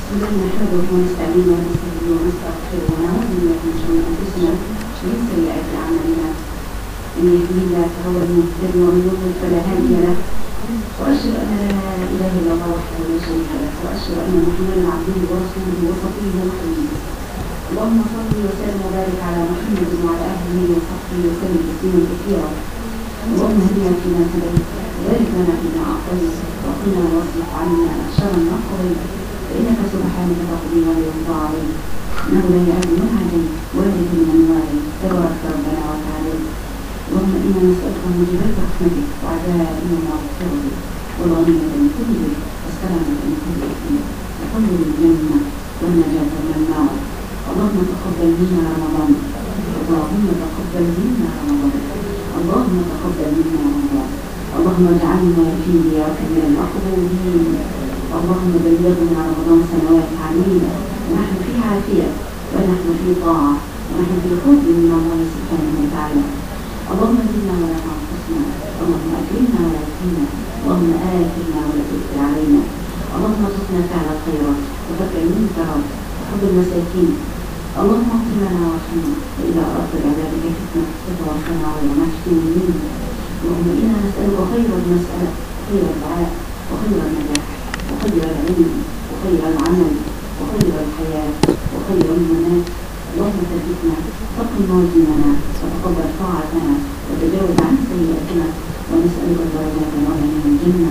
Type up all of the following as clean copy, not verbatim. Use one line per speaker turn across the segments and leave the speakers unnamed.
نحمده ونستعينه ونستهديه ونستغفره ونعوذ بالله من شرور انفسنا ومن سيئات اعمالنا. من يهده الله فهو المهتدي ومن يضلل فلا هادي له. واشهد ان لا اله الا الله وحده لا شريك له، واشهد ان محمدا عبده ورسوله وصفيه وخليله. اللهم صل وسلم وبارك على محمد وعلى اهله وصحبه وسلم تسليما كثيرا. اللهم اهدنا فيما هديت وبارك لنا فيما اعطيت وقنا واصرف عنا شر ما قضيت، فإنك سبحانك تقضي ولا يقضى عليك، إنه لا يعز من عليك ولا يذل من واليك، تبارك ربنا وتعالى. اللهم إنا نسألك موجبات رحمتك وعزائم مغفرتك والغنيمة من كل ذنب والسلامة من كل إثم وحب الجنة والنجاة من النار. اللهم تقبل منا رمضان، اللهم تقبل منا رمضان، اللهم تقبل منا رمضان. اللهم اجعلنا في ديارك من المقبولين. اللهم بلغنا رمضان سنوات عميدة ونحن في عافية ونحن في طاعة ونحن في قرب من الله سبحانه وتعالى. اللهم زدنا ولا تنقصنا، اللهم أكرمنا ولا تهنا، اللهم آثرنا ولا تؤثر علينا. اللهم ارزقنا فعل الخيرات وذكر المنكرات وحب المساكين. اللهم اغفر لنا وارحمنا، وإذا أردت بعبادك فتنة فتوفنا غير مفتونين. اللهم إنا نسألك خير المسألة وخير الدعاء وخير النجاح وخير العلم وخير العمل وخير الحياة وخير الممات. اللهم ثبتنا وقم موازيننا وتقبل طاعتنا وتجاوز عن سيئاتنا ونسألك الدرجات العلى من الجنة.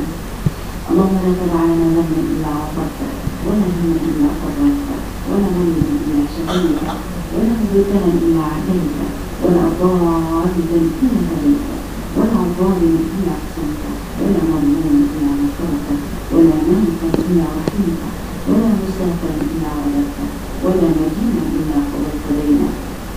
اللهم لا تدع لنا ذنبا إلا غفرته ولا هما إلا فرجته ولا مريضا إلا شفيته ولا مبتلا إلا عافيته ولا ضالا إلا هديته ولا ظالما إلا أحسنته ولا مظلوما إلا نصرته ولا ميتا إلا رحمته ولا مسافرا إلا رددته ولا مدينا إلا قضيت دينا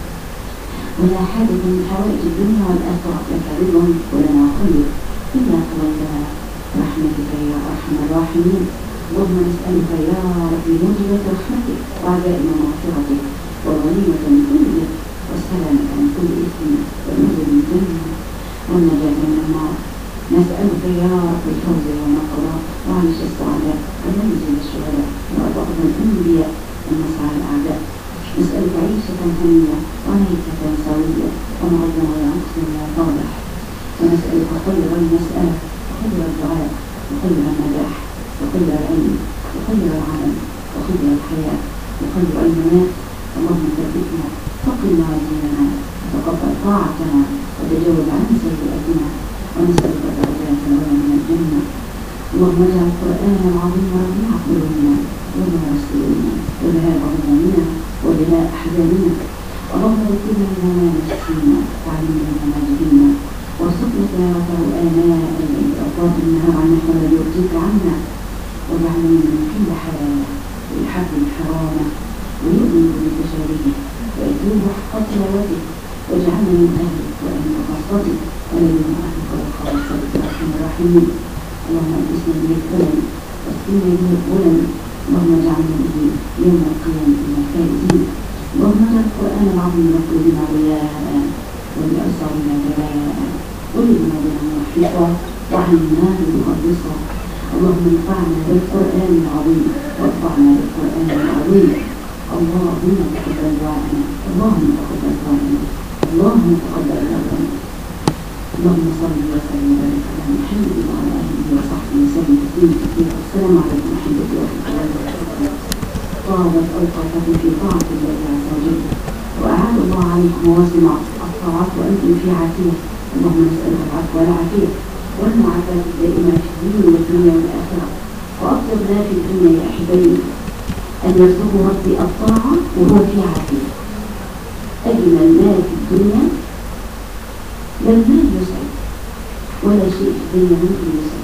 ولا حادث من حوائج الدنيا والآخرة لك رضا ولنا خير إلا قضيتها برحمتك يا أرحم الراحمين. اللهم نسألك يا رب موجبة رحمتك وعزائم مغفرتك والغنيمة من كل ذنب والسلامة من كل إثم والنجاة من الجنة والنجاة من النار. نسألك يا رب الفوز يوم القضاء وعيش السعداء ومنزل الشهداء وأبغض الأنبياء ومسعى الأعداء. نسألك عيشة هنية وميتة سوية ومغدا وينقص لا طالح. ونسألك خير المسألة وخير الدعاء وخير النجاح وخير العلم وخير العمل وخير الحياة وخير الممات. اللهم ثبتنا وقنا موازيننا وتقبل طاعتنا وتجاوز عن سيئاتنا ونسألك درجات العلى من الجنة. اللهم اجعل القرآن العظيم ربيع قلوبنا ونور صدورنا وذهاب همومنا وبلاء أحزاننا. اللهم ذكرنا بما ما نسينا وعلمنا بما جهلنا وارزقنا تلاوته آناء الليل وأطراف النهار عن نحو الذي يرضيك عنا. واجعلنا من حل حلاله ويحرم حرامه ويؤمن بمتشابهه ويتوب حق تلاوته. واجعلنا من أهلك وأهل خاصتك ولا من أهلك وخاصتك يا أرحم الراحمين. اللهم ألبسنا به الكلم واسقنا به الظلم. اللهم اجعلنا به يوم القيامة من الفائزين. اللهم اجعل القرآن العظيم لقلوبنا ضياء ولأبصارنا جلاء ولذنوبنا محيطا وعيناه مخلصا. اللهم انفعنا بالقرآن العظيم وارفعنا بالقرآن العظيم. اللهم تقبل دعاءنا، اللهم تقبل دعاءنا، اللهم تقبل دعاءنا. اللهم صل وسلم وبارك على محمد وعلى اله وصحبه وسلم تسليما كثيرا. السلام عليكم ورحمه الله وبركاته. طابت اوقاتكم في طاعه الله عز وجل واعاد الله عليكم مواسم الطاعات وانتم في عافيه. اللهم نسالك العفو والعافيه والمعافاه الدائمه في الدين والدنيا والاخره. واطلب ما في الدنيا يا احبائي ان يرزق ربي الطاعه وهو في عافيه. اجمل ما في الدنيا لا المال يسعد ولا شيء في الدنيا ممكن يسعد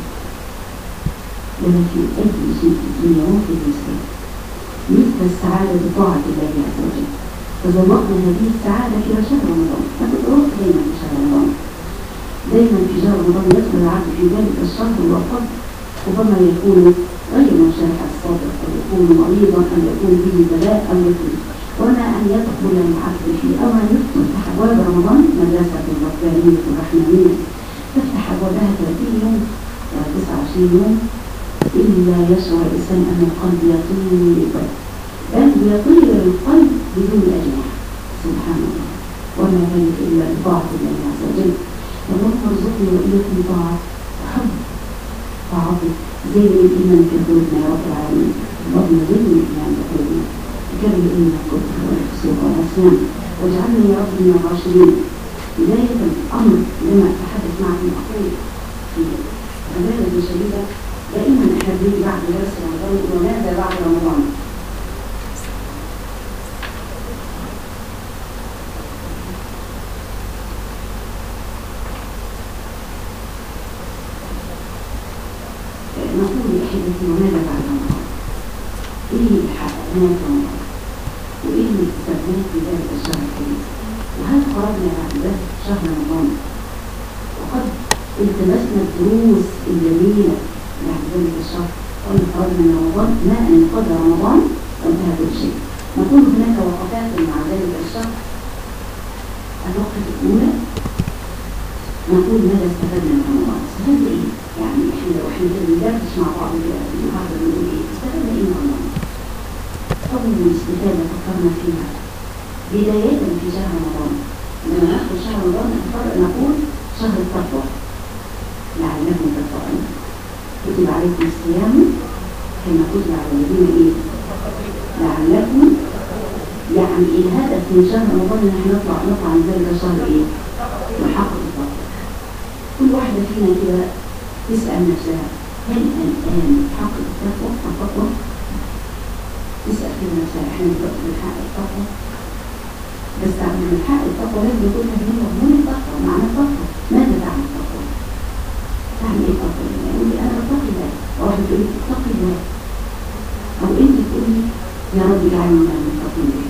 ولا في أي شيء في الدنيا ممكن يسعد مثل السعادة بطاعة الله عز وجل. فزوقنا هذه السعادة في شهر رمضان. فتدعوك دائما في شهر رمضان، دائما في شهر رمضان يدخل العبد في ذلك الشهر وقد ربما يكون غير منشرح الصدر أو يكون مريضا أو يكون به بلاء أو يكون وما أن يدخل العبد في أو أن يفتح أبواب رمضان. مدرسة الربانية الرحمانية تفتح أبوابها 30 يوم و29 يوم إلا يشعر الإنسان أن القلب يطير، بل يطير القلب بدون أجنحة. سبحان الله، وما ذلك إلا بطاعة الله عز وجل. اللهم ارزقني وإياكم طاعة حب طاعته زي الإيمان في قلوبنا يا رب العالمين. اللهم زدني الإيمان في قلوبنا، كره إلينا الكفر والفسوق والعصيان، واجعلني يا رب من الراشدين. بداية الأمر لما أتحدث معكم أقول في أمانة شديدة، دائما احنا بنيجي بعد درس رمضان وماذا بعد رمضان؟ نقول لأحبتي وماذا بعد رمضان؟ إيه اللي حققناه في رمضان؟ وإيه اللي اكتسبناه في ذلك الشهر الكريم؟ وهل خرجنا بعد ذلك شهر رمضان وقد التمسنا الدروس الجميلة بعد ذلك الشهر؟ وإن خرجنا من رمضان ما أن قدر رمضان وانتهى كل شيء. نقول هناك وقفات مع ذلك الشهر. الوقفة الأولى نقول ماذا استفدنا من رمضان؟ استفدنا إيه؟ يعني إحنا لو إحنا بندردش مع بعض النهارده بنقول إيه؟ استفدنا إيه من رمضان؟ أول استفادة فكرنا فيها بداية في شهر رمضان. لما ندخل شهر رمضان نقول شهر التقوى لعلكم تتقون، كتب عليكم الصيام كما كتب على الذين إيه؟ لعلكم، يعني الهدف من شهر رمضان إن احنا نطلع من ذلك الشهر إيه؟ نحقق التقوى. كل واحدة فينا كده تسأل نفسها هل الآن حقق التقوى؟ تسأل كده نفسها احنا دلوقتي بنحقق التقوى؟ بس قبل ما نحقق التقوى لازم نقول هذه مضمون التقوى، معنى التقوى. ماذا تعني التقوى؟ تعني ايه التقوى؟ يعني يقول لي انا بتقي الله، واحد يقول لي اتقي الله، او انت تقول لي يا رب اجعلني من المتقين.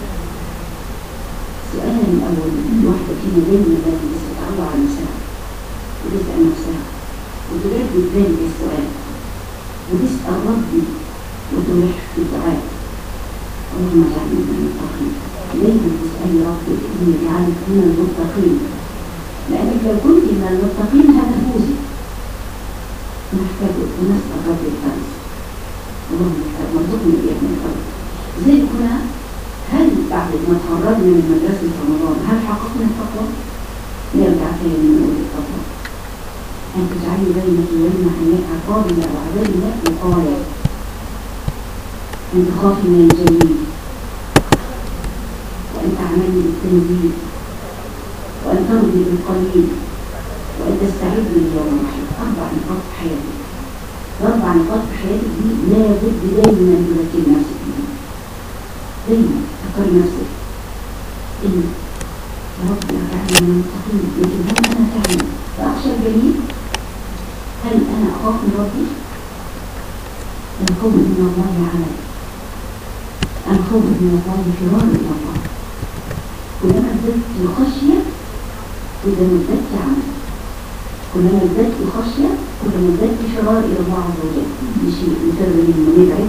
سؤال الاول الواحده فينا دايما لازم تتعرض على نفسها وتسال نفسها وتجدد ذلك السؤال وتسال ربي وتلح في الدعاء اللهم اجعلني من المتقين. دايما تسالي ربي ان يجعلك من المتقين، لانك لو كنت من المتقين هتفوزي. نحتاج ونسال ربي الفوز. اللهم ارزقني اياك من الفوز. زي هنا هل بعد ما تخرجنا من مدرسة رمضان هل حققنا التقوى؟ نرجع تاني نقول التقوى أن تجعلي بينك وبين عقاب الله وعذاب الله وقاية، أن تخافي من الجليل، وأن تعملي بالتنزيل، وأن ترضي بالقليل، وأن تستعدي لليوم الواحد. 4 نقاط في حياتك. ال4 نقاط في حياتك دي لابد دايما تذكري نفسك بيها. دايما فكري نفسك ان يا رب اجعلني من المتقين. لكن هل انا فعلا اخشى الجليل؟ هل انا اخاف من ربي؟ الخوف من الله عمل، الخوف من الله فرار الى الله. كلما ازددت الخشيه كلما ازددت عمل، كلما ازددت الخشيه كلما ازددت فرار الى الله عز وجل. مش نفر منه ونبعد،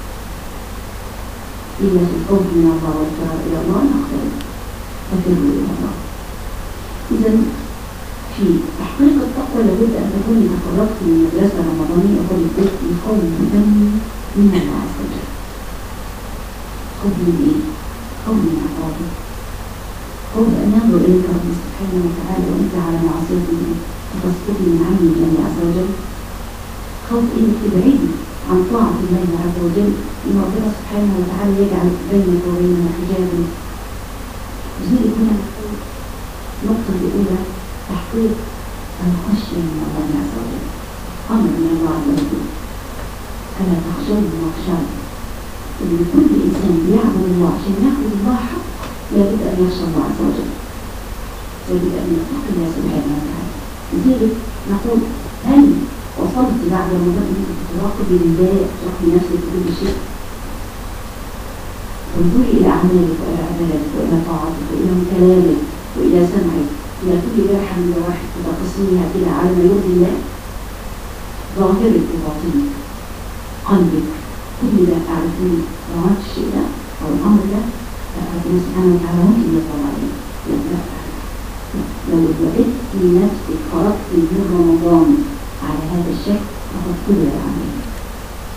إلا في الخوف من الله والفرار إلى الله نختلف، ففروا إلى الله. إذا في تحقيق التقوى لابد أن تكوني تخرجت من مدرسة رمضانية وقد ازددت خوف من الله عز وجل. خوف من إيه؟ خوف من عقابه، خوف أن ينظر إليك ربي سبحانه وتعالى وأنت على معصيته فتسقطي من عمل الله عز وجل. خوف إنك تبعدي عن طاعة الله عز وجل، إن ربنا سبحانه وتعالى يجعل بينك وبينه حجابا. لذلك هنا نقول النقطة الأولى تحقيق الخشية من الله عز وجل، أمر من الله عز وجل. فلا تخشوني واخشوني. إن كل إنسان بيعبد الله عشان يعبد الله حق لابد أن يخشى الله عز وجل، لابد أن يتقي الله سبحانه وتعالى. لذلك نقول هل وصلت بعد رمضان انك تراقبي الله، تراقبي نفسك في كل شيء، وانظري الى اعمالك والى عبادتك والى طاعتك والى كلامك والى سمعك، الى كل جرح من جوارحك تقسميها كده على ما يرضي الله، ظاهرك وباطنك قلبك، كل ده تعرفين لو عملت الشيء ده او الامر ده فربنا سبحانه وتعالى ممكن يطلع عليك. لو وجدت نفسك خرجت من رمضان على هذا الشكل فقد قدر عليك،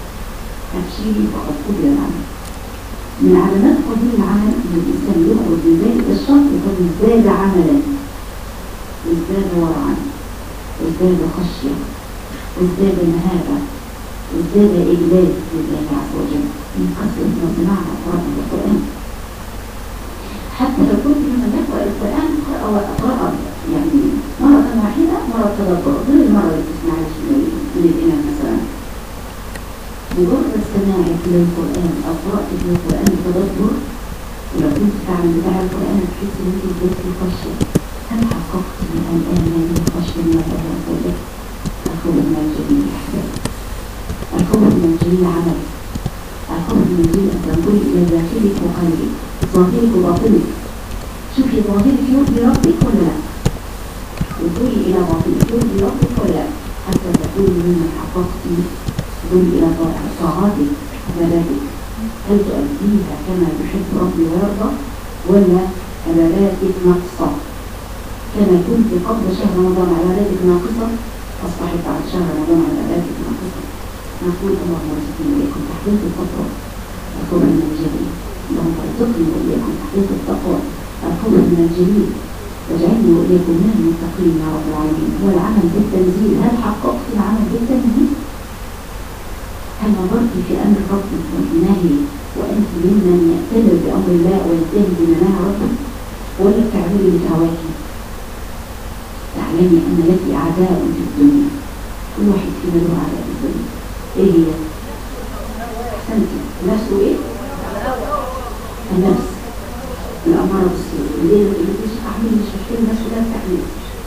أبشري فقد قبل العمل. من علامات قبول العمل أن الإنسان يخرج من ذلك الشرط وقد ازداد عملا، ازداد ورعا، ازداد خشية، ازداد مهابة، ازداد إجلال لله عز وجل من كثرة ما سمعنا قراءة القرآن. حتى لو كنت لما نقرأ القرآن أقرأ يعني مرة واحدة، مرة تدبر غير المرة اللي تسمعها من الإمام مثلا. مجرد سماعك للقرآن أو قراءتك للقرآن بتدبر، ولو كنت تعمل بتاع القرآن تحس إن أنت ازداد في خشية. هل حققت من الآن هذه الخشية من الله عز وجل؟ الخوف من الجليل أحباب، الخوف من الجليل عمل، الخوف من الجليل أن تنظري إلى داخلك وقلبك، ظاهرك وباطنك. شوفي ظاهرك يرضي ربك ولا لا، وانظري إلى باطنك يرضي ربك ولا لا، حتى تكوني ممن حققت. انظري إلى طاعاتك عباداتك، هل تؤديها كما يحب ربي ويرضى، ولا عباداتك ناقصة؟ كما كنت قبل شهر رمضان عباداتك ناقصة، أصبحت بعد شهر رمضان عباداتك ناقصة. نقول اللهم ارزقني وإياكم تحقيق التقوى، الخوف من الجليل. اللهم ارزقني وإياكم تحقيق التقوى، الخوف من الجليل. واجعلني وإياكم من المتقين يا رب العالمين. والعمل بالتنزيل، هل حققت العمل بالتنزيل؟ هل نظرت في أمر ربك والنهي وأنت ممن يأتمر بأمر الله وينتهي بما نهى ربك، ولا بتعملي بهواك؟ تعلمي أن لك أعداء في الدنيا، كل واحد فينا له أعداء في الدنيا. إيه هي؟ أحسنتي. النفس إيه؟ النفس الأمارة بالسوء، اللي مش أعمل مش مشكلة النفس لا بتعمل.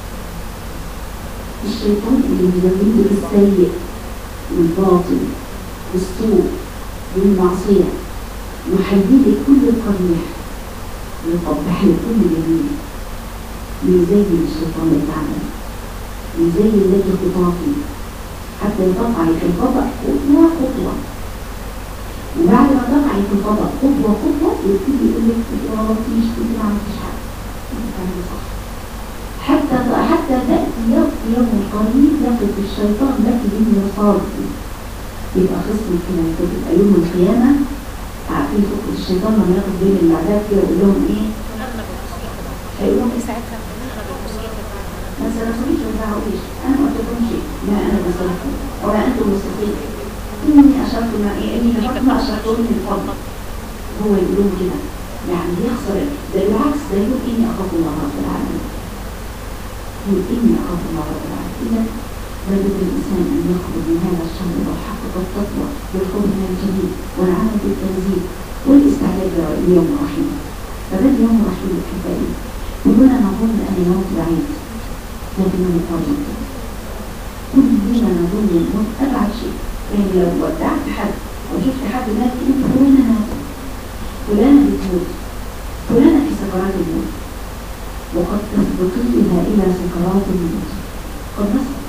الشيطان اللي بيزيد بالسيء والباطل والسوء والمعصية، يحدد كل القبيح ويقبح كل الجميل. يزين الشيطان يتعمل، يزين لك خطاكي حتى تقعي في الخطأ خطوة خطوة، وبعد ما تقعي في الخطأ خطوة خطوة يبتدي يقول لك انت ما غلطتيش، انت ما عملتيش حاجة، انت بتعملي صح. حتى تأتي يوم قريب يقف الشيطان لك بالمرصاد، يبقى خصم كده يبقى يوم القيامة. عارفين فكرة الشيطان لما ياخد بين العباد كده يقول لهم ايه؟ هيقول لهم ايه ساعتها؟ ما سرقونيش وما تعاويش، انا ما قلتلكمش ما انا بسرقكم ولا انتم مستقيم، اني اشرت ما ايه اني كفرت ما اشرتوني من الفضل. هو يقول لهم كده يعني يخسر، ده بالعكس ده يقول اني اخاف الله رب العالمين، يقول اني اخاف الله رب العالمين. اذا لابد الانسان ان يخرج من هذا الشهر ويحقق التقوى والخوف من الجليل والعمل بالتنزيل والاستعداد ليوم رحيم. فده اليوم رحيم احبائي، كلنا نظن ان الموت بعيد لكنه قريب. كلنا نظن الموت ابعد شيء، يعني لو ودعت حد او شفت حد مات انت فلانه مات، فلانه بتموت، فلانه في سكرات الموت، وقد تسبقيها الى سكرات الموت. قد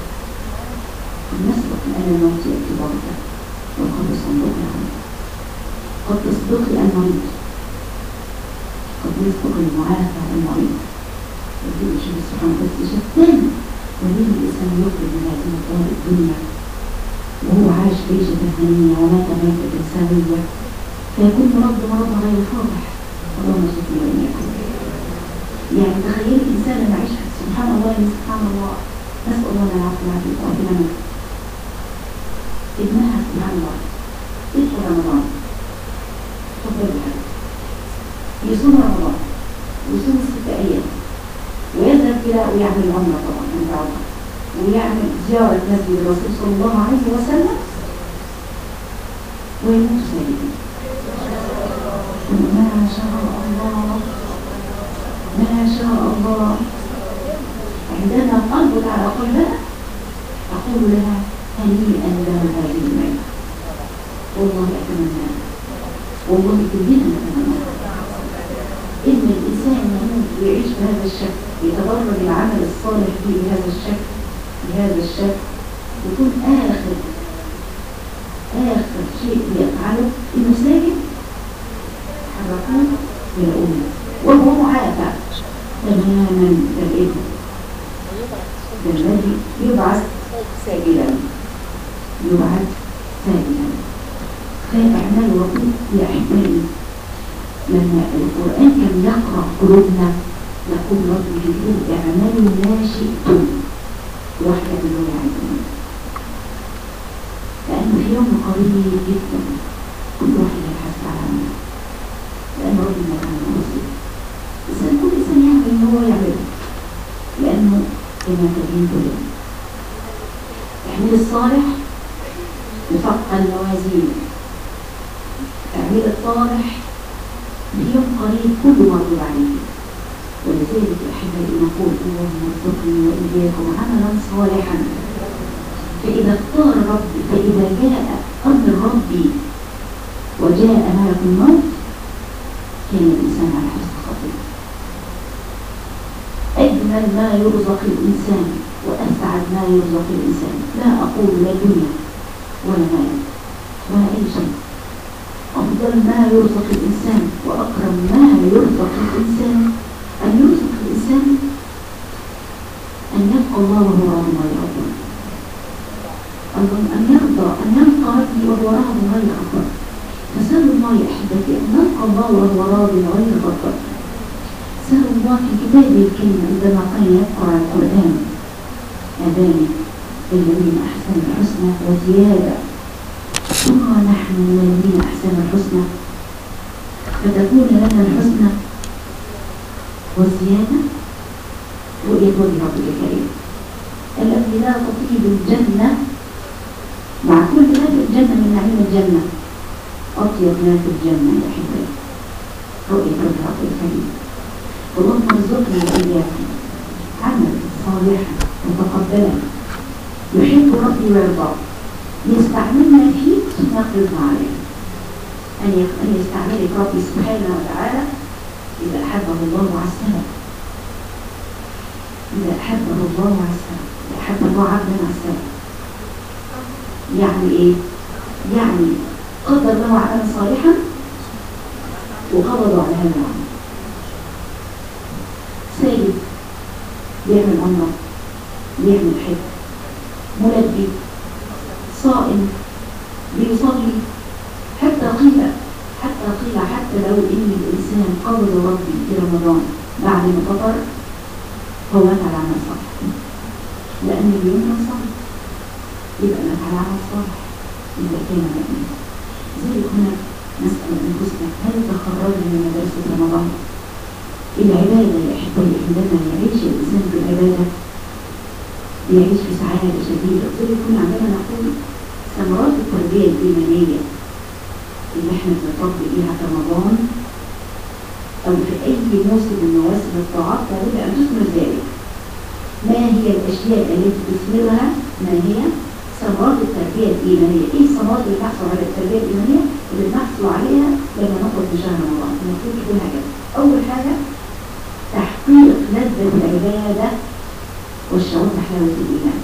نسبق لأن الموت يأتي بغتة والقبر صندوق العمل. قد تسبقي المريض، قد يسبق المعافى المريض. يقول الشيخ سبحانه بس شتان وليه الإنسان يخرج من هذه الدار الدنيا وهو عاش عيشة هنية ومات ماتة سوية، فيكون مرض غير فاضح. اللهم اشفنا وإياكم. يعني تخيل الإنسان لما يعيش سبحان الله سبحان الله، نسأل الله العافية والعافية ربنا منه. ابنها سبحان الله يدخل رمضان، تفضل الحج، يصوم رمضان ويصوم 6 أيام ويذهب إلى ويعمل عمرة طبعا عند عمرة ويعمل زيارة مسجد الرسول صلى الله عليه وسلم ويموت سيدا. ما شاء الله ما شاء الله. عندما قلبك على قلبها أقول لها هنيئا له هذه الميتة. والله أتمنى، والله كلنا نتمنى إن الإنسان يموت ويعيش بهذا الشكل، يتدرج العمل الصالح فيه بهذا الشكل، يكون آخر شيء يفعله إنه ساجد حركوه ويقوم وهو معافى تماما كالإبن الذي يبعث ساجدا. لما القرآن كان يقرأ قلوبنا يقول رب الجنود اعملوا ما شئتم واحدة بالله يعلمون. لأنه في يوم قريب جدا كل واحد يبحث على عمله، لأن ربنا كان موصي بس كل إنسان يعمل إن هو يعمله، لأنه كما تبين كله التحميل الصالح يثقل الموازين، التحميل الطارح في يوم قريب كل مردود عليه. ولذلك أحبائي نقول اللهم ارزقني وإياكم عملا صالحا، فإذا اختار ربي، فإذا جاء أمر ربي وجاء ملك الموت كان الإنسان على حسن خطيئة. أجمل ما يرزق الإنسان وأسعد ما يرزق الإنسان، لا أقول لا دنيا ولا مال ولا أي شيء، أفضل ما يرزق الإنسان وأكرم ما يرزق الإنسان أن يرزق الإنسان أن يلقى الله وهو راض غير غضبان، أن يرضى أن يلقى ربي وهو راض غير غضبان. فسأل الله يا أحبتي أن نلقى الله وهو راض غير غضبان. سأل الله في كتابه الكريم عندما كان يقرأ القرآن أباني الذين أحسنوا الحسنى وزيادة، ثم نحن الذين أحسنوا الحسنى فتكون لنا الحسنى والزيادة رؤية وجه ربك الكريم الذي لا تطيب الجنة مع كل ما في الجنة من نعيم الجنة، أطيب ما في الجنة يا أحبائي رؤية وجه ربك الكريم. اللهم ارزقنا وإياكم عملا صالحا متقبلا يحب ربي ويرضاه، يستعملنا فيه ثم يقبضنا عليه، أن يستعملك ربي سبحانه وتعالى إذا أحبه الله عساه، إذا أحبه الله عساه، إذا أحب الله عبدا عساه. يعني إيه؟ يعني قدر له عملا صالحا وقبضوا على هذا العمل. ساجد بيعمل عمره، بيعمل حج، ملبي، صائم، بيصلي، حتى قيل حتى لو ان الانسان قبض ربي في رمضان بعد ما فطر هو مات على عمل صالح، لان اليوم كان صالح يبقى مات على عمل صالح اذا كان مؤمن. لذلك هنا نسال انفسنا هل تخرجنا من مدرسه رمضان؟ العباده يا احبائي عندما يعيش الانسان في العباده يعيش في سعاده شديده. لذلك كنا عندما نقول ثمرات التربيه الايمانيه اللي احنا بنطبق بيها في رمضان او في اي موسم من مواسم الطاعات لابد ان تثمر ذلك. ما هي الاشياء التي تثمرها؟ ما هي ثمرات التربيه الايمانيه؟ ايه الثمرات اللي تحصل على التربيه الايمانيه اللي بنحصل عليها لما نخرج من شهر رمضان؟ المفروض تكون حاجات. اول حاجه تحقيق لذه العباده والشعور بحلاوه الايمان.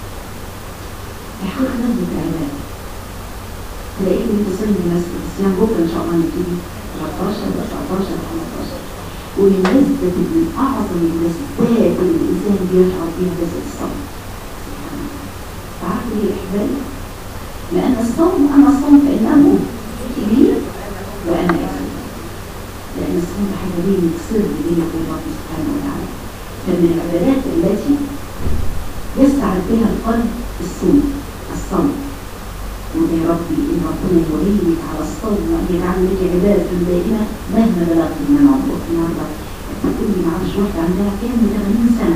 تحقيق لذه العباده. تلاقيه بتصلي المسجد الصيام بكره ان شاء الله نبتدي 13 و 14 و 15 ومن لذة من اعظم اللذات اللي الانسان بيشعر فيها لذة الصوم. تعرفوا ليه يا احبائي؟ لان الصوم اما الصوم فانه كبير وانا اسف، لان الصوم حاجه بين سر بينك وبين الله سبحانه وتعالى. فمن العبادات التي يسعد بها القلب الصوم. يا ربي إن ربنا يوليك على الصوم وأن يجعل لك عبادة دائمة مهما بلغت من العمر. النهارده تقول لي معرفش واحدة عندها كام 80 سنة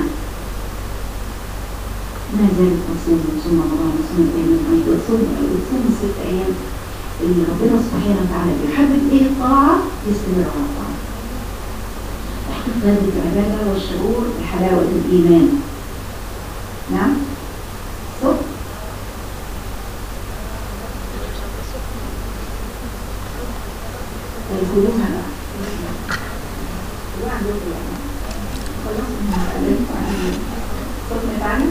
ما زالت تصوم وتصوم رمضان وتصوم الأيام العيد وتصوم 6 أيام اللي ربنا سبحانه وتعالى بيحبب إيه الطاعة يستمر على الطاعة. تحقيق هذه العبادة والشعور بحلاوة الإيمان. نعم؟ صح؟ يقولونها بقى الواحد يقول يعني خلاص انا اتكلمت عن صوت متعلم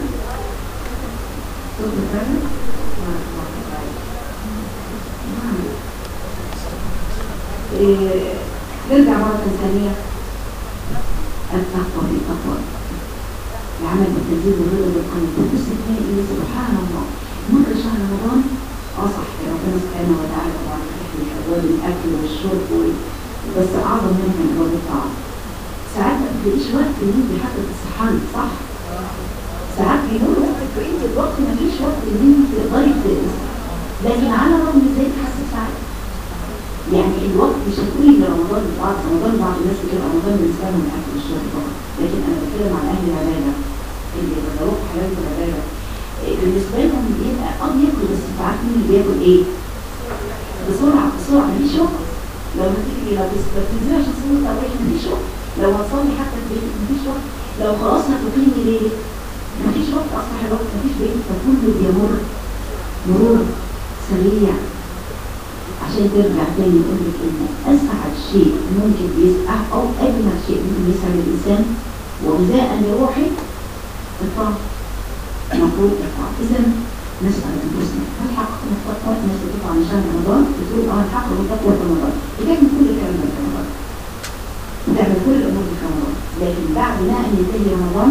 نرجع مرة ثانية. التقوى بالتقوى، العمل بالتدبير والرضا بالقلب. بس تلاقي سبحان الله مر شهر رمضان صح ربنا سبحانه وتعالى طبعا فتح لك ابواب الاكل والشرب بس اعظم منها من ابواب الطاعه. ساعات ما تلاقيش وقت ان انت حتى تصحي، صح؟ ساعات بيقولوا وقتك وانت الوقت ما فيش وقت ان انت تقدري لكن على الرغم من ذلك حاسه ساعات. يعني الوقت مش هتقولي ان رمضان بعض الناس بتقول رمضان بالنسبه لهم الاكل والشرب فقط، لكن انا بتكلم عن اهل العباده اللي بيروحوا حياه العباده بالنسبه لهم بيبقى ياكلوا، بس ساعات مين اللي بياكل ايه؟ بسرعه مفيش وقت. لو هتيجي لو بتنزلي عشان تصلي التراويح مفيش وقت، لو هتصلي حتى في بيتك مفيش وقت، لو خلاص هتقيمي ليلك مفيش وقت، اصبح الوقت مفيش بيت، فكله بيمر مرور سريع. عشان ترجع تاني يقول لك ان اسعد شيء ممكن يسعد او اجمل شيء ممكن يسعد الانسان وغذاء لروحه الطاعه. المفروض الطاعه. اذا نسال انفسنا هل حققنا التقوى؟ الناس بتطلع من شهر رمضان بتقول نحقق التقوى في رمضان، بتعمل كل الكلام ده في رمضان، بتعمل كل الامور دي في رمضان، لكن بعد ما ان ينتهي رمضان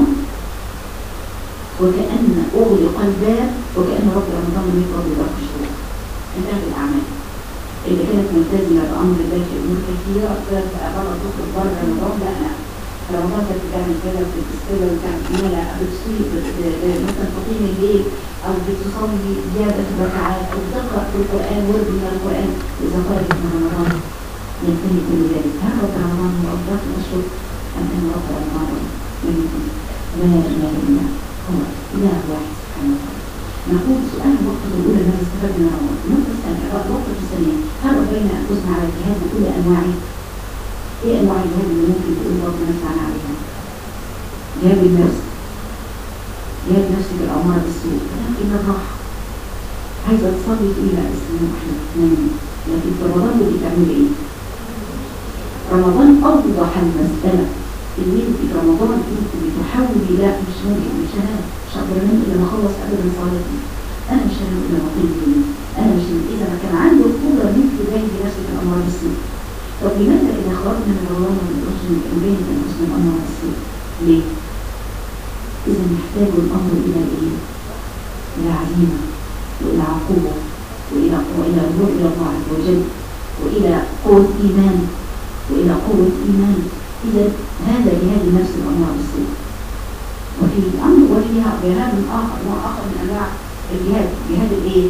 وكأن اغلق الباب، وكأن رب رمضان لم يقضي باقي الشهور، انتهت الاعمال اللي كانت ملتزمه بامر الله في امور كثيره فقررت تخرج بره رمضان. لا رمضان كانت بتعمل كده وبتستلم وبتعمل لا بتصيب مثلا تقيم الليل او بتصلي زياده ركعات او بتقرا في القران ورد من القران. اذا خرجت من رمضان ينتهي كل ذلك. هل رب رمضان هو افضل الاشهر ام ان رب رمضان لم يكن؟ لا اله الا هو اله واحد سبحانه وتعالى. نقول سؤال الوقت الأولى ما استفدنا من رمضان. النقطة الثانية الوقت الثانية، هل ربنا أنفسنا على الجهاد بكل أنواعه؟ إيه أنواع الجهاد اللي ممكن تقول ربنا نفسنا عليها؟ جهاد النفس، جهاد نفسك الأمارة بالسوء، لكن الراحة عايزة تصلي تقولي لا اسمه احنا نايمين، لكن في رمضان بدي تعملي إيه؟ رمضان أوضح المسألة إن أنت في رمضان أنت بتحاولي لا مش ممكن مش هنام مش هقدر انام الا ما اخلص ابدا صلاتي، انا مش هنام الا ما اقيم الليل، انا مش اذا ما كان عندي القدره ان انت تبين بنفسك الامر بالسوء. طب لماذا اذا خرجنا من رمضان ما نقدرش نبين بانفسنا الامر بالسوء؟ ليه؟ اذا نحتاج الامر الى ايه؟ الى عزيمه والى عقوبه والى رجوع الى الله عز وجل والى قوه ايمان والى قوه ايمان. اذا هذا جهاد النفس الامر بالسوء. وفي الأمر وفيها جهاد آخر نوع آخر من أنواع الجهاد، جهاد الإيه؟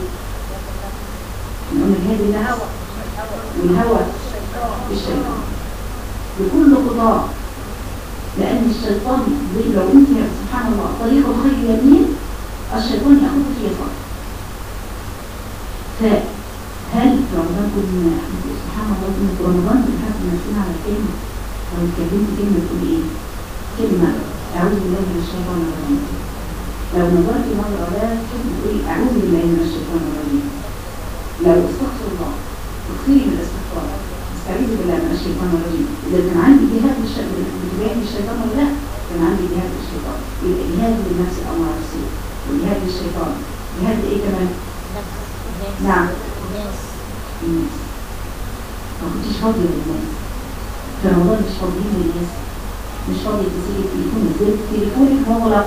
جهاد الهوى والهوى الشيطان بكل خطاه، لأن الشيطان لو أنت سبحان الله طريق الخير يمين الشيطان يأخذك يسار. فهل في رمضان كنا سبحان الله كنا في رمضان بنحاسب نفسنا على كلمة أو اتكلمت كلمة تقول إيه؟ كلمة أعوذ بالله من الشيطان الرجيم. لو نظرت نظرة لا تقولي أعوذ بالله من الشيطان الرجيم. لو استغفر الله تكثري من الاستغفار استعيذ بالله من الشيطان الرجيم. إذا كان عندي جهاد بتبين الشيطان ولا لا؟ كان عندي جهاد للشيطان. يبقى جهاد للنفس الأمارة بالسوء وجهاد للشيطان. جهاد إيه كمان؟ نعم الناس. ما كنتيش فاضية للناس في رمضان، مش فاضيين للناس، مش فاضي تسيب التليفون، ازاي تليفونك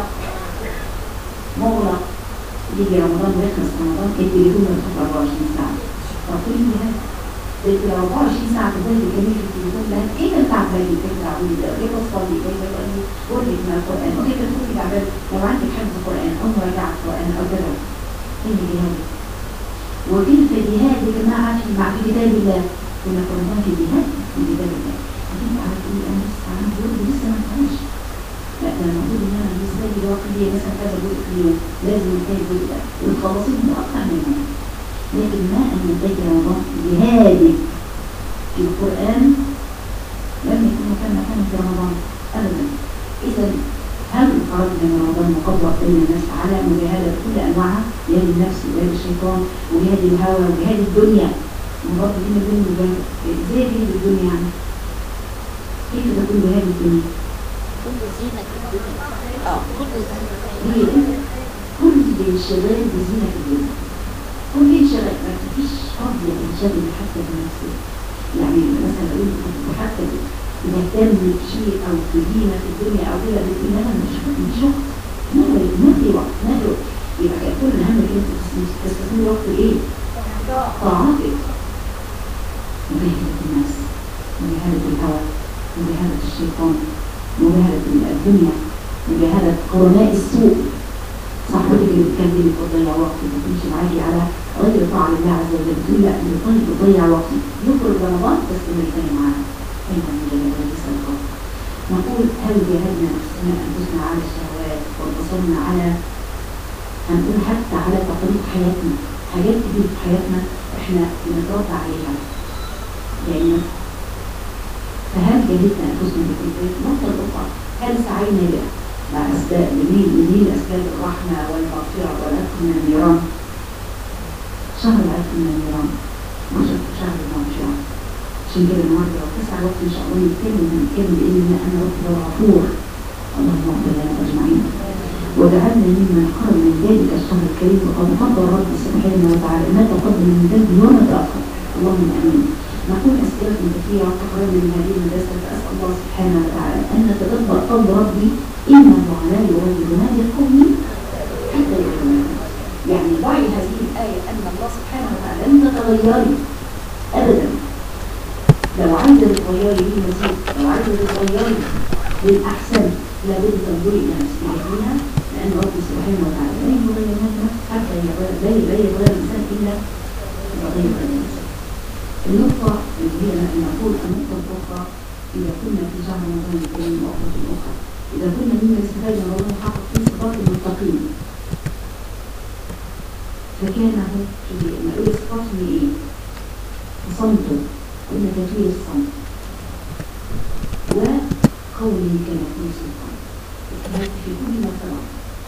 مغلق يجي رمضان ويخلص رمضان التليفون مفتوح 24 ساعة. طب كل ده انت 24 ساعة تفضلي تكلمي في التليفون ده ايه اللي تعباني كيف تعباني ده كيف تصلي كيف تقولي قولك من القرآن وكيف تكوني تعبان لو عندك حفظ قرآن او مراجعة قرآن او كذا. ايه جهادك؟ وكيف جهادك مع كتاب الله؟ كنا في رمضان في جهاد في كتاب الله. أكيد عارف إيه أنا لسه ما انتهاش. لا ده المفروض إن أنا بالنسبة لي الوقت لي مثلا كذا جزء في اليوم لازم أنتهي الجزء ده وتخلصيه مؤخرا منه. لكن ما أن ينتهي رمضان جهادك في القرآن لم يكن مكان في رمضان أبدا. إذا هل خرجنا من رمضان مقدر بين الناس على مجاهدة كل أنواعها؟ جهاد النفس وجهاد الشيطان وجهاد الهوى وجهاد الدنيا. مرات دي من ضمن الجهاد. إزاي جهاد الدنيا يعني؟ كيف تكون بهذه الدنيا؟
كل زينة الدنيا. كل
زينة. كل الشباب بزينة الدنيا. كل الشباب ما فيش فاضية الشباب حتى بنفسه. يعني مثلا أقول كنت حتى بنهتم بشيء أو بزينة في الدنيا أو كده بتقول أنا مش وقت. ما في وقت. يبقى كل الهم اللي أنت تستثمر وقت إيه؟ طاعتك. مجاهدة النفس. مجاهدة الهوى، مجاهدة الشيطان، مجاهدة الدنيا، مجاهدة قرناء السوء. صاحبتك اللي بتكلمك وتضيع وقتك وتمشي معاكي على غير طاعة الله عز وجل، بتقول لا دي طيب بتضيع وقتي، يخرج رمضان بس تاني معاها. أيضا مجاهدة الصدقات. نقول هل جاهدنا أنفسنا على الشهوات وانتصرنا على، هنقول حتى على تقاليد حياتنا، حاجات كتير في حياتنا احنا بنتربى عليها يعني. فهل جاهدنا أنفسنا بالكفاية؟ نقطة أخرى، هل سعينا بها مع أسباب لمين أسباب الرحمة والمغفرة والعتق من النيران؟ شهر العتق من النيران شهر المغفرة. عشان كده النهارده لو تسع وقت إن شاء الله نتكلم بإذن الله أن ربنا غفور. اللهم اغفر لنا أجمعين وجعلنا ممن خرج من ذلك الشهر الكريم وقد قدر ربي سبحانه وتعالى ما تقدم من ذنبه وما تأخر. اللهم آمين. نقول أسئلة كثيرة تخرج من هذه المدرسة، فأسأل الله سبحانه وتعالى أن نتدبر قول ربي إن الله لا يغير ما بقوم حتى يغيروا. يعني ضعي هذه الآية أن الله سبحانه وتعالى لن تتغيري أبدا. لو عايزة تتغيري للمزيد، لو عايزة تتغيري للأحسن، لابد تنظري إلى نفسك فيها، لأن ربي سبحانه وتعالى لا يغير ما حتى لا يغير الإنسان إلا يغير الإنسان. النقطة اللي هي نقول النقطة الأخرى، إذا كنا في شهر رمضان الكريم وأخرى الأخرى، إذا كنا مما استفاد من رمضان حقق فيه صفات المتقين، فكان هو لما أقول صفات من إيه؟ صمته، قلنا كثير الصمت، وقوله كما يقول سبحانه وتعالى في كل ما سبق.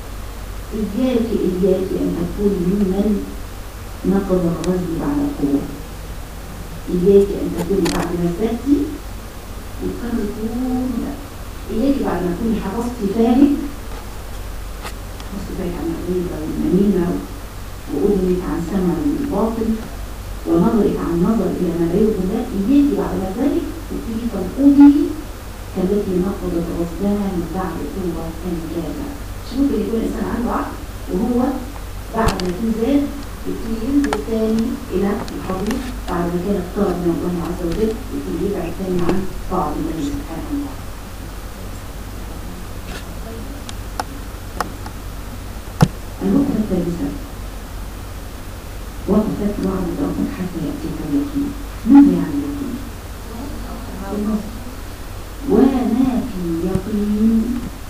إياك أن تكون ممن نقض الغزل بعد القوة. إياك أن تكوني بعد ما ازددتي وتكرر كل ده. إياك بعد ما تكوني حفظتي فارق عن الغيبة والنميمة وأذنك عن سمع الباطل ونظرك عن نظر إلى ما لا يرضي الله. إياك بعد ما ذلك تبتدي تنقضي كالتي نقضت غزلها من بعد قوة أنجازا. مش ممكن يكون الإنسان عنده عقل وهو بعد ما تزداد يبتدي ينزل تاني إلى الحضيض بعد ما كان اقترب من الله عز وجل، يبتدي يبعد تاني عن طاعة الله سبحانه وتعالى. النقطة الثالثة، وقفت وعد ربك حتى يأتيك اليقين. ماذا يعني اليقين؟ وما في اليقين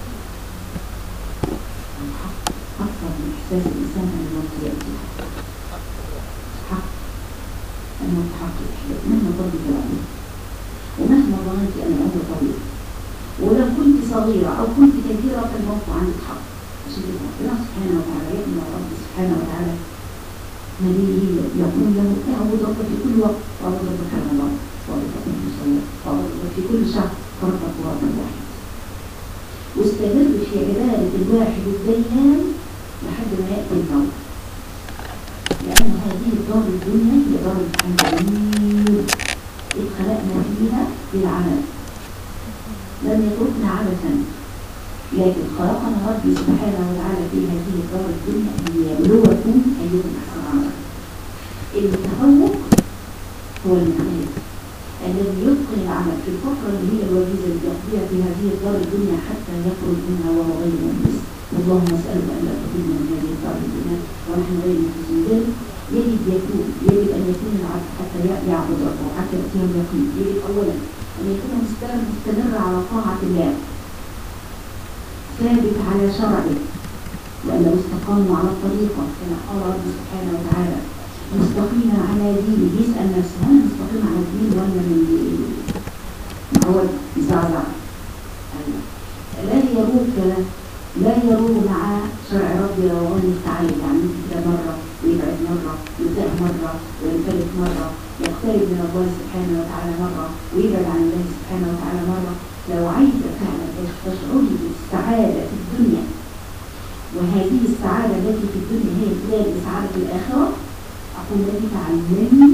الحق أكثر من إحساس الإنسان أن الموت يأتي. حق الموت حق الإحياء مهما ظنك العمر ومهما ظننت أن العمر طويل، ولو كنت صغيرة أو كنت كبيرة فالموت عندك حق. عشان كده ربنا سبحانه وتعالى يأمر رب سبحانه وتعالى نبيه يقول له اعبد ربك في كل وقت، واعبد ربك في رمضان، واعبد ربك في الصلاة، واعبد ربك في كل شهر، فربك ربا واحد. واستمر في عبادة الواحد الديان لحد ما يأتي الموت، لأن هذه الدار الدنيا هي دار الحمد اتخلقنا فيها للعمل، لم يتركنا عبثا، لكن خلقنا ربي سبحانه وتعالى في هذه الدار الدنيا ليبلوكم أيكم أحسن عملا. التفوق هو المعاد الذي يتقن العمل في الفترة اللي هي الوجيزة اللي يقضيها في هذه الدار الدنيا حتى يخرج منها وهو غير مهندس. اللهم نسألك أن لا تخرجنا من هذه الدار الدنيا ونحن غير مهندسين. يجب أن يكون العبد حتى يعبد ربه حتى يأتيه اليقين. يجب أولا أن يكون مستمر على طاعة الله، ثابت على شرعه، وأن لو استقاموا على الطريقة كما قال رب سبحانه وتعالى مستقيما على دينه. يسأل نفسه هل مستقيم على الدين ولا من هو يزعزع؟ لا يروح مع شرع ربي روان التعالي، يعني كده مرة ويبعد مرة، يطيع مرة وينفلت مرة، يقترب من الله سبحانه وتعالى مرة ويبعد عن الله سبحانه وتعالى مرة. لو عايزة فعلا تشعري بالسعادة في الدنيا، وهذه السعادة التي في الدنيا هي امتداد لسعادة الآخرة، أقول لك تعلمي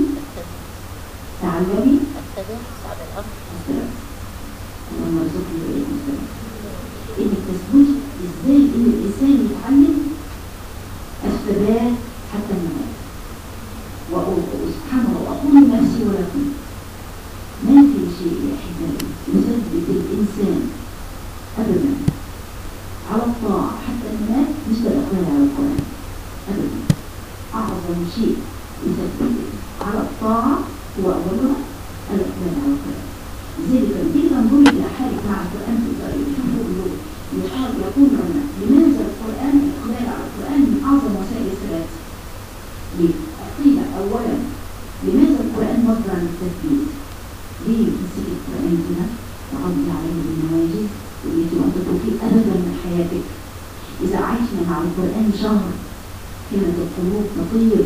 اللهم ارزقني وإياكم السلام. إنك تثبتي إزاي إن الإنسان يتعلم الثبات حتى الممات. وسبحان الله، وأقول لنفسي ولكم ما في شيء شيء يا أحبائي يثبت الإنسان أبدا على الطاعة حتى المات مش الإقبال على القرآن أبدا. أعظم شيء يثبت على الطاعة هو أولها الإقبال على القرآن. لذلك لما ننظر إلى حالك مع القرآن في الطريق شوفوا يقول لنا لماذا القرآن الإقبال على القرآن من أعظم وسائل الثبات؟ ليه؟ قيل أولا لماذا القرآن مصدر للتثبيت؟ ليه تمسك القرآن كده تعضي عليه بالنواجذ والتي وانتظر فيه أبدا من حياتك؟ إذا عشنا مع القرآن شهر كانت القلوب تطير.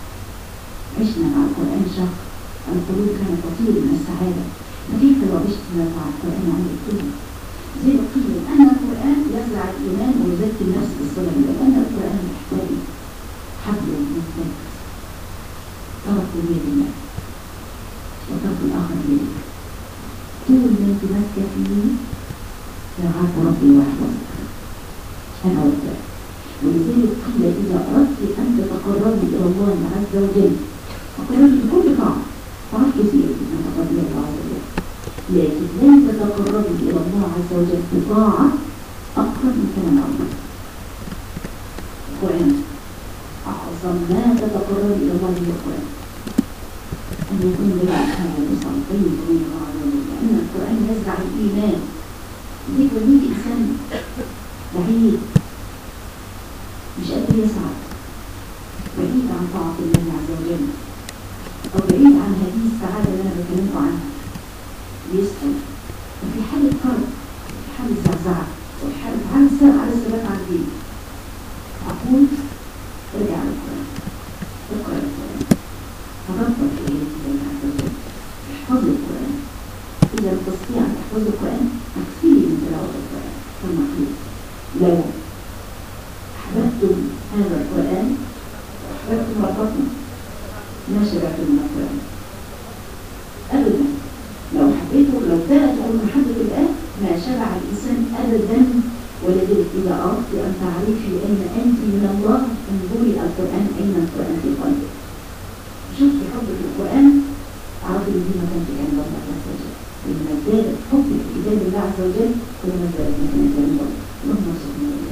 عشنا مع القرآن شهر القلوب كانت تطير من السعادة. فكيف لو عشنا مع القرآن عند الكلمة؟ زي ما قيل أن القرآن يزرع الإيمان ويزكي النفس بالصلاة، لأن القرآن يحتوي حبل ممتد طرف بيد الله وطرف الآخر بيدك. طول ما انت ماسكة فيه يرعاك ربي ويحفظك أنا وأنت. ولذلك قيل إذا أردت أن تتقربي إلى الله عز وجل تقربي بكل طاعة، طاعات كثيرة من تقربي إلى الله عز وجل، لكن لا تتقربي إلى الله عز وجل بطاعة أكثر من كلام الله. القرآن أعظم ما تتقربي إلى الله هو القرآن. أن يكون لك هذا بصوتين بين الله، لأن القرآن يزرع الإيمان. ذكر مين إنسان بعيد مش قادر يسعد، بعيد عن طاعة الله عز وجل، أو بعيد عن هذه السعادة اللي أنا بكلمكم عنها، يسأل وفي حالة كرب، في حالة زعزعة، وفي حالة على الثبات على الدين. أقول ارجع للقرآن، اقرأ القرآن، تدبر في آيات الله عز وجل، احفظ القرآن. إذا لم تستطيع أن تحفظ القرآن أكثري من تلاوة القرآن. ثم قيل لو أحببتم هذا القرآن وأحببتم ربكم ما شبعتم من القرآن أبدا. لو حبيته لو كانت محبة الله ما شبع الإنسان أبدا. ولذلك إذا أردت أن تعرفي أين أنت من الله انظري القرآن أين القرآن في قلبك. شوفي حبك للقرآن أعرفي أن دي مكانتك عند الله عز وجل. لما زاد حبك في كتاب الله عز وجل كلما زادت مكانتك عند الله. اللهم ارزقنا الله.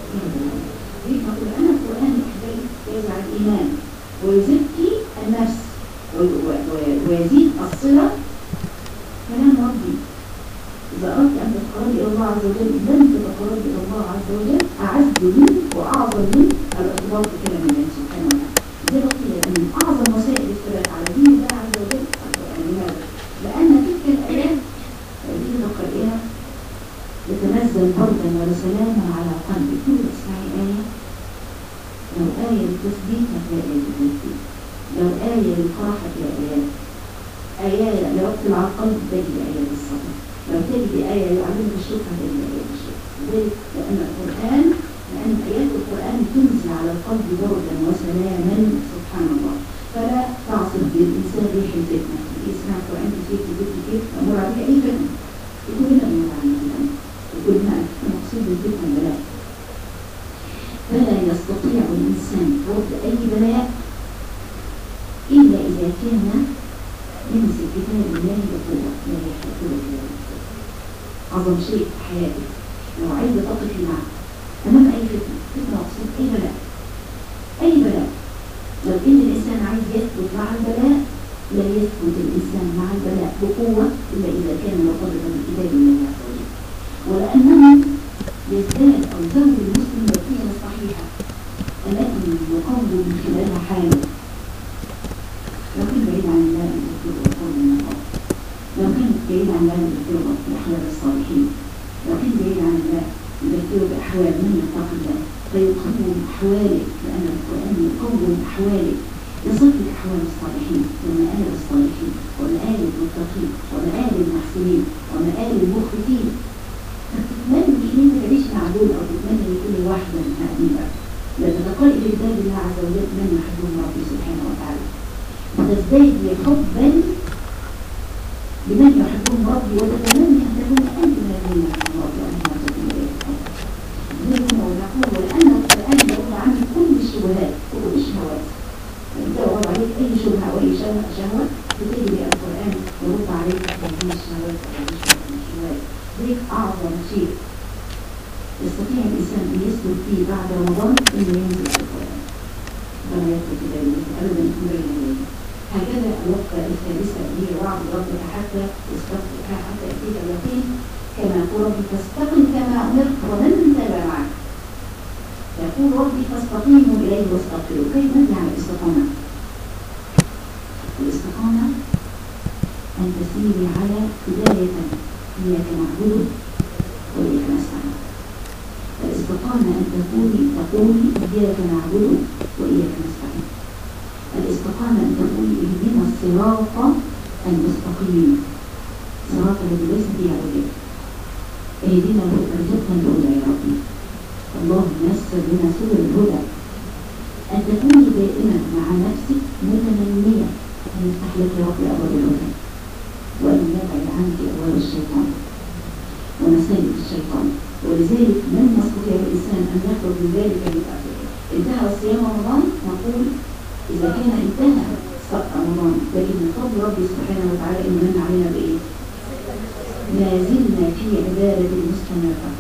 ليه نقول أن القرآن يحتاج يزرع الإيمان ويزكي النفس ويزيد الصلة. كلام ربي إذا أردت أن تتقربي إلى الله عز وجل لن تتقربي إلى الله عز وجل أعز منه وأعظم منه الارتباط بكلام الله سبحانه وتعالى. زي ما قيل أن من أعظم وسائل الثبات على دين الله عز وجل القرآن. لماذا؟ لأن تلك الآيات التي نقرأها يتنزل بردا وسلاما على قلبك. كل تسمعي آية، لو آية للتثبيت هتلاقي آية للتثبيت، لو آية للفرح هتلاقي آية لربط على القلب تجد آية للصبر، لو تجد آية يعلمك الشكر هتجد آية للشكر. لذلك لأن آيات القرآن تنزل على القلب بردا وسلاما سبحان الله. فلا تعصب بالإنسان ريح الفتنة. يسمع القرآن كتير كتير أمر عليك أي فتنة يقول لنا أمر عليك الآن يقول لنا المقصود بالفتنة البلاء. فلا يستطيع الإنسان رد أي بلاء إلا إذا كان يمسك كتاب الله بقوة. لا يحتاج إلى أعظم شيء في حياتك لو عايزة تقفي معه أمام أي فتنة مقصود أي بلاء، أي بلاء. لو إن الإنسان عايز يثبت مع البلاء لا يثبت الإنسان مع البلاء بقوة إلا إذا كان مرتبطا بكتاب الله عز وجل. ولأنه يزداد أو يزود المسلم اليقين الصحيحة التي يقوم من خلالها حاله. لو كان بعيد عن الله يذكر ويقول من الله، لو كان بعيد عن الله يذكر بأحوال الصالحين، لو كان بعيد عن الله يذكر بأحوال من يتقي الله فيقوم أحوالك. لأن القرآن يقوم أحوالك يصف لك أحوال الصالحين ومآل الصالحين ومآل المتقين ومآل المحسنين ومآل المخبتين. فتتمنى إن أنت تعيش مع دول أو تتمنى أن يكون واحدة من هؤلاء. لا تتقرأ في كتاب الله عز وجل من يحبهم ربي سبحانه وتعالى وتزداد حبا بمن يحبهم ربي وتتمنى أن تكون أنت من الذين يحبهم ربي وأنهم تكون إليه الأمر. ونقول ولأن القرآن يقول عن كل الشبهات كل الشهوات. فإذا وضع عليك أي شبهة أو أي شهوة بتجري القرآن يرد عليك بهذه الشهوات وهذه الشهوات. ذلك أعظم شيء يستطيع الإنسان أن يسلك فيه بعد رمضان إنه ينزل في القرآن. فلا يترك ذلك أبدا من بين يديه. هكذا الوقفة الثالثة هي وعد ربك حتى يستقبلك حتى يأتيك اليقين كما يقول ربي فاستقم كما أمرت ومن تاب معك. يقول ربي فاستقيموا إليه واستغفروا. كيف نعني الاستقامة؟ الاستقامة أن تسيري على بداية إياك نعبد وإياك نستعين. الاستقامة أن تقولي إياك نعبد وإياك نستعين. الاستقامة أن تقولي اهدنا الصراط المستقيم، صراط الذي ليس فيه عوجة. اهدنا ارزقنا الهدى يا ربي، اللهم يسر لنا سبل الهدى. أن تكوني دائما مع نفسك متمنية أن يفتح لك ربي أبواب الهدى، وأن يبعد عنك أبواب الشيطان ومسالك الشيطان. ولذلك من يستطيع الإنسان أن يخرج من ذلك انتهى صيام رمضان، نقول إذا كان انتهى صيام رمضان، لكن من فضل ربي سبحانه وتعالى إن من علينا بإيه؟ ما زلنا في عبادة مستمرة.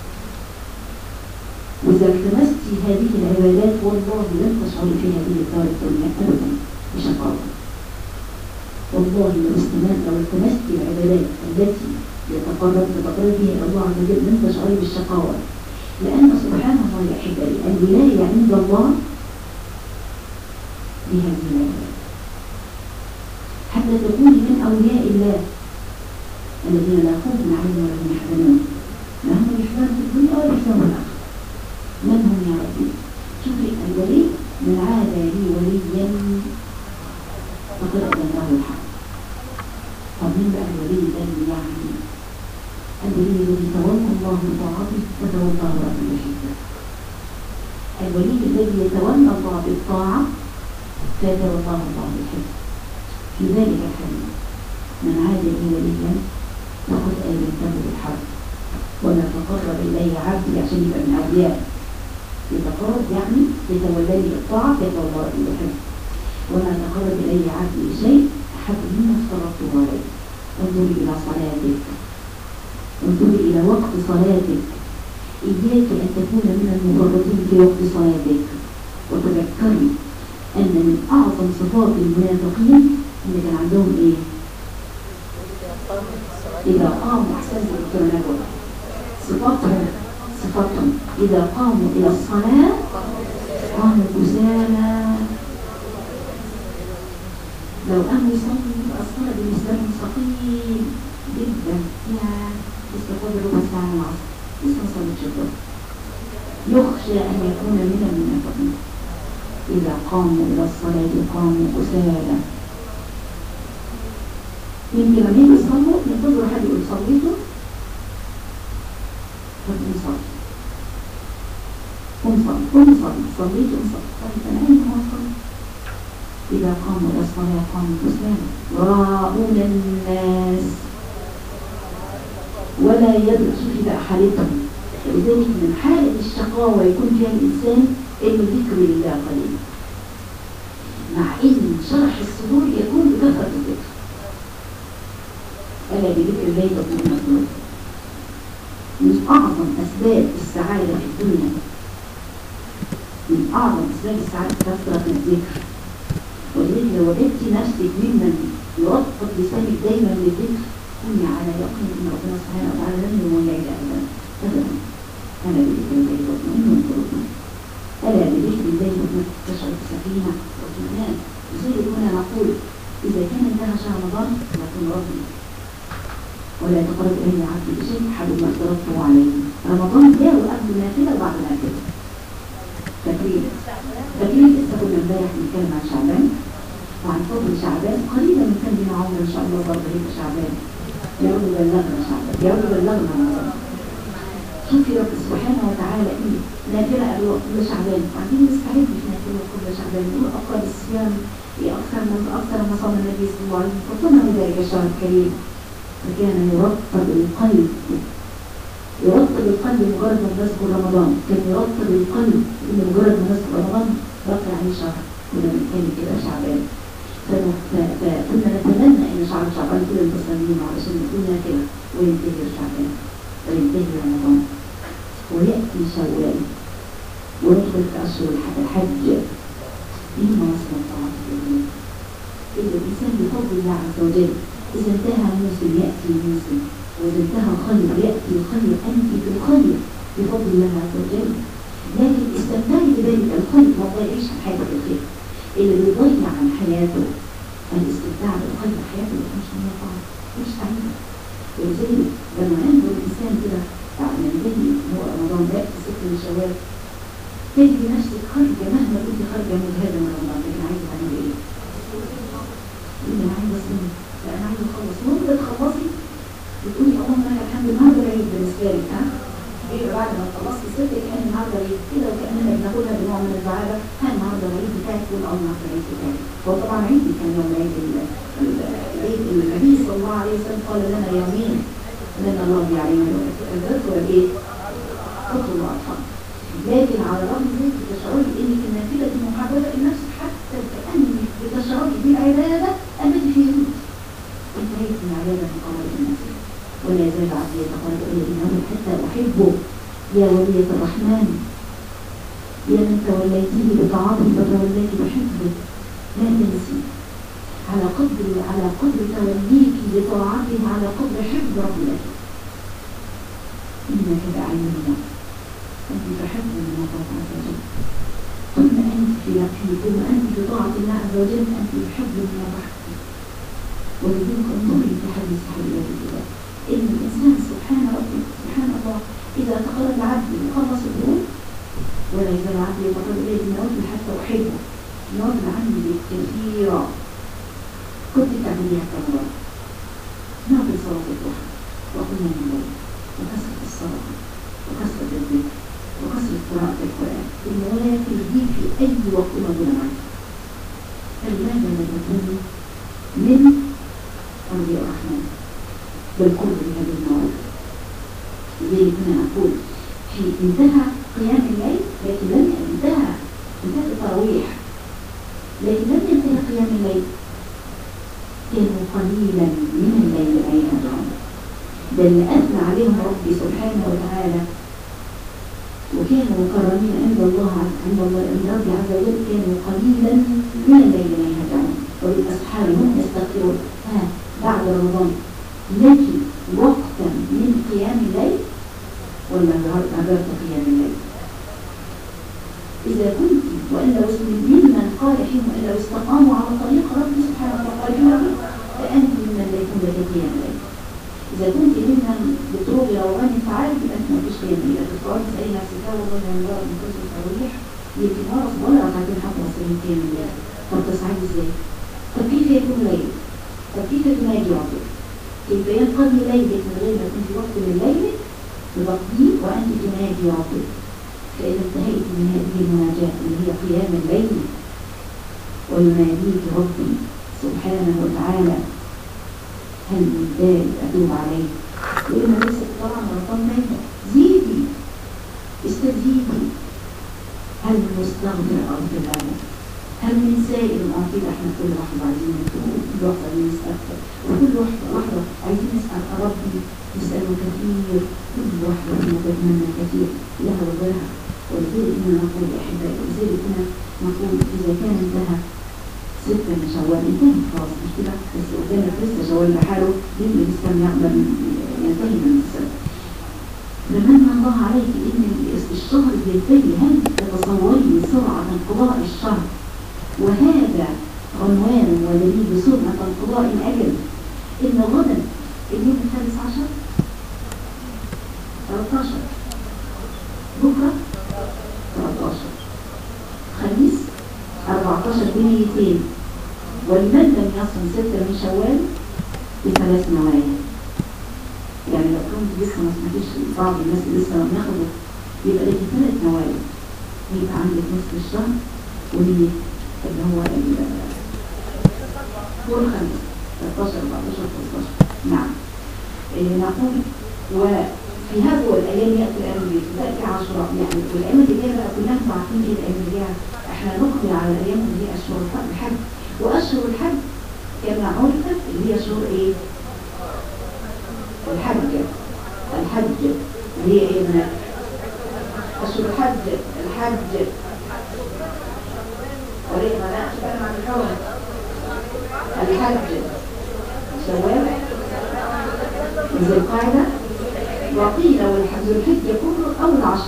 وإذا التمست هذه العبادات والله لن تشعر في هذه الدار الدنيا أبدا بشقاوة. والله لو التمست العبادات التي تتقرب بها إلى الله عز وجل لن تشعري بالشقاوة، لأن سبحان الله يا أحبائي الولاية عند الله بهذه العبادات حتى تكوني من أولياء الله الذين لا خوف عليهم ولا هم يحزنون، لا هم يحزنون في الدنيا ولا يحزنون في الآخرة. من هم يا ربي؟ شوفي الولي من عاد لي وليا فقد أذنه الحق. طب مين بقى الولي ده اللي يعني الولي الذي تولى الله بطاعته فتولاه ربه بحبه. الولي الذي يتولى الله بالطاعة فتولاه الله بحبه. في ذلك الحديث من عاد لي وليا فقد آذنته بالحرب وما تقرب إلي عبدي عشان يبقى من أولياء. يتقرب يعني يتولاني الطاعة يتولى ربي بحبه. وما تقرب إلي عبدي شيء أحب مما افترضته عليه. انظري إلى صلاتك، انظري إلى وقت صلاتك. إياك أن تكون من المفرطين في وقت صلاتك. وتذكري أن من أعظم صفات المنافقين أن كان عندهم إيه؟ إذا قاموا أحسنوا الكرنبوة صفاتهم إذا قاموا إلى الصلاة قاموا كسالى. لو أنه يصلي الصلاة بالنسبة له ثقيل جدا، يعني استفاد ربع ساعة من العصر لسه ما صليتش الظهر. يخشى أن يكون من المنافقين إذا قاموا إلى الصلاة قاموا كسالى. يمكن لما يجوا يصلوا ينتظروا حد يقول صليتوا فقوم صلي، قوم صلي، صليت قوم صلي. طيب أنا أين هو صلي؟ إذا قاموا إلى الصلاة قاموا كسالى يراءون الناس ولا يدرسوا في بقى حالتهم. ولذلك من حالة الشقاوة يكون فيها الإنسان إنه ذكر لله قليل، مع إن شرح الصدور يكون بكثرة الذكر. ألا بذكر الله تطمئن القلوب. من أعظم أسباب السعادة في الدنيا، من أعظم أسباب السعادة كثرة الذكر. ولذلك لو وجدت نفسك ممن يرطب لسانك دايما بالذكر كوني على يقين أن ربنا سبحانه وتعالى لن يضيعك أبدا أبدا. ألا بذكر الله تطمئن القلوب، ألا بذكر الله تشعر بسكينة واطمئنان. لذلك هنا نقول إذا كان انتهى شهر رمضان فكن ربي ولا تقرب إلي عبدي بشيء حد ما افترضته عليه. رمضان جاء قبل نافلة وبعد نافلة. تكريم لسه كنا امبارح بنتكلم عن شعبان وعن فضل شعبان قليلا من كان بينا عمر إن شاء الله برضه هيبقى شعبان. يا رب بلغنا شعبان، يا رب بلغنا رمضان. شوفي رب سبحانه وتعالى إيه نافلة كل شعبان، وبعدين نستعد في نافلة كل شعبان نقول أقرب الصيام أكثر ما صام النبي صلى الله عليه وسلم. فطلنا من ذلك الشهر الكريم فكان يرطب القلب مجرد ما نذكر رمضان. كان يرطب القلب إن مجرد ما نذكر رمضان رفع عليه شهر كنا بنتكلم كده شعبان. فكنا نتمنى ان شهر شعبان كل المصلين علشان نكون كده وينتهي شعبان وينتهي رمضان ويأتي شوال وندخل في أشهر الحج. دي مواسم الطاعات الجميلة اللي الإنسان بفضل الله عز وجل إذا انتهى موسم يأتي موسم، وإذا انتهى خير يأتي خير، أنت بالخير بفضل الله عز وجل. لكن استمتعي بذلك الخير ما تضيعيش عن حياتك الخير. اللي بيضيع عن حياته الاستمتاع بالخير حياته مش منفعة مش سعيدة. ولذلك لما ينظر الإنسان كده بعد ما ينتهي هو رمضان يأتي 6 من شوال تجد نفسك خارجة مهما كنت خارجة مجهدة من رمضان، لكن عايزة تعمل ايه؟ اللي عايزة أصوم، لا أنا عايزة أخلص. وأنت تخلصي بتقولي اللهم لك الحمد النهارده العيد بالنسبة لك. ايه بعد ما خلصتي ست كأن النهارده العيد كده، وكأننا بناخدها بنوع من الزعابة. النهارده العيد بتاعك تقول النهارده العيد بتاعك. هو طبعا عيدي كان يوم العيد العيد النبي صلى الله عليه وسلم قال لنا يومين لنا الله علينا الذكر ايه؟ فضل الله الحمد. لكن على الرغم من ذلك بتشعري انك النافله دي محببه النفس، حتى كانك بتشعري بالعباده التي في يومك. انتهيت من عباده من قضاء النفس، ولا يزال عبدي يتقرب الي انه حتى احبه. يا ولية الرحمن يا من توليته بطاعته فتوليت بحبه، لا تنسي على قدر توليك بطاعته على قدر حب ربك. انك بعيننا أنت تحب من الله عز وجل. ثم أنت في يقين، ثم أنت في طاعة الله عز وجل، أنت تحب من رحمته. ولذلك انظري في حديث حبيبتي كده إن الإنسان سبحان ربي سبحان الله إذا تقرب العبد وخلص الظروف، ولا يزال العبد يتقرب إليه بالنوافل حتى أحبه. النوافل عندي كثيرة كنت تعمليها كثيرا. نوافل صلاة الضحى وقيام الليل وكثرة الصلاة وكثرة الذكر وكثرة قراءة القرآن. النوافل دي في أي وقت موجودة معك. فلماذا لا تكوني من أولياء الرحمن بالقرب بهذه النوافل؟ لذلك هنا أقول في انتهى قيام الليل، لكن لم انتهى التراويح، لكن لم ينتهي قيام الليل. كانوا قليلا من الليل أي يهجعون. ده اللي أثنى عليهم ربي سبحانه وتعالى وكانوا مكرمين عند الله عند ربي عز وجل. كانوا قليلا من الليل ما يهجعون وبالأسحار هم يستغفرون. بعد رمضان لك وقتا من قيام الليل ولا هجرت قيام الليل؟ إذا كنت وإلا ممن قال فيهم إلا استقاموا على طريق ربي سبحانه وتعالى فأنت ممن لا يكون لك قيام الليل. إذا كنت ممن بتروحي رواني فعال يبقى أنت ما فيش قيام الليل. تقعدي تسألي نفسك والله أنا مجرد من كثرة التراويح يمكن مرة ولا ركعتين حتى وصلين قيام الليل. طب تسعدي إزاي؟ طب كيف يكون ليل؟ طب كيف تناجي ربك؟ كيف ينقضي ليلك من غير ما يكون في وقت لليل تبقيه وأنت تناجي ربك؟ فإذا انتهيت من هذه المناجاة اللي هي قيام الليل ويناديك ربي سبحانه وتعالى هل من ذلك أتوب عليه؟ وإن ليس طبعا رمضان ميتة زيدي استزيدي. هل من مستغفر أغفر له؟ هل من سائل أعطيه؟ احنا كل لحظة عايزين نتوب، كل لحظة عايزين نستغفر، وكل لحظة عايزين نسأل ربي نسأله كثير، كل لحظة نتمنى كثير لها وغيرها. ولذلك هنا نقول يا أحبائي، ولذلك هنا نقول إذا كان انتهى 6 من شوال انتهى خلاص مش كده، بس قدامك لسه شوال بحاله اللي لسه يقدر ينتهي من السنة. فمن الله عليك إن الشهر بينتهي. هل تتصوري سرعة انقضاء الشهر؟ وهذا عنوان ودليل سرعة انقضاء الأجل. إن غدا اليوم 15 13 بكرة 13 خميس 14 بنيتين، ولمن لم يصم 6 من شوال ب3 نوايا. يعني لو كنت لسه ما سمعتيش بعض الناس لسه ما بناخده يبقى لك 3 نوايا. يبقى عندك نصف الشهر ونية اللي هو الخميس 13 14 15. نعم نقول وفي هذه الأيام يأتي الأيام البيت تأتي عاشوراء. يعني والأيام اللي جاية بقى كلها عارفين إيه الأيام اللي جاية. إحنا نقبل على الأيام اللي هي أشهر الحج وأشهر الحج كما عرفت اللي هي شهور إيه؟ الحج اللي هي إيه من أشهر الحج وليه ما لا أتكلم عن الحرم الحج شوال ذي القاعدة وقيل والحج الحج كله أول 10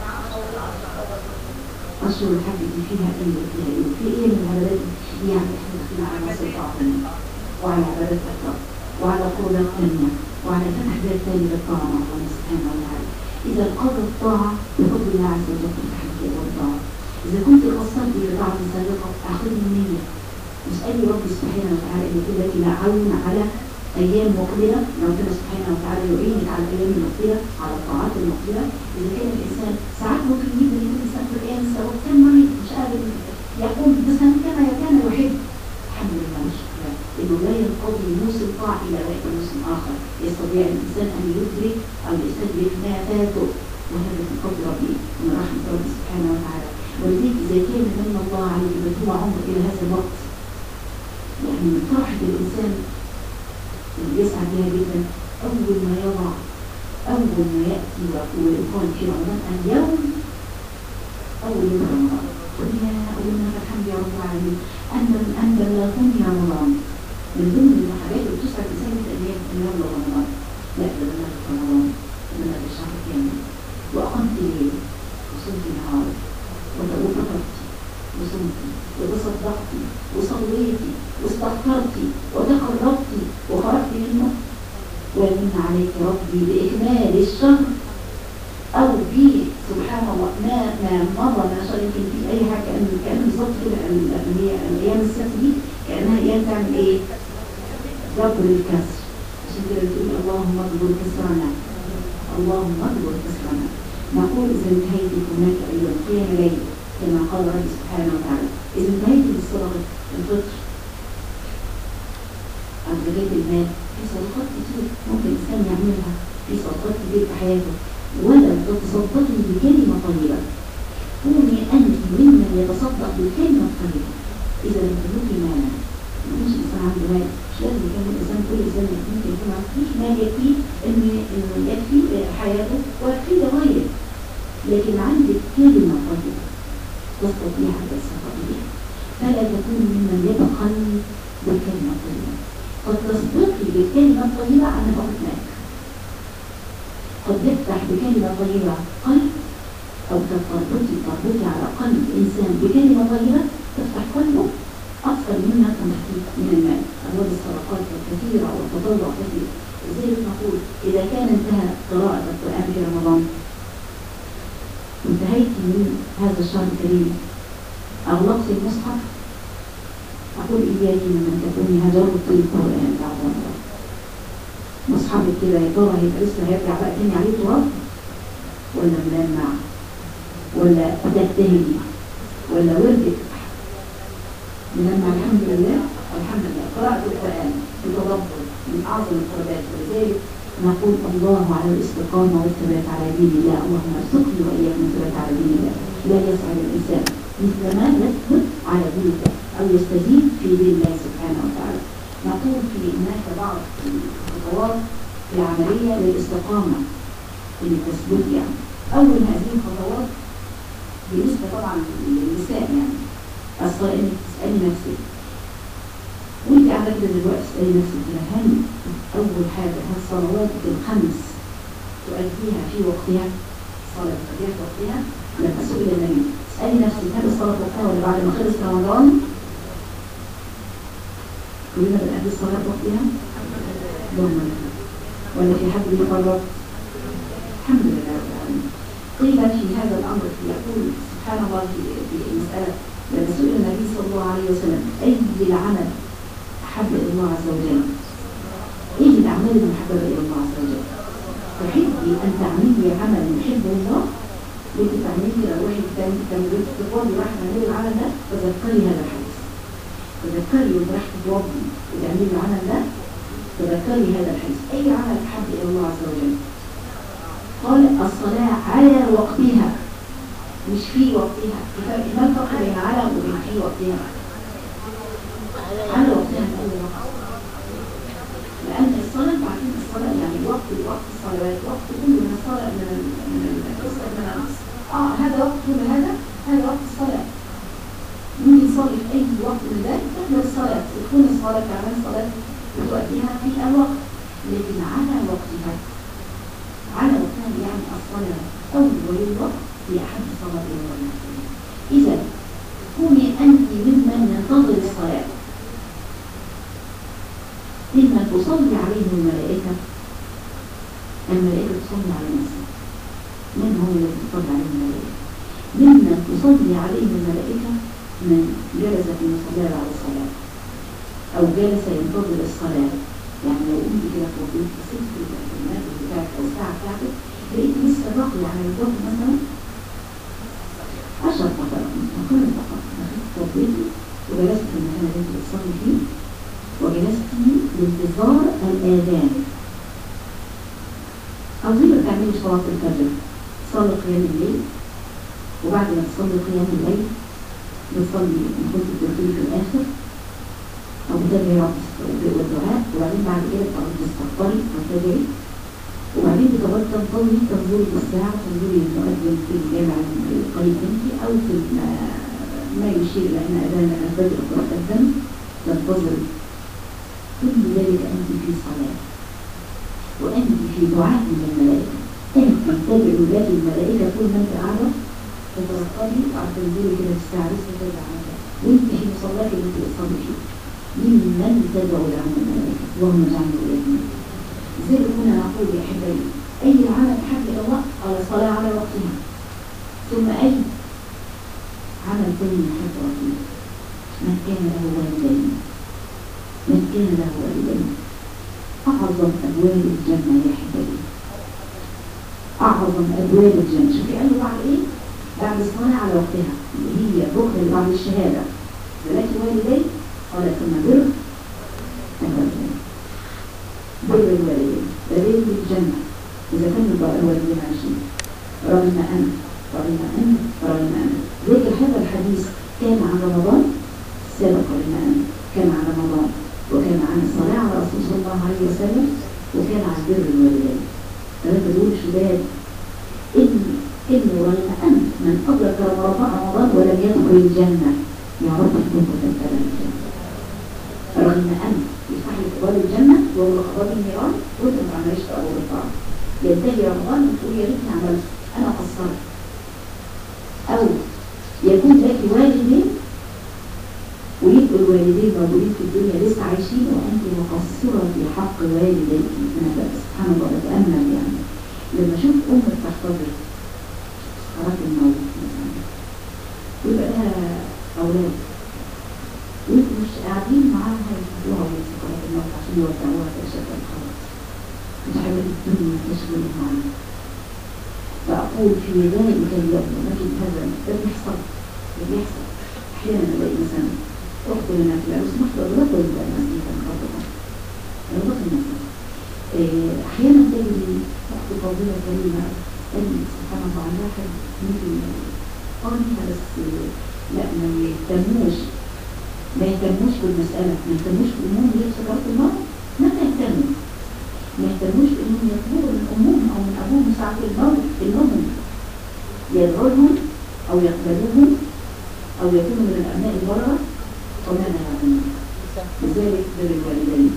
أشهر الحج دي فيها إيه في إيه من العبادات يعني إحنا داخلين على نص الطاعة وعلى عبادات أكثر وعلى قربات ثانية وعلى فتح باب ثاني للطاعة مع الله سبحانه وتعالى. إذا قضى الطاعة بفضل الله عز وجل في الحج والطاعة. إذا كنت قصرت بطاعة سابقة أخذ النية اسألي ربي سبحانه وتعالى إن التي لا عون على أيام مقبلة ربنا سبحانه وتعالى يعينك على الأيام المقبلة على الطاعات المقبلة. إذا كان الإنسان ساعات ممكن جدا يكون الإنسان في الأيام السابقة كان مريض مش قادر يقوم بس كما كان يحب الحمد لله والشكر إنه لا ينقضي موسم طاعة إلى وقت موسم آخر يستطيع الإنسان أن يدرك أو يستدرك ما فاته وهذا من فضل ربي ومن رحمة ربي سبحانه وتعالى. ولذلك إذا كان من الله عليه بطلع عمره إلى هذا الوقت يعني من فرحة الإنسان اللي يسعد بها جدا أول ما يأتي ويقال في رمضان اليوم أول يوم رمضان قل يا أول ما الحمد يا رب العالمين أن بلغتني رمضان من ضمن الحاجات اللي بتسعد الإنسان الأيام أن يبلغ رمضان لا ده بلغت رمضان بلغت الشهر كامل وأقمت ليل وصمت نهار وفطرتي وصمتي وتصدقتي وصليتي واستغفرتي وتقربتي وخرجت منه ومن عليك ربي بإكمال الشهر أو سبحان الله ما مضى من شهر يمكن في أي حاجة كأن بالظبط كده الأيام الست دي كأنها أيام تعمل إيه؟ جبر الكسر عشان كده بتقول اللهم اجبر كسرنا اللهم اجبر كسرنا. نقول إذا انتهيت هناك أيام قيام ليل كما قال ربي سبحانه وتعالى إذا انتهيت بالصدقة الفطر أو زكاة المال في صدقات كتير ممكن الإنسان يعملها في صدقات كتير في حياته ولو تتصدقي بكلمة طيبة كوني أنت ممن يتصدق بالكلمة الطيبة. إذا لم تملكي مالا ما فيش إنسان عنده مال مش لازم يكون الإنسان كل إنسان ممكن يكون ما فيش مال يكفيه إنه يكفي حياته ويكفي لغيره لكن عندك كلمة طيبة تستطيع أن تتصدقي بها فلا تكون ممن يبخل بالكلمة الطيبة. قد تصدقي بالكلمة الطيبة عن نفقة مالك قد يفتح بكلمة طيبة قلب أو تربطي على قلب إنسان بكلمة طيبة تفتح قلبه أكثر مما تنحكي من المال. أبواب الصدقات كثيرة والتطوع كثير. لذلك نقول إذا كان انتهى قراءة القرآن في رمضان انتهيت من هذا الشهر الكريم أغلقت المصحف أقول إياك من تكوني هجرت القرآن بعد رمضان مصحفك كده يا ترى لسه هيرجع بقى تاني عليه تراب ولا ملمع ولا تجتهدي ولا وردك ملمع الحمد لله والحمد لله. قراءة القرآن بتدبر من أعظم القربات. ولذلك نقول الله على الاستقامة والثبات على دين الله. اللهم ارزقني وإياكم الثبات على دين الله. لا يسعد الإنسان مثل ما يثبت على دين الله أو يستزيد في دين الله سبحانه وتعالى. نقول في هناك بعض الخطوات العملية للاستقامة للتثبيت يعني. أول هذه الخطوات بالنسبة طبعا للنساء يعني أصلا إنك تسألي نفسك وانت قاعدة كده دلوقتي تسألي نفسك هل أول حاجة الصلوات الخمس تؤديها في وقتها صلاة تؤديها في وقتها لما سئل النبي تسألي نفسك هل الصلاة وقتها ولا بعد ما خلص رمضان؟ كلنا بنأدي الصلاة وقتها؟ ولا في حد بيقرر؟ الحمد لله رب العالمين. قيل في هذا الأمر يقول سبحان الله في مسألة لما سئل النبي صلى الله عليه وسلم أي العمل أحب إلى الله عز وجل؟ إيه الأعمال المحببة إلى الله عز وجل؟ تحبي أن تعملي عمل يحبه الله وأنت تعملي روحي تمرين تقومي راح تعملي العمل ده تذكري هذا الحديث. تذكري وأنت راح تتوضي وتعملي العمل ده تذكري هذا الحديث. أي عمل أحب إلى الله عز وجل؟ قال الصلاة على وقتها مش في وقتها. ما الفرق بين على وبين في وقتها؟ وقت الصلوات، وقت كل من الصلاة هذا وقت كل هذا وقت الصلاة. ممكن يصلي في أي وقت من ذلك قبل الصلاة، تكون الصلاة كمان صلاة وتؤديها في الوقت، لكن على وقتها يعني الصلاة أول الوقت في أحد صلاة اليوم. إذا كوني أنت ممن ينتظر الصلاة، ممن تصلي عليه الملائكة تصلي على نفسها. من هو الذي تصلي عليه الملائكة؟ ممن تصلي عليه الملائكة من جلس في مصلاه على الصلاة أو جلس ينتظر الصلاة. يعني لو قمت كده فوضيت سبت المنبه بتاعك أو الساعة بتاعتك، لقيت لسه باقي على الظهر مثلا 10 دقائق مستقر فقط، فوضيتي وجلست في المكان اللي انت بتصلي فيه، وجلست لانتظار الآذان. عظيم تعملي صلاة الفجر، تصلي قيام الليل، وبعد ما تصلي قيام الليل بتصلي كنت بتقولي في الآخر أو بتدعي والدعاء، وبعدين بعد كده بتقعدي تستغفري وتدعي، وبعدين بتقعدي تنظري في الساعة، تنظري المؤذن في الجامع القريب منك أو في ما يشير إلى أن أذان الفجر قد أذن، تنتظري. كل ذلك أنت في صلاة، وأنت في دعاء للملائكة، أنت تدعو لك الملائكة طول ما أنت قاعدة تترقبي وقاعدة تنزلي كده في الساعة لسه ترجع عنها، وأنت في مصلاك اللي أنت بتصلي فيه. ممن تدعو لهم الملائكة، اللهم اجعلنا وإياكم. زي كنا نقول يا أحبائي، أي عمل حد إلى الله على الصلاة على وقتها، ثم أي عمل ثاني حد وقتها. من كان له والدين أعظم أبواب الجنة يا أحبائي، أعظم أبواب الجنة. شوفي قال له بعد إيه؟ بعد الصلاة على وقتها اللي هي الركن اللي بعد الشهادة، لك والدين قال ثم بر الوالدين. بر الوالدين دليل الجنة إذا كان الوالدين عايشين. رغم أن ذكر هذا الحديث كان عن رمضان، سابق لنا كان عن رمضان، وكان عن الصلاة على رسول صلى الله عليه وسلم، وكان عن بر الوالدين. ثلاثة دول شباب إنه رغم أن من أدرك رمضان ولم يدخل الجنة يا رب كنت تنتبه الجنة. رغم أن يفتح لك أبواب الجنة ويغلق أبواب النيران وأنت ما عملتش أبواب الطاعة. ينتهي رمضان وتقول يا ريتني عملت، أنا قصرت. أو يكون لك والدين ويبقوا الوالدين موجودين في الدنيا لسه عايشين وأنت مقصرة في حق والديك. أنا سبحان الله بتأمل يعني لما أشوف أم بتحتضر سكرات الموت مثلا، ويبقى لها أولاد ويبقوا مش قاعدين معاها يفضلوها من سكرات الموت عشان يودعوها تشغل خلاص، مش حاجة الدنيا تشغلهم عنها. فأقول في ذلك اليوم لكن هذا ده بيحصل أحيانا نلاقي مثلا أخت لنا في العروس محضر رضا المسيحة مقربة رضا المسيحة. أحيانا تجري أخت فاضلة كريمة أن سبحان الله عندها حد مثل قانها بس لا ما يهتموش بالمسألة، ما يهتموش بأمهم اللي سكرات المرض، ما يهتموش بأنهم يطلبوا من أمهم أو من أبوهم ساعة الموت إنهم يدعوا لهم أو يقبلوهم أو يكونوا من الأبناء البررة وما نهى عنه. لذلك بر الوالدين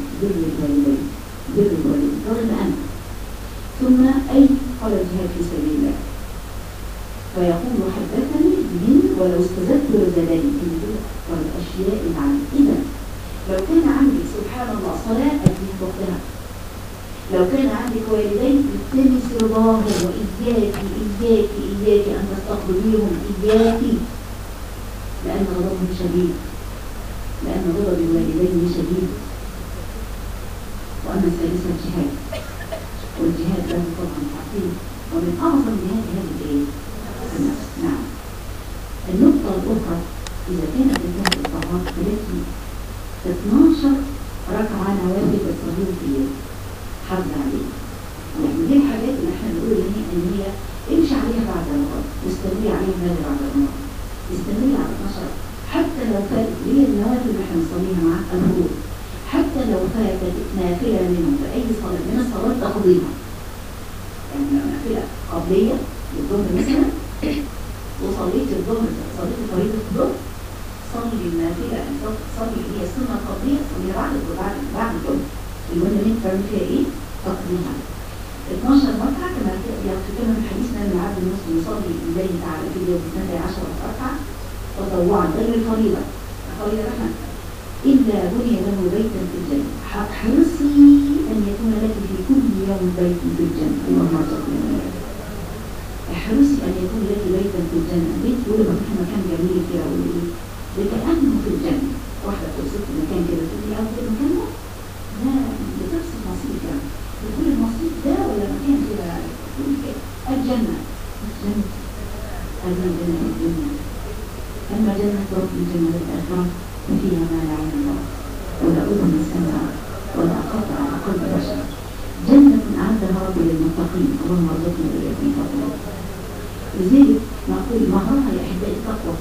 رغم أن ثم أي قال الجهاد في سبيل الله فيقول حدثني من ولو استزدت رزدين والأشياء العامة. إذا لو كان عندي سبحان الله صلاة أديه وقتها، لو كان عندك والدين التمس رضاهم، وإياك أن تستقبليهم، لأن غضبهم شديد، لأن غضب الوالدين شديد. وأما الثالثة الجهاد، والجهاد له طبعا تعطيل، ومن أعظم جهاد النفس. نعم. النقطة الأخرى إذا كانت انتهت الطاعات التي 12 ركعة نوافل الصغير في اليوم حافظ عليها. يعني دي الحاجات اللي احنا بنقول ان هي امشي عليها بعد رمضان، واستمري عليها ماذا بعد رمضان، استمري على 12 حتى لو فاتت هي النوافل اللي احنا بنصليها مع الفروض، حتى لو فاتت نافلة منهم في أي صلاة من الصلاة تقضيها قبلية الظهر مثلا، وصليت الظهر، صليت فريضة الظهر، صلي النافلة، صلي اللي هي السنة القبلية، صلي بعد الظهر. المهم ان انت تعمل فيها ايه؟ تقديمها 12 ركعة كما يكتب في حديثنا ان العبد المسلم يصلي لله تعالى في اليوم 12 ركعة تطوعا غير الفريضة، الفريضة رحمة، إلا بني له بيتا في الجنة. احرصي أن يكون لك في كل يوم بيت في الجنة. اللهم ارزقنا وإياك. احرصي أن يكون لك بيتا في الجنة. بيت يقول لما في مكان جميل كده وكأنه في الجنة. واحدة توصف مكان كده تقول لي أو المكان ده بتوصف نصيب يعني. بتقول النصيب ده ولا مكان كده تقول كده الجنة. الجنة هذه جنة الدنيا. أما جنة رب الجنة الآخرة فيها ما لا عين الله ولا أذن سمعت ولا خطر على قلب بشر. جنة أعدها ربي للمتقين. اللهم ارزقنا وإياكم فضلا. لذلك نقول مهرها يا أحبائي التقوى،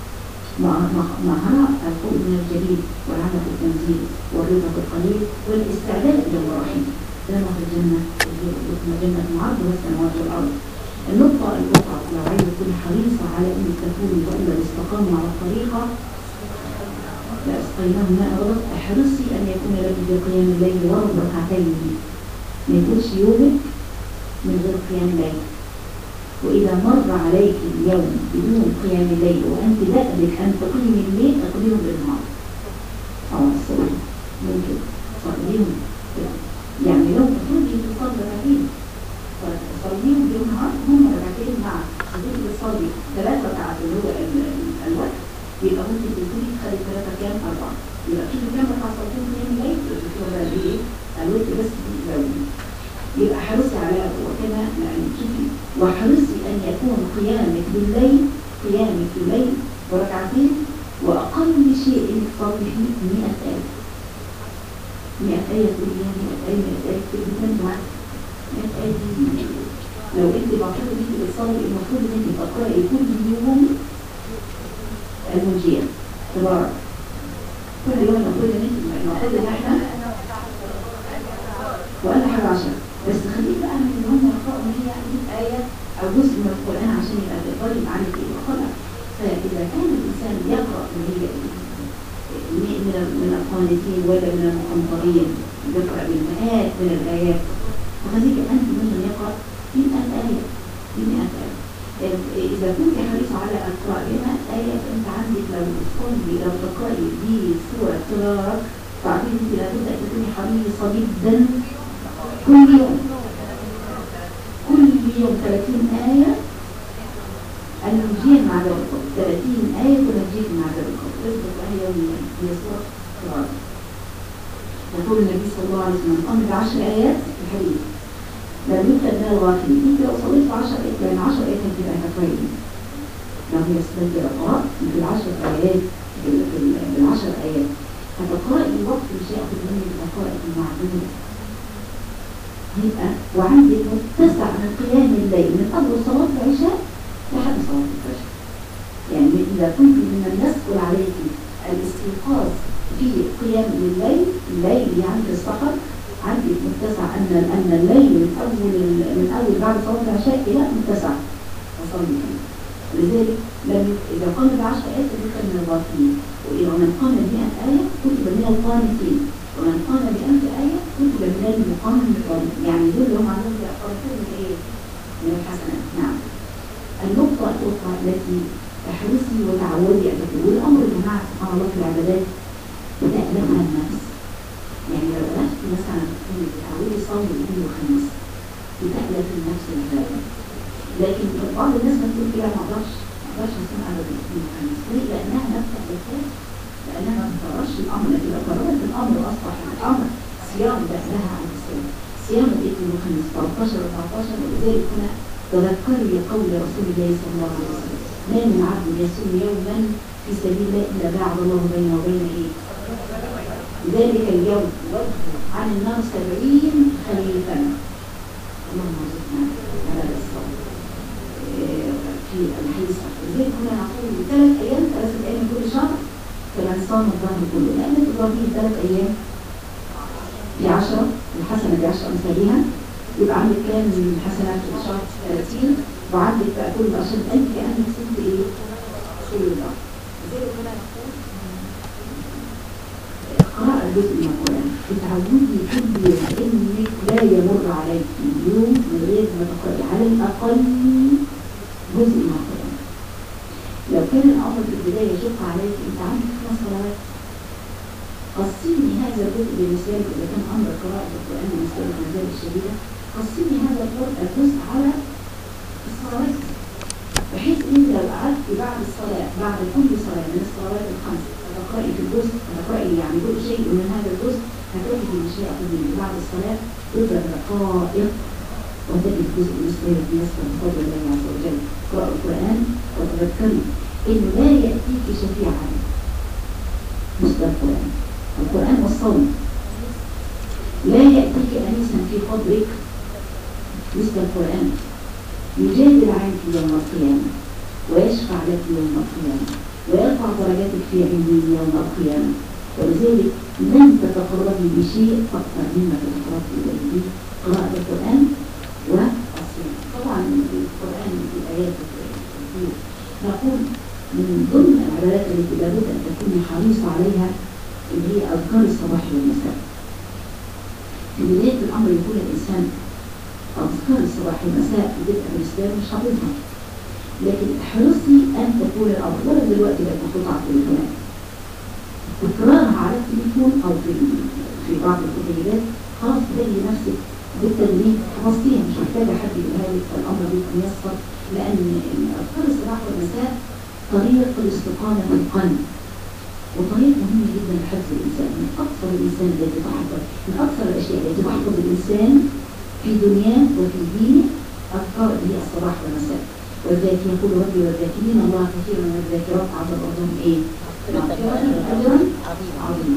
مهرها الخوف من الجليل والعمل بالتنزيل والرضا بالقليل والاستعداد إلى الرحيم. ده مهر الجنة، جنة عرضها السماوات والأرض. النقطة الأخرى لو عايزة تكون حريصة على أن تكوني وإلا الاستقامة على الطريقة لأسقيناه ماء غضب. احرصي أن يكون لك في قيام الليل ورد ركعتين، ما يكونش يومك من غير قيام الليل. وإذا مر عليك اليوم بدون قيام الليل وأنت دأبك أن تقيمي الليل تقضيهم بالنهار أو الصبح ممكن تصليهم يعني لو تفضي تصلي ركعتين تصليهم بالنهار هم ركعتين مع تقدري تصلي 3 ركعات اللي هو الوقت، يبقى ممكن تقولي تخلي 3 كام 4، يبقى في كام ركعة صلاتين قيام الليل تقولي بقى ايه الوقت بس زوجي. يبقى حرصي على وكما يعني شوفي وحرصي أن يكون قيامك بالليل قيامك بالليل وركعتين وأقل شيء إنك تصلي فيه 100 آية. 100 آية تقولي لها 100 آية 100 آية تقولي لها 100 آية دي لو أنت معتقد إنك بتصلي المفروض إنك تقرأي كل يوم المنجية تبارك كل يوم المفروض إن إحنا وأنا حاجة 10 بس خليك بقى من ان هم يقرأوا ان هي 100 آية أو جزء من القرآن عشان يبقى تقدري معرفة ايه وخلق. فإذا كان الإنسان يقرأ ان هي من القانتين ولا من المقنطرين يقرأ بالمئات من الآيات، وخليك أنت ممكن يقرأ 100 آية 100 آية. إذا كنت حريصة على القراءة 100 آية فأنت عندك لو تقرأي دي سورة تبارك فأعتقد أنت لابد أن تكوني حريصة جدا كل يوم 30 آية المنجية مع ذلك 30 آية المنجية مع ذلك اصبح آية يوميا هي سورة تبارك. يقول النبي صلى الله عليه وسلم قام ب10 آيات في الحديث لا يكتب من الغافلين. انت لو صليت 10 آيات يعني 10 آيات هتبقى كفاية لو هي سنة قراءة في 10 آيات في 10 آيات هتقرأي الوقت مش هياخد منك القراءة المعدودة. يبقى وعندك متسع من قيام الليل من أول صلاة العشاء لحد صلاة الفجر. يعني إذا كنت ممن يثقل عليك الاستيقاظ في قيام الليل يعني في السحر عندك متسع أن الليل من أول بعد صلاة العشاء إلى متسع وصلي فيه. لذلك إذا قام ب10 آيات ذكر من الغافلين، وإذا من قام ب100 آية كتب من القانتين، ومن قام ب1000 آية كتب من المقنطرين. يعني دول هم عندهم يقرأون من إيه؟ من الحسنات. نعم. النقطة الأخرى التي احرصي وتعودي أن تكون والأمر يا جماعة سبحان الله في العبادات بتألفها النفس. يعني لو بدأت مثلا تعودي صوم الاثنين والخميس بتألف النفس العبادة. لكن بعض الناس بتقول كده ما اقدرش اصوم ابدا الاثنين والخميس. ليه؟ لأنها ما بتألفهاش، لأنها ما بتقررش الأمر. لكن لو قررت الأمر أصبح الأمر صيام بأهلها عن الصيام، صيام الاثنين والخميس 13 و14. ولذلك هنا تذكري قول رسول الله صلى الله عليه وسلم ما من عبد يصوم يوما في سبيل الله إلا باعد الله بينه وبين إيه؟ ذلك اليوم عن النار 70 خليفا. اللهم ارزقنا على الصوم في الحيصة. لذلك هنا نقول 3 أيام من كل شهر كمن صام الظهر كله، لأن الظهر 3 أيام ب10 الحسنة ب10 أمثالها يبقى عندك كام من حسنات في الشهر 30 وعندك بقى كل 10,000 كأنك سبت ايه؟ كل ده. قراءة جزء من القرآن اتعودي كل يوم انك لا يمر عليك يوم من غير ما تقرأي على الأقل جزء من القرآن. لو كان الأمر في البداية يشق عليك انت عندك 5 صلوات، قسمي هذا الجزء بالنسبة لك إذا كان أمر قراءة القرآن بالنسبة لك المزايا الشديدة، قسمي هذا الجزء على الصلوات، بحيث ان لو قعدت بعد الصلاة بعد كل صلاة من الصلوات الخمس تقرأي في الجزء، تقرأي يعني كل شيء من هذا الجزء، هتجد ان شيء قديم بعد الصلاة تبقى دقائق وتجد جزء بالنسبة لك يسر بفضل الله عز وجل. اقرأ القرآن وتذكري انه لا يأتيك شفيعا مثل القرآن. القرآن والصوم لا يأتيك أنيسا في قبرك مثل القرآن، يجادل عنك يوم القيامة ويشفع لك يوم القيامة ويرفع درجاتك في علمين يوم القيامة. ولذلك لن تتقربي بشيء أكثر مما تتقربي إليه به قراءة القرآن والصيام. طبعا القرآن في آيات كثير. نقول من ضمن العبادات التي لابد أن تكوني حريصة عليها اللي هي أذكار الصباح والمساء. في بداية الأمر يقول الإنسان أذكار الصباح والمساء بتبقى بالنسبة له مش حافظها، لكن احرصي أن تكون الأفضل دلوقتي بقت محطوطة على التليفونات، تكرارها على التليفون أو في بعض الكتيبات، خلاص تلاقي نفسك بالتدريب حفظتيها، مش محتاجة حد يقولها لك، فالأمر بيكون يسر، لأن أذكار الصباح والمساء طريق الاستقامة في القلب وطريق مهم جدا لحفظ الإنسان. من أكثر الإنسان التي تحفظ، من أكثر الأشياء التي تحفظ الإنسان في دنياه وفي دينه أذكار هي الصباح والمساء. ولذلك يقول ربي والذاكرين الله كثيرا والذاكرات عظم أرضهم إيه؟ أجرا عظيما.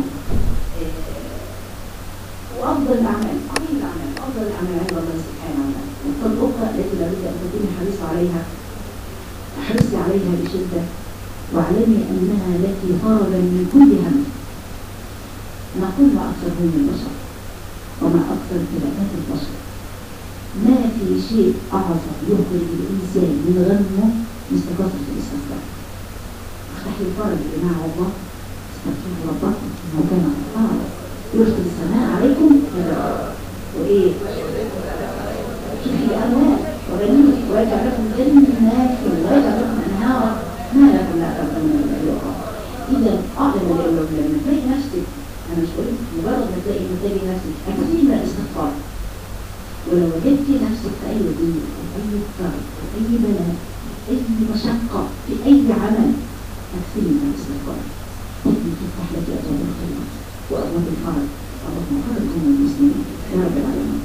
وأفضل الأعمال أفضل الأعمال عند الله سبحانه وتعالى. والطرق الأخرى التي لابد أن تكوني حريصة عليها، احرصي عليها بشدة واعلمي أنها لك فرجا من كل هم. نقول ما أكثر هم البشر وما أكثر ابتلاءات البشر، ما في شيء أعظم يخرج الإنسان من غمه مثل كثرة الاستغفار. افتحي الفرج يا جماعة والله، استغفروا ربكم إنه كان غفارا يرسل السماء عليكم وإيه؟ شوفي الأموال وغنيمة ويجعل لكم جنات ويجعل لكم أنهارا ما لكم لا ترجون من الأخرى. إذا أعلم الأولى لما تلاقي نفسك، أنا مش بقول مجرد ما تلاقي نفسك أكثر من الاستغفار، ولو وجدتي نفسك في أي ضيق في أي كرب في أي بلاء في أي مشقة في أي عمل أكثر من الاستغفار تفتح لك أبواب الخيرات وأبواب الفرج. اللهم فرج هم المسلمين يا رب العالمين.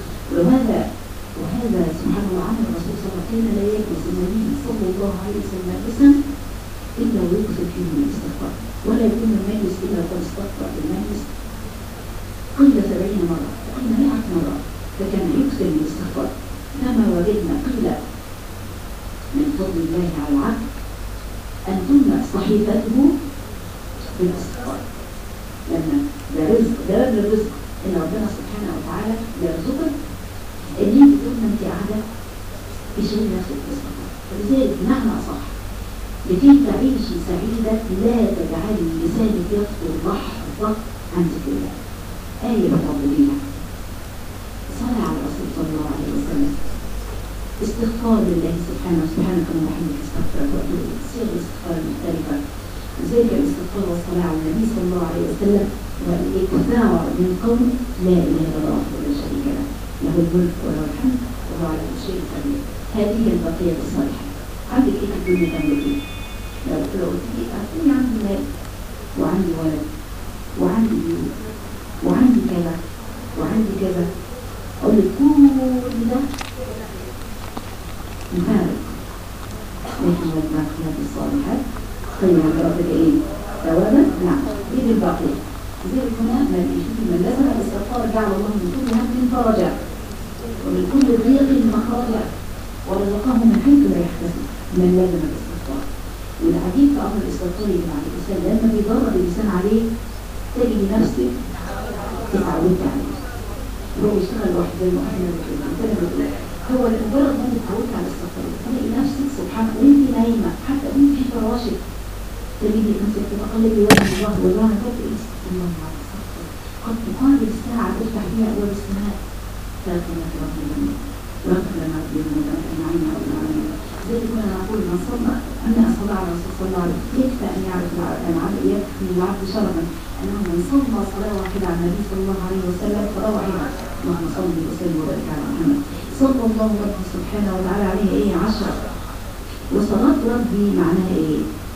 وهذا سبحان الله عمل الرسول صلى الله عليه وسلم، لا يجلس النبي صلى الله عليه وسلم مجلسا إلا ويكثر فيه من الاستغفار، ولا يكون المجلس إلا وقد استغفر بالمجلس قيل 70 مرة وقيل 100 مرة، فكان يكثر من الاستغفار. كما وجدنا قيل من فضل الله على العبد أن تمنع صحيفته بالاستغفار، لما ده رزق، ده من الرزق إن ربنا سبحانه وتعالى يرزقك إن أنت طول ما أنت قاعدة تشغلي نفسك بالاستغفار. فلذلك معنى أصح لكي تعيشي سعيدة لا تجعلي لسانك يخطر لحظة عن ذكر الله. آية بفضلها صلاة على الرسول صلى الله عليه وسلم، استغفار لله سبحانه سبحانك اللهم وبحمدك استغفرك واتوب اليك، صيغ الاستغفار المختلفة. ذلك الاستغفار والصلاة على النبي صلى الله عليه وسلم والاكثار من قول لا اله الا الله وحده لا شريك له، له الملك وله الحمد وهو على كل شيء قدير. هذه البقية الصالحة. عندك ايه في الدنيا تعمل ايه؟ لو قلت لي اعطيني عندي مال وعندي ولد وعندي بيوت وعندي كذا وعندي كذا، اقول لك كل ده مفارق، لكن الباقيات الصالحات خير عند ربك ايه؟ ثوابا. نعم، ايه الباقية؟ لذلك هنا من لزم الاستغفار جعل الله من كل هم فرجا ومن كل ضيق مخرجا ورزقه من حيث لا يحتسب من لازم الاستغفار. والعجيب في امر الاستغفار مع الانسان لما بيضر الانسان عليه تجد نفسك اتعودت عليه. هو بيشتغل لوحده زي ما احنا بنقول. هو مجرد ما انت اتعودت على السفر تلاقي نفسك سبحان الله وانت نايمه حتى وانت في فراشك تجدي نفسك تتقلبي وجه الله والله تقول الله على السفر قد تقارب الساعه تفتح فيها ابواب السماء ثلاثة ربنا رغم لما تبين أجمعين رب العالمين. زي كنا نقول من صلى أن صلى على رسول صلى الله عليه وسلم يكفى أن يعرف العبد يكفي العبد شرفا أنه من صلى صلاة واحدة على النبي صلى الله عليه وسلم صلاة واحدة اللهم صل وسلم وبارك على محمد صلى الله ربه سبحانه وتعالى عليه إيه 10. وصلاة ربي معناها إيه؟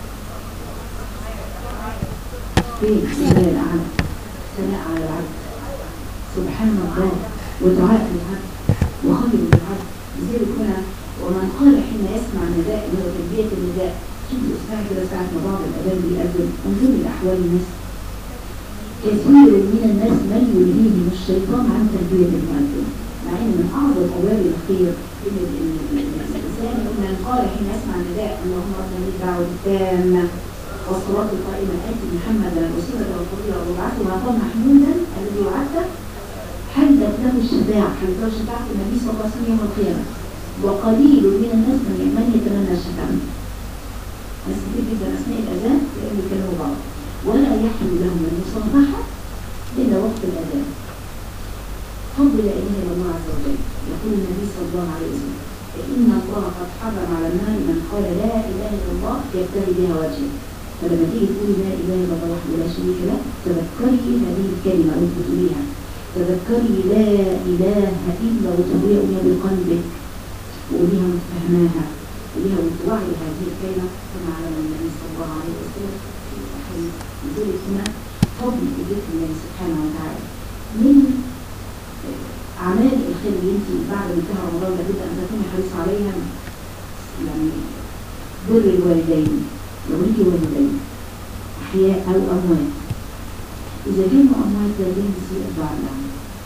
فين؟ ثناء على العبد سبحان الله ودعاء العبد وخير العبد. لذلك هنا ومن قال حين يسمع النداء اللي هو تلبية النداء شوف اسمعي كده ساعة ما بعض الأذان بيأذن انظر لأحوال الناس كثير من الناس من يلهيهم الشيطان عن تلبية المؤذن مع ان من أعظم أبواب الخير إن الإنسان من قال حين يسمع النداء اللهم ربنا لك دعوة التامة والصلاة القائمة آتي محمدا الوسيلة والفضيلة وابعثه مقام محمودا الذي وعدته حلت له الشفاعة حلت له شفاعة النبي صلى الله عليه وسلم يوم القيامة. وقليل من الناس من يتمنى الشفاعة. ناس كتير جدا أثناء الأذان لأنه يكلموا بعض ولا يحل لهم أن يصافحوا إلا وقت الأذان. فضل لا إله إلا الله عز وجل. يقول النبي صلى الله عليه وسلم إن الله قد حرم على النار من قال لا إله إلا الله يبتغي بها وجهه. فلما تيجي تقولي لا إله إلا الله وحده لا شريك له تذكري هذه الكلمة وأنت بتقوليها. تذكري لا إله إلا وتقوليها بقلبك وقوليها متفهماها وقوليها وتوعي هذه الكلمة كما علم النبي صلى الله عليه وسلم في صحيح. لذلك هنا فضل ذكر الله سبحانه وتعالى من أعمال الخير اللي أنت بعد انتهى رمضان لابد أن تكوني حريصة عليها يعني بر الوالدين ولي والدين أحياء أو أموات. إذا كانوا أموات لا تنسي الدعاء لهم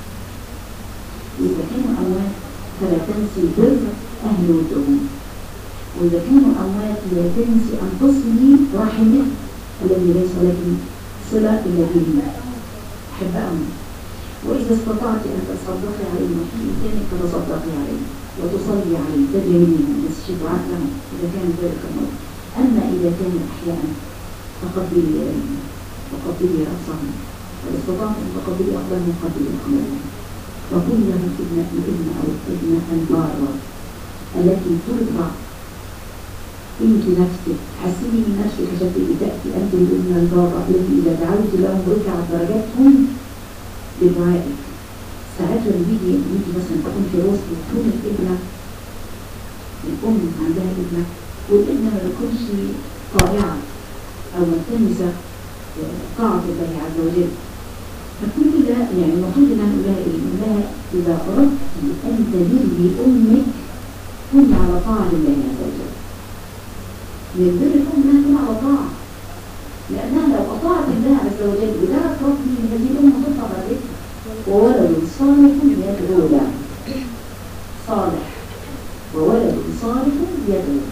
وإذا كانوا أموات فلا تنسي بر أهل ودهم وإذا كانوا أموات لا تنسي أن تصلي رحمك الذي ليس لك صلة إلا به أحبهم. وإذا استطعت أن تصدقي عليه في إمكانك فتصدقي عليه وتصلي عليه تدعيهم بالشفاعة لهم إذا كان ذلك الموت. أما إذا كان أحياء فقبلي إليهم وقبلي رأسهم وإذا استطعت أن تقبلي أقدامهم قبلي أقدامهم وقل لهم الابن أو الابنة البارة التي ترضع انت نفسك حسيني من نفسك عشان تأتي أنت الابنة البارة التي إذا دعوت لهم ركعت درجاتهم بدعائك. ساعات لما بيجي مثلا تكون في وسط تكون الابنة الأم عندها ابنة والابنة ما تكونش طائعة أو ملتمسة طاعة الله عز وجل. فكل ده يعني المفروض ان انا اقول لها ايه؟ اقول لها اذا اردت ان تبري امك كن على طاعه لله عز وجل. من بر الام انها تكون على طاعه لانها لو اطاعت الله عز وجل ودعت ربي هذه الام هتطلع بعدتها وولد صالح يدعو له. صالح وولد صالح يدعو.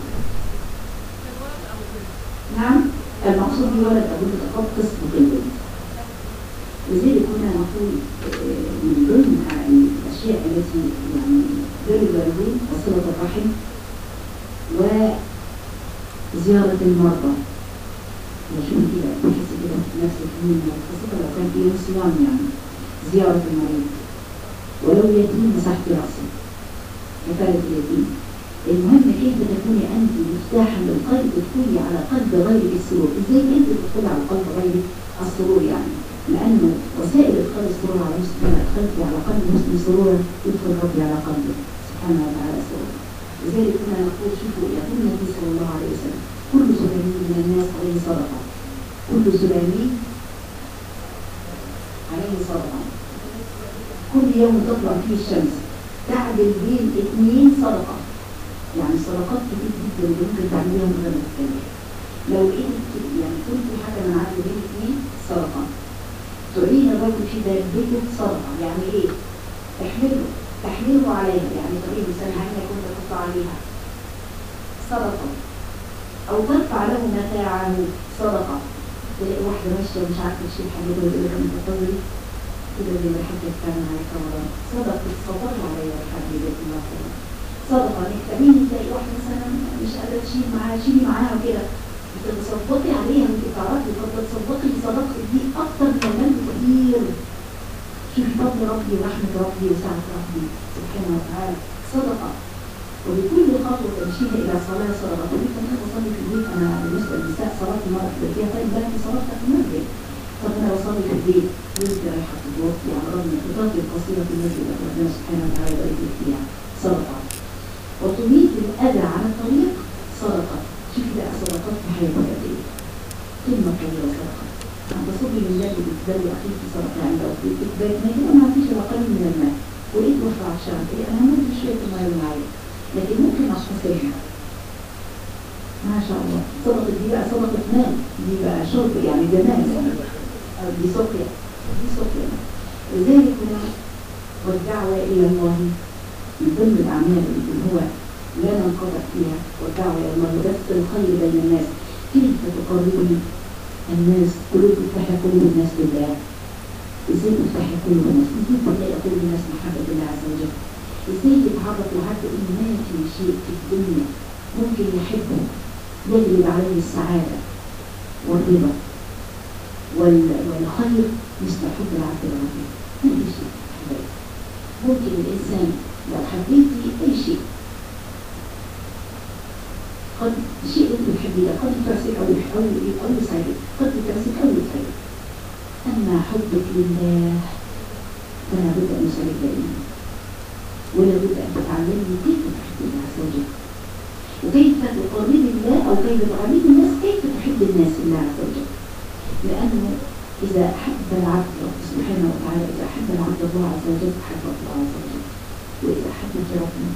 نعم المقصود بولد ابوك تقص قسم البنت. لذلك هنا نقول من ضمن الأشياء التي يعني بر الوالدين وصلة الرحم وزيارة المرضى. نشوف كده تحس كده نفسك مين خاصة لو كان في يوم صيام يعني زيارة المريض ولو يتيم مسحت رأسه كفالة اليتيم. المهم كيف تكوني أنت مفتاحا للقلب تدخلي على قلب غيرك السرور. إزاي أنت تدخلي على قلب غيرك السرور يعني؟ لأنه وسائل إدخال السرور على مسلم لما أدخلت على قلب مسلم سرورا يدخل ربي على قلبه سبحانه وتعالى سرورا. لذلك كنا نقول شوفوا يقول النبي صلى الله عليه وسلم كل سلامي من الناس عليه صدقة. كل سلامي عليه صدقة. كل يوم تطلع فيه الشمس تعدل بين 2 صدقة. يعني صدقات كتير جدا اللي ممكن تعمليها من غير ما تتكلم. لو انت يعني كل حاجة من عدل بين 2 صدقة. تعين الرجل في دابته صدقة. يعني ايه؟ تحمله عليها يعني تقول مثلا عينك كنت تحط عليها صدقة او ترفع له متاعه صدقة. تلاقي واحدة ماشية ومش عارفة تشيل حاجته ويقول لك انت تطوري كده زي ما الحاجة بتعمل معايا في رمضان، صدقة صبر عليا الحاج جزاك الله خيرا. صدقة انك تأميني تلاقي واحدة مثلا مش قادرة تشيل معاها، شيلي معاها وكده، بتتصدقي عليها وانت تعرفي قد تصدقي بصدقتك دي أكتر كمان كتير. شوفي فضل ربي ورحمة ربي وسعة ربي سبحانه وتعالى. صدقة. وبكل خطوة تمشيها إلى صلاة صدقة. تقولي طب أنا بصلي في البيت، أنا بالنسبة للنساء صلاة المرأة في بيتها، طيب لا أنت صلاتها في المسجد. طب أنا بصلي في البيت وأنت رايحة تتوضي على رغم الخطوات القصيرة في المسجد ربنا سبحانه وتعالى يبارك لك فيها صدقة. وتميت الأذى عن الطريق صدقة. شوفي بقى صدقات في حياتك قد إيه. كلمة طويلة صدقة. أنا بصلي لله بتبدأ أخيك صدقة، يعني لو في كتبات ما يبقى ما فيش إلا قليل من الماء ولقيت وفر عشان إيه أنا هموت شوية الماء اللي معايا، لكن ممكن أختصرها. ما شاء الله. صدقة دي بقى صدقة مال، دي بقى شرب يعني جمال يعني. دي سقيا، دي سقيا. لذلك هنا والدعوة إلى الله من ضمن الأعمال اللي هو لا ننقطع فيها، والدعوة إلى الله وبث الخير بين الناس. كيف تقربي الناس قلوب، تفتح قلوب الناس بالله؟ ازاي تفتح قلوب الناس؟ ازاي تلاقي قلوب الناس محبة الله عز وجل؟ ازاي تتعرفوا حتى ان ما في شيء في الدنيا ممكن يحبه يجلب عليه السعادة والرضا والخير مثل حب العبد الرحيم. ما في شيء حبايبي. ممكن الإنسان لو حبيتي أي شيء، قد شيء انت بتحبيه ده قد يترسك أو يسعدك، قد يترسك أو يسعدك. أما حبك لله فلا بد أن يسعدك دائما، ولا بد أن تتعلمي كيف تحب الله عز وجل، وكيف تقربي الله أو كيف تعلمي الناس كيف تحب الناس الله عز وجل. لأنه إذا أحب العبد رب سبحانه وتعالى، إذا أحب العبد الله عز وجل أحب الله عز وجل. وإذا أحبك ربنا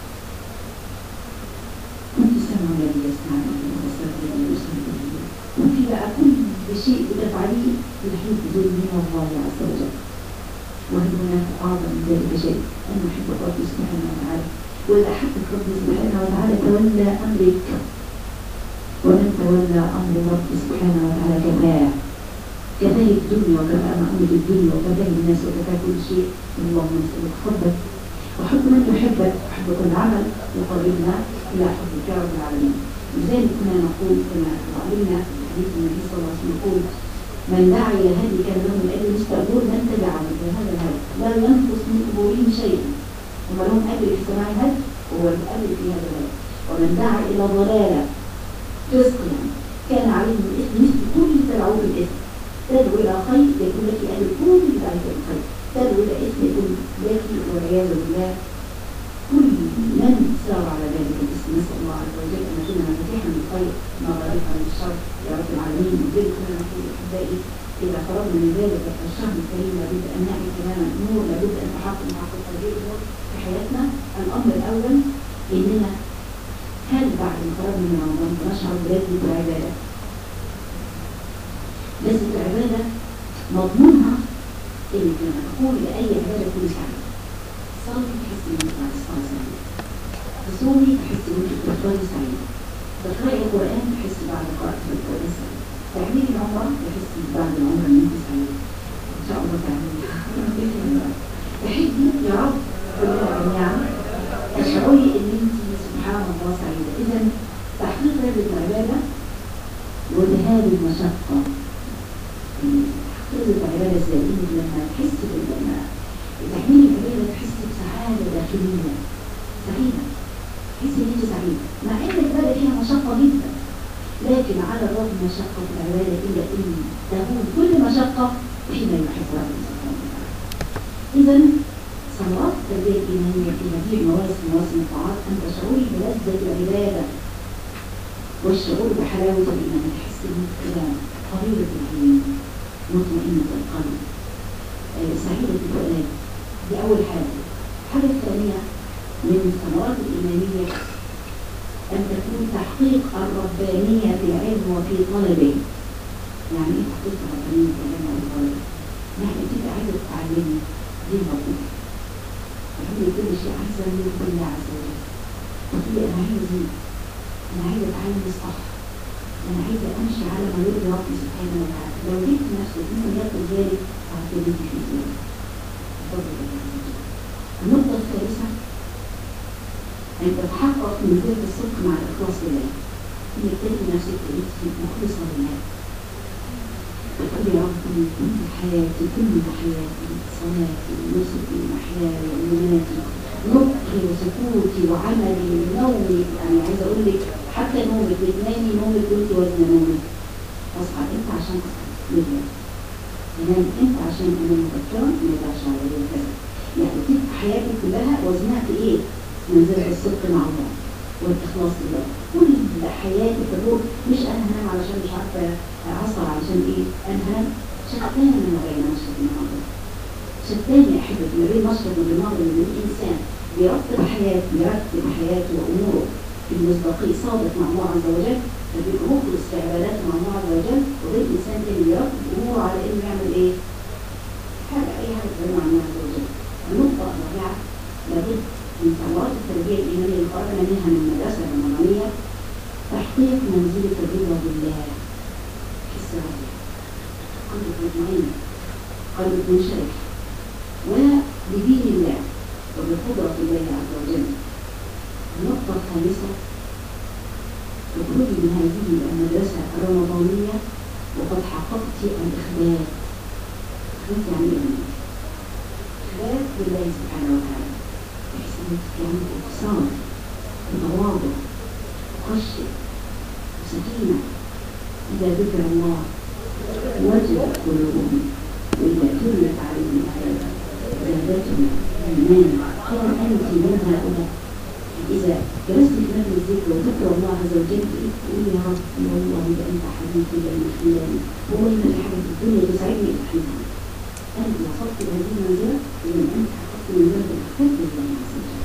كنت سمع الذي يسمعني وبصر الذي يبصر به، وفي بقى كل شيء بتفعليه بالحب من الله عز وجل. وهل هناك أعظم من ذلك شيء أن نحب ربي سبحانه وتعالى؟ وإذا أحبك ربي سبحانه وتعالى تولى أمرك، ومن تولى أمر ربي سبحانه وتعالى كفاه الدنيا وكفاه مأمور الدنيا وكفاه الناس وكفاه كل شيء. اللهم نسألك حبك وحب من يحبك وحب كل عمل يقربنا إلى حبك يا رب العالمين. لذلك كنا نقول كما علمنا في حديث النبي صلى الله عليه وسلم يقول من دعا إلى هدي كان له الأجر مثل أجور من تبعه بهذا الهدي لا ينقص من أجورهم شيئا، وما لهم أجر في سماع الهدي وهو الأجر في هذا الهدي. ومن دعا إلى ضلالة رزق يعني كان عليهم الإثم مثل كل تدعو بالإثم. تدعو إلى خير يكون لك أجر كل ذلك الخير، تدعو إلى إثم يكون لك والعياذ بالله كل من سار على ذلك الاسم. نسأل الله عز وجل أن نكون مفاتيحا للخير مغالقا للشر يا رب العالمين. لذلك كنا نقول أحبائي إذا خرجنا من ذلك الشهر الكريم لابد أن نعي تماما الأمور، لابد أن نحقق هذه الأمور في حياتنا. الأمر الأول إننا هل بعد ما خرجنا من رمضان نشعر بلذة العبادة؟ لذة العبادة مضمونها إنك لما تقول لأي عبادة كل ساعة صلي تحسي إنك بعد الصلاة سعيدة، تصومي تحسي إنك بتقرأي سعيدة، تقرأي القرآن تحسي بعد قراءة القرآن سعيدة، تعملي العمرة تحسي بعد العمرة إن أنت سعيدة. إن شاء الله تعملي. تحبي يا رب كلنا جميعا تشعري إن أنت سبحان الله سعيدة. إذا تحقيق هذه العبادة وذهاب المشقة. تحقيق العبادة إزاي؟ إنك لما تحسي لما تعملي العبادة تحسي بسعادة داخلية، سعيدة، تحسي إن أنت سعيدة مع إن العبادة فيها مشقة جدا، لكن على الرغم من مشقة العبادة إلا أن تهون كل مشقة حين يحب ربنا سبحانه وتعالى. إذا صلوات التربية الإيمانية في هذه مواسم الطاعات أن تشعري بلذة العبادة والشعور بحلاوة الإيمان، تحسي إنك كده قريبة العين مطمئنة القلب سعيدة الفؤاد. دي أول حاجة. الحاجة الثانية من الثمرات الإيمانية أن تكون تحقيق الربانية في العلم وفي طلبه. يعني إيه تحقيق الربانية في العلم وفي طلبه؟ يعني أنت عايزة تتعلمي دين ربنا، تحبي كل شيء عايزة من الله عز وجل، تقولي أنا عايزة أتعلم الصح، انا عايزه امشي على ما يرضي ربي سبحانه وتعالى. لو جبت نفسك ممكن ياخد بالك هتبتدي في ازاي. النقطه الثالثه ان تتحقق من ذات الصدق مع الاخلاص لله، انك تجد نفسك انت مخلصه لله. تقول يا رب كل حياتي صلاتي ونسكي ومحياي ومماتي نطقي وسكوتي وعملي ونومي، يعني عايزه اقول لك حتى نومك بتنامي نومك وانت وزن نومك. اصحى انت عشان اصحى لله، تنام انت عشان انا مبكرا ما يضيعش عليا كذا. يعني تبقى حياتك كلها وزنها في ايه؟ منزل الصدق مع الله والاخلاص لله. كل حياتي في الروح، مش انا هنام علشان مش عارفه اعصر علشان ايه، انا هنام شتان من بين مشهد المناظر، شتان يا احبتي ما بين مشهد المناظر من الانسان بيرتب حياته واموره في المصداقيه صادق مع الله عز وجل، فبيبقى مخلص في عباداته مع الله عز وجل، وغير الانسان اللي بيرتب اموره على انه يعمل ايه؟ اي حاجه تبين مع الله عز وجل. النقطه الرابعه لابد من ثمرات التربيه الايمانيه اللي خرجنا منها من المدرسه الرمضانيه تحقيق منزله الرضا بالله في السعاده. قلبك مطمئن، قلبك منشرح، ولدين الله وبقدره الله عز وجل. النقطه الخامسه تخرجي من هذه المدرسه الرمضانيه وقد حققت الاخلاص. اخلاص يعني ايه؟ اخلاص بالله سبحانه وتعالى، احسنت يعني اتصال وتواضع وخشيه وسكينه. اذا ذكر الله وجلت قلوبهم واذا تليت عليهم اياته زادتهم ايمانا. قال انت من هؤلاء. اذا جلست في مجلس الذكر وذكر الله عز وجل تقول يا رب والله ده انت حبيبي ده خلاني والله ما في حاجه في الدنيا تسعدني احبها. انت وصلت لهذه المنزله اذا انت حققت منزله الاخلاق لله عز وجل.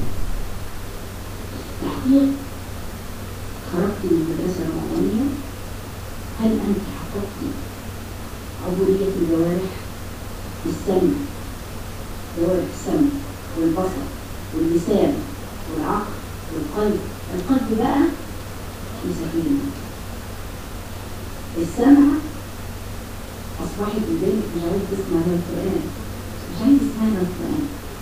تحقيق خرجت من المدرسه الرمضانيه. هل انت حققت عبوديه الجوارح؟ السمع، جوارح السمع والبصر واللسان والعقل والقلب. القلب بقى في سكينه. السمع اصبحت البنت مش عايز تسمع لها القران، مش عايز تسمع لها القران،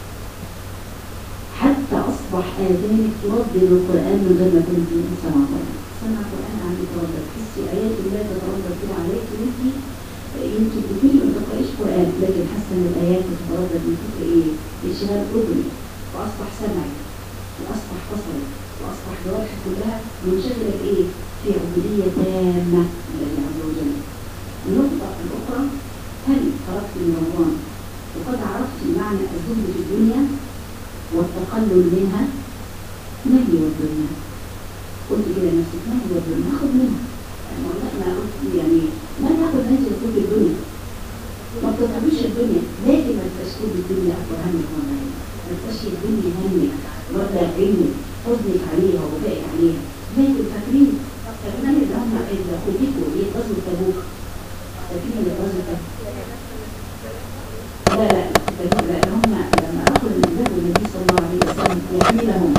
حتى اصبح اذانك تردد القران من غير ما كنت سمع قران. سمع قران عم يتردد، تحسي ايات الله تتردد كده عليك وانت يمكن تكوني ما تقرايش قران لكن حاسه ان الايات تتردد من كتر ايه؟ انشغال اذنك، واصبح سمعك واصبح بصرك واصبح جوارحك كلها منشغله بايه؟ في عبوديه تامه لله عز وجل. النقطه الاخرى، هل خرجت من رمضان وقد عرفت معنى الزهد في الدنيا والتقلل منها؟ ما هي الدنيا؟ قلت كده لنفسك ما هي الدنيا؟ ناخد منها يعني ما ناخد ناس كل الدنيا، ما تطلبيش الدنيا، لكن ما تبقاش كل الدنيا اكبر همك ولا ما تبقاش الدنيا همك ولا علمك حزنك عليها وبكائك عليها. لكن فاكرين اللي هم اللي خدتوا ايه؟ غزوه تبوك. فاكرين اللي غزوه تبوك؟ لا هم لما اخذ النبي صلى الله عليه وسلم يحملهم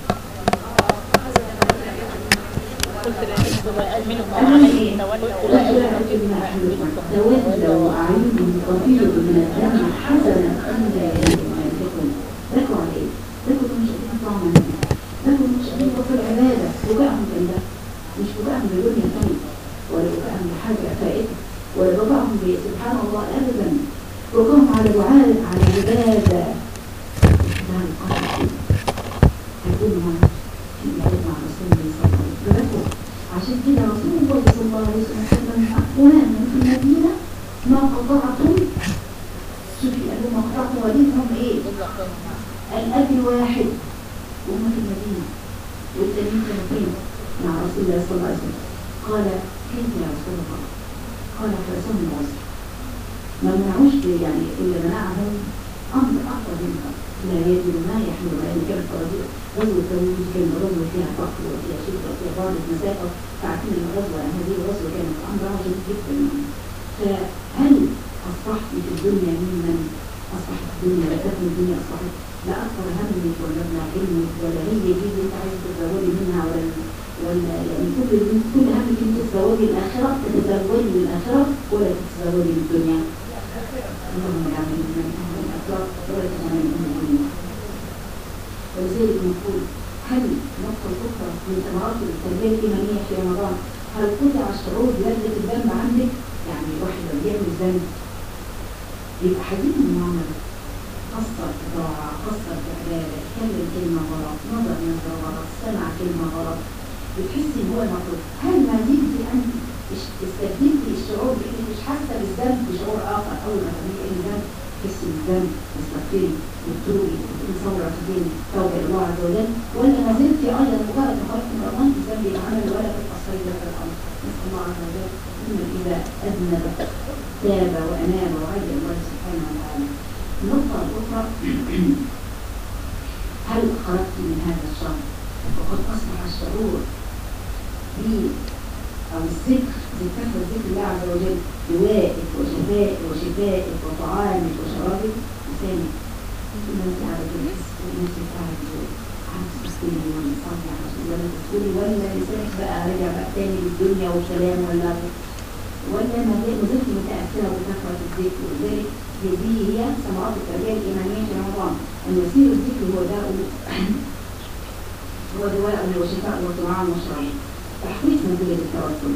تولوا وأعينهم تفيض من الدم حسنا ألا ينفقون. ذكروا على إيه؟ ذكروا مش قادرين طعما، ذكروا مش قادرين في العبادة. بقاهم كان ده مش بقاهم بدنيا ثانية ولا بقاهم بحاجة فائدة ولا بقاهم سبحان الله أبدا. بقاهم على دعاء على عبادة. ده القلب هيكونوا في عبادة مع رسول الله صلى الله عليه وسلم. عشان كده رسول الله صلى الله عليه وسلم أقواما في المدينة ما قطعتم. شوفي قالوا ما قطعتم وليهم ايه؟ الأب الواحد وهم في المدينة والتانيين كانوا فين؟ مع رسول الله صلى الله عليه وسلم. قال كيف يا رسول الله؟ قال فرسهم العسر. ما منعوش يعني إلا منعهم أمر أكبر منها، لا يجد ما يحمل لأن كانت قضية غزوة تبوك كانت غزوة فيها فقر وفيها شدة وفيها بعض مسافة. تعرفين الغزوة هذه الغزوة كانت أمرها شديد جدا. فهل أصبحت في الدنيا ممن أصبحت في الدنيا لا تكن الدنيا أصبحت لا أكثر همك ولا ابن علمك ولا هي دي اللي أنت عايز تتزوجي منها ولا يعني كل همك أنت تتزوجي تحوي الآخرة، تتزودي بالآخرة ولا تتزودي بالدنيا؟ اللهم اجعلنا من أهل الآخرة ولا تجعلنا من أهل الدنيا. ولذلك نقول هل نقطة أخرى من ثمرات التربية الإيمانية في رمضان، هل قطع الشعور بلذة الذنب عندك؟ يعني الواحد لما بيعمل ذنب يبقى حزين من معاملة، قصر في طاعة، قصر في عبادة، اتكلم كلمة غلط، نظر نظرة غلط، سمع كلمة غلط، بتحسي ان هو المطلوب. هل ما زلتي انت استبدلتي الشعور بانك مش حاسه بالذنب بشعور اخر؟ اول ما تعملي اي ذنب تحسي بالذنب، تستغفري وتتوبي وتقولي ثوره في دينك توبه الى الله عز وجل، ولا ما زلتي ايضا مجرد ما خرجت من رمضان الذنب يتعمل ولا تتاثري بهذا الامر؟ نسال الله عز وجل ان اذا اذنب تاب واناب وعاد الله سبحانه وتعالى. النقطه الاخرى هل خرجت من هذا الشهر وقد اصبح الشعور أو الذكر ذكر الله عز وجل دوائك وشفائك وطعامك وشرابك لسانك ثم انت على جلس ونفس التعب عم تسكني ولا تصلي على رسول ولا تسكني ولا لسانك بقى رجع بقى تاني للدنيا والكلام ولا ما زلت متأثرة بكثرة الذكر. ولذلك هذه هي ثمرات التربية الإيمانية في رمضان، أن يصير الذكر هو دواء وشفاء وطعام وشراب. تحقيق نتيجة التوكل.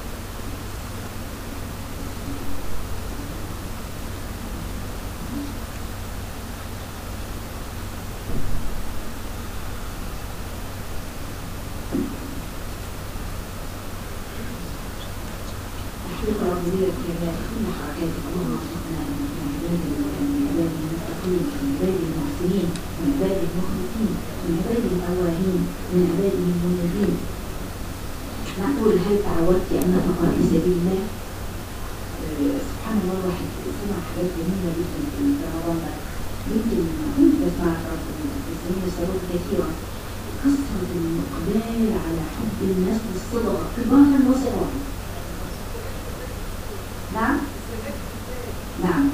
تحقيق ربوبية العباد كل حركات الله سبحانه من عباده من عباده المتقين، من عباده المحسنين، من عباده المخلصين، من عباده الأواهين، من عباده المنيبين. نقول هل تعودت أن نفقر في سبيل الله؟ سبحان الله الواحد سمع حاجات جميلة جدا في رمضان ده. يمكن كنت بسمع المسلمين يسألون كثيرا كثرة الإقبال على حب الناس بالصدقة كبارا وصغارا. نعم؟ نعم.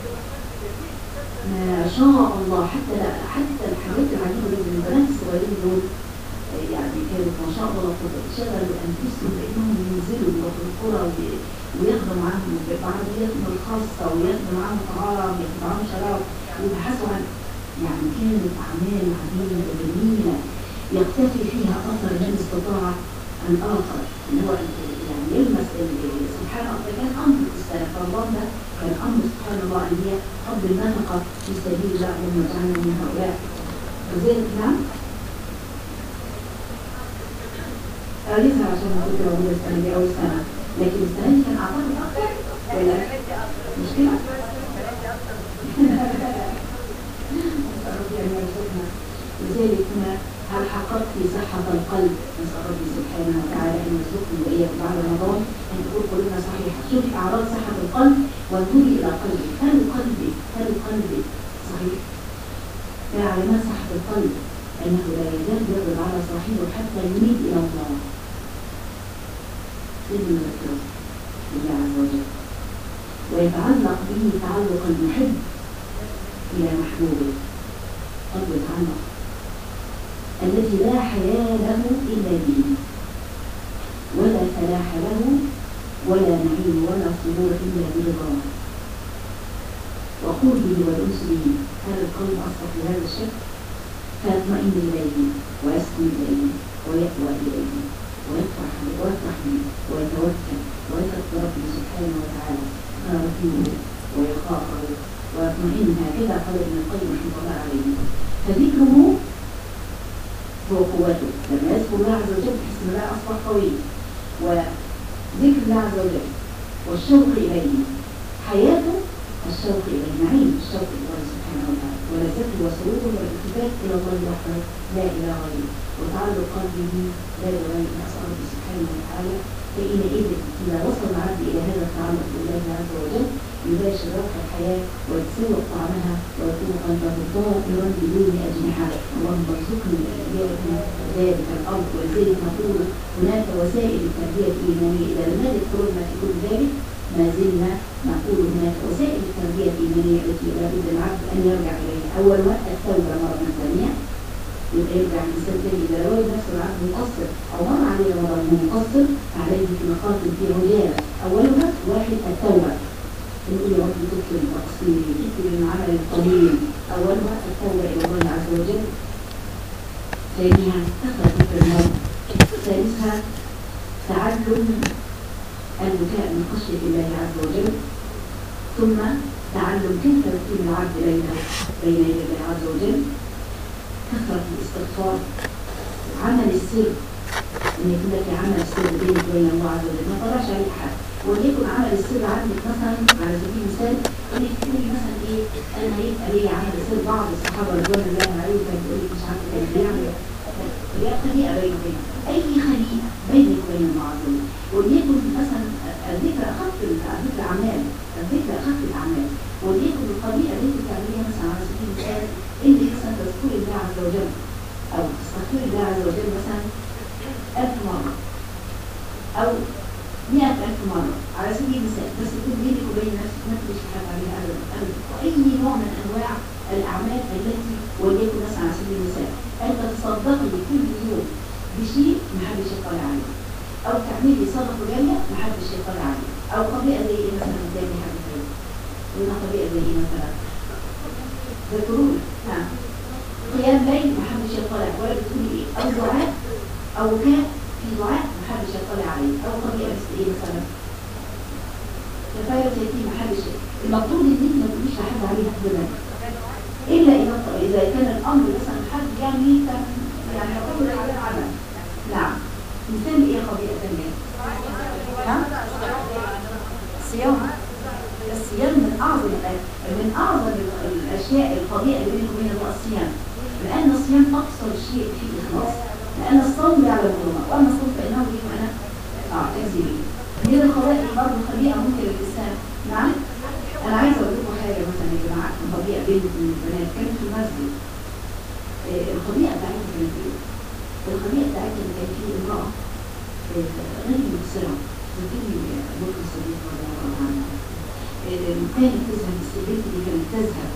ما شاء الله حتى الحاجات العجيبة جدا البنات الصغيرين دول يعني كانت ما شاء الله شغلوا أنفسهم بأنهم ينزلوا في القرى وياخدوا معاهم بعربياتهم الخاصة وياخدوا معاهم طعام وياخدوا معاهم شراب ويبحثوا عن يعني كانت أعمال عظيمة جميلة يقتفي فيها أثر من استطاع الآخر اللي هو يعني يلمس سبحان الله. كان أمر السلف رمضان ده كان أمر سبحان الله اللي هي حب النفقة في سبيل الله وما جعلنا من هؤلاء. وذلك نعم لسه عشان كنت موجودة السنة دي أول سنة، لكن السنة دي كان أعتقد أكتر ولا مشكلة؟ لذلك هنا هل حققت في صحة القلب؟ نسأل ربي سبحانه وتعالى أن يرزقني وإياكم بعد رمضان أن تكون قلوبنا صحيحة. شوفي أعراض صحة القلب وانظري إلى قلبك، هل قلبك صحيح؟ علامات صحة القلب أنه لا يزال يضرب على صاحبه حتى يميل إلى الله. إذن الرب لله عز وجل ويتعلق به تعلق المحب إلى محبوبه. قد يتعلق الذي لا حياة له إلا به ولا فلاح له ولا نعيم ولا سرور إلا برضاه وقربه والأنس به. هذا القلب أصبح بهذا الشكل فيطمئن إليه ويسكن إليه ويقوى إليه ويفرح به ويتوكل ويثق بربه سبحانه وتعالى ربه ويخافه ويطمئن. هكذا قال ابن القيم رحمه الله عليه. فذكره هو قوته. لما يذكر الله عز وجل تحس ان الله اصبح قوي. وذكر الله عز وجل والشوق اليه حياته الشوق اليه نعيم الشوق الى الله سبحانه وتعالى ولذته وسروره والالتفات الى الله وحده لا اله غيره وتعلق قلبه لا اله غيره. نسال الله سبحانه وتعالى فإنئذ إذا وصل العبد إلى هذا التعلق بالله عز وجل يباشر روح الحياة ويتسوق طعمها ويكون قلبه طائرا بدون أجنحة. اللهم ارزقني إياكم ذلك الأمر. ولذلك نقول هناك وسائل التربية الإيمانية. إذا لم يدخلنا في كل ذلك ما زلنا نقول هناك وسائل التربية الإيمانية التي لا بد العبد أن يرجع إليها. أولها التوبة مرة ثانية يبقى يرجع الانسان تاني اذا لو نفسه العبد مقصر او مر عليه رمضان وهو مقصر فعليه في مخاطر في عجاله. اولها واحد التوبه، نقول يا رب تكفر التقصير، تكفر العمل الطويل. اولها التوبه الى الله عز وجل. ثانيها كثره ذكر الموت. ثالثها تعلم البكاء من خشيه الله عز وجل. ثم تعلم كيف يكون العبد بين يدي الله عز وجل. كثرة الاستغفار. عمل السر، ان يكون لك عمل سر بينك وبين الله عز وجل ما طلعش عليك حد. وليكن عمل السر عندك مثلا على سبيل المثال انك تقولي مثلا ايه، انا هيبقى ليا عمل سر. بعض الصحابه رضوان الله عليهم كانوا بيقولوا مش عارفه كان بيعمل خليقه بينك وبين اي خليقه بينك وبين الله عز وجل. وليكن مثلا الذكر اخف الاعمال، الذكر اخف الاعمال. وليكن الخليقه اللي انت بتعمليها مثلا على سبيل المثال انت مثلا تذكري الله عز وجل او تستغفري الله عز وجل مثلا 1000 مره او 100,000 مره على سبيل المثال، بس تكون بينك وبين نفسك ما تقولش حد عليها ابدا ابدا. واي نوع من انواع الاعمال التي وليكن مثلا على سبيل المثال انت تصدقي كل يوم بشيء ما حدش يطلع عليه، او تعملي صدقه جاريه ما حدش يطلع عليه، او طريقه زي ايه مثلا قدامي حد تاني قلنا طريقه زي ايه مثلا ذكروني قيام ليل ما حدش يطلع ولا بتقولي ايه، او دعاء او كان في دعاء ما حدش يطلع عليه، او طريقه بس ايه مثلا كفايه زي ما حدش. المفروض ان انت ما تقوليش لحد عليها ابدا الا اذا كان الامر مثلا حد يعني يقول على العمل. نعم. مثال ايه قضيه ثانيه؟ الصيام. الصيام من اعظم الاشياء القضيه اللي بينك وبين الله الصيام، لان الصيام اكثر شيء فيه اخلاص، لان الصوم يعلم الله واما الصوم فانه لي وانا اعتزل من القضايا برضه خليقه ممكن الانسان. نعم. انا عايزه اقول لكم حاجه مثلا يا جماعه، قضيه بنت من البنات كانت في المسجد. القضيه بتاعتها كانت ايه؟ القضيه بتاعتها كان في امراه غير مبصره بتقول بكر الصديق رضي الله عنها كانت تذهب البنت دي كانت تذهب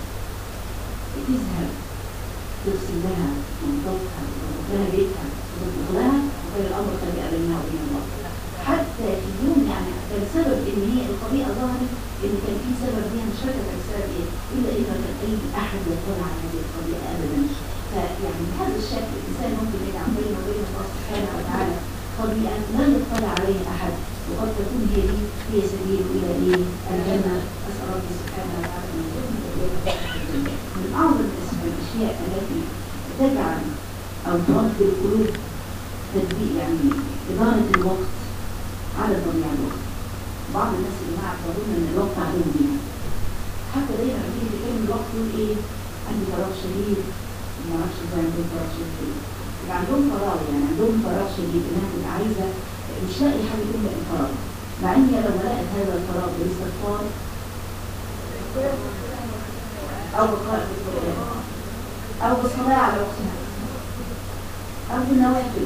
تغسل لها منطقها وتطبخ لها بيتها وتطبخ لها وكان الامر خليقه بينها وبين الله. حتى في يوم يعني كان سبب ان هي القضيه ظهرت ان كان في سبب ليها مش فاكره كان السبب ايه، الا اذا كان اي احد يطلع على هذه القضيه ابدا. فيعني بهذا الشكل الانسان ممكن يجعل بينه وبين الله سبحانه وتعالى قضيه لا يطلع عليها احد، وقد تكون هي سبيل الى ايه؟ الجنه. اسال ربي سبحانه وتعالى ان يكون من اعظم الاشياء التي تجعل او تربي القلوب تدبير يعني اداره الوقت على ضياع الوقت. بعض الناس اللي معك يظن ان الوقت عليهم بيها، حتى دايما لما يجي كلمه الوقت يقول ايه؟ عندي فراغ شديد، ما اعرفش ازاي عندهم فراغ شديد. يبقى عندهم فراغ يعني عندهم فراغ شديد انها تبقى عايزه مش لاقي حاجه تملى الفراغ، مع ان هي لو لقت هذا الفراغ بالاستغفار او بقراءه القران او بالصلاه على وقتها او بالنوافل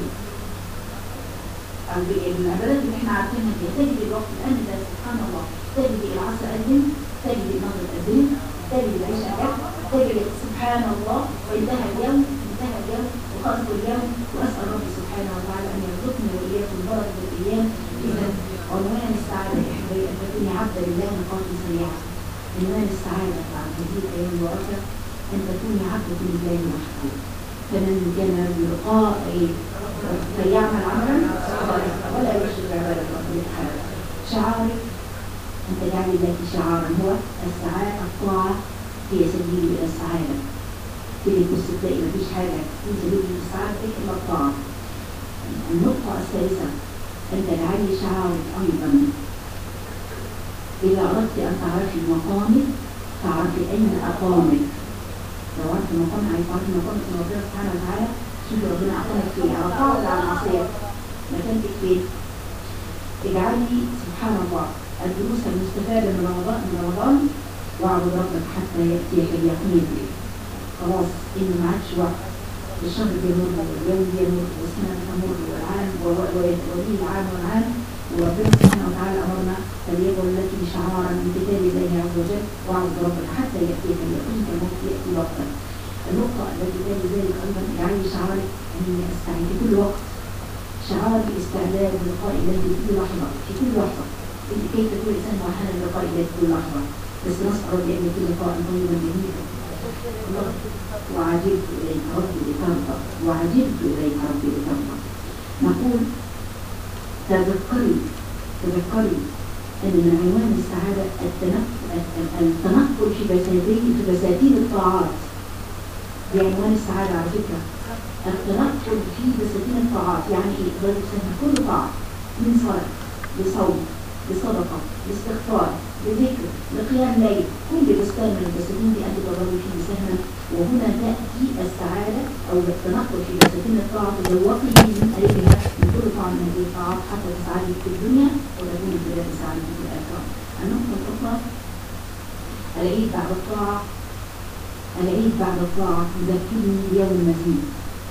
او بالعبادات اللي احنا عارفينها دي، تجد الوقت الان ده سبحان الله، تجد العصر اذن، تجد المغرب اذن، تجد العشاء جت، تجد سبحان الله وانتهى اليوم وخلص اليوم. واسال ربي سبحانه وتعالى ان يرزقني واياكم بركه الايام. اذا عنوان السعاده يا احبائي ان تكوني عبدا لله نقاط سريعه. عنوان السعاده بعد هذه الايام الورقه ان تكوني عبدا لله محبوب. فمن كان بلقاء فيعمل عملا صالحا ولا يشرك بعباده ربه احدا. شعارك ان تجعلي لك شعارا هو السعاده، الطاعه هي سبيل الى السعاده. تيجي تبص تلاقي مفيش حاجه في سبيل الى السعاده الا الطاعه. النقطه الثالثه ان تجعلي شعارك ايضا اذا اردت ان تعرفي مقامك تعرفي اين اقامك. لو عرفت مقام عايز تعرفي مقامك من ربنا سبحانه وتعالى، شوفي ربنا اقامك فين، على الطاعه ولا على المعصيه؟ مكانك فين؟ اجعلي سبحان الله الدروس المستفاده من رمضان واعبد ربك حتى ياتيك اليقين. خلاص ان ما عادش وقت، الشهر بيمر واليوم بيمر والسنه تمر والعام ولي العام والعام، وربنا سبحانه وتعالى امرنا فليكن لك شعارا من كتاب الله عز وجل واعبد ربك حتى ياتيك اليقين كالموت ياتي وقتك. النقطة التي كان ذلك أيضا يعني شعارك أني أستعين في كل وقت، شعار الاستعداد للقاء الله في كل لحظة، في كل لحظة. أنت كيف تكون إنسان مؤهلا للقاء الله في كل لحظة؟ بس نسأل بأن يكون لقاء طيبا جميلا. وعجبت إليك ربي لترضى، وعجبت إليك ربي لترضى. نقول تذكري أن من عنوان السعادة التنقل في بساتين الطاعات. بعنوان السعادة على فكرة التنقل في بساتين الطاعات، يعني إيه؟ تقدر كل طاعة من صلاة لصوم لصدقة لاستغفار لذكر لقيام ليل، كل بستان من البساتين دي أنت تضربي فيه سهما. وهنا تأتي السعادة أو التنقل في بساتين الطاعة تذوقي من قريبها من كل طاعة من هذه الطاعات حتى تسعدي في الدنيا وتكون في سعادة في الآخرة. النقطة الأخرى العيد بعد الطاعة. العيد بعد الطاعة يذكرني بيوم المزيد.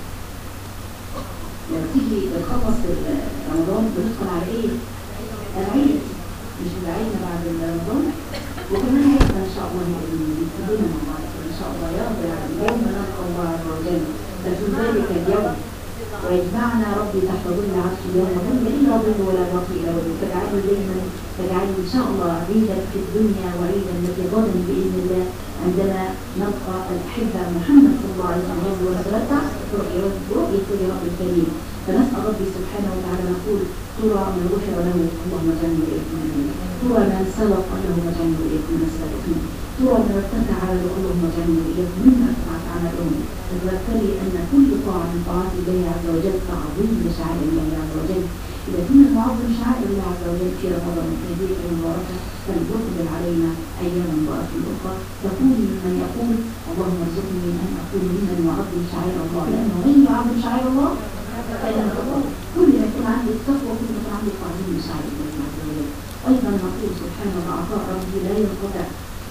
لما تيجي تخلص رمضان بندخل على ايه؟ العيد، مش العيد بعد رمضان. وكمان عيدنا ان شاء الله كلنا مع بعض ان شاء الله يا رب العالمين يوم نلقى الله عز وجل. ففي ذلك اليوم ويجمعنا ربي تحت ظل عرش يوم لا ظل الا ظل ولا باقي الا ظل. فاجعلوا دائما ان شاء الله عيدا في الدنيا وعيدا التي غدا باذن الله عندما نلقى الأحبة محمد صلى الله عليه وسلم ونتمتع برؤية رب الكريم. فنسأل ربي سبحانه وتعالى نقول ترى من غفر له اللهم اجعلنا وإياكم منه، ترى من سبق اللهم اجعلنا وإياكم من السابقين، ترى من ارتفع له اللهم اجعلنا وإياكم مما ارتفعت عملهم. تذكري أن كل طاعة من طاعات الله عز وجل تعظيم لشعائر الله عز وجل. إذا كنا نعظم شعائر الله عز وجل في رمضان في هذه الأيام المباركة فليقبل علينا أيام مباركة أخرى تكون ممن يقول اللهم ارزقني أن أكون ممن يعظم شعائر الله، لأنه من يعظم شعائر الله فإنه كل ما يكون عندي التقوى كل ما يكون عندي تعظيم لشعائر الله عز وجل. أيضا نقول سبحان الله عطاء ربي لا ينقطع.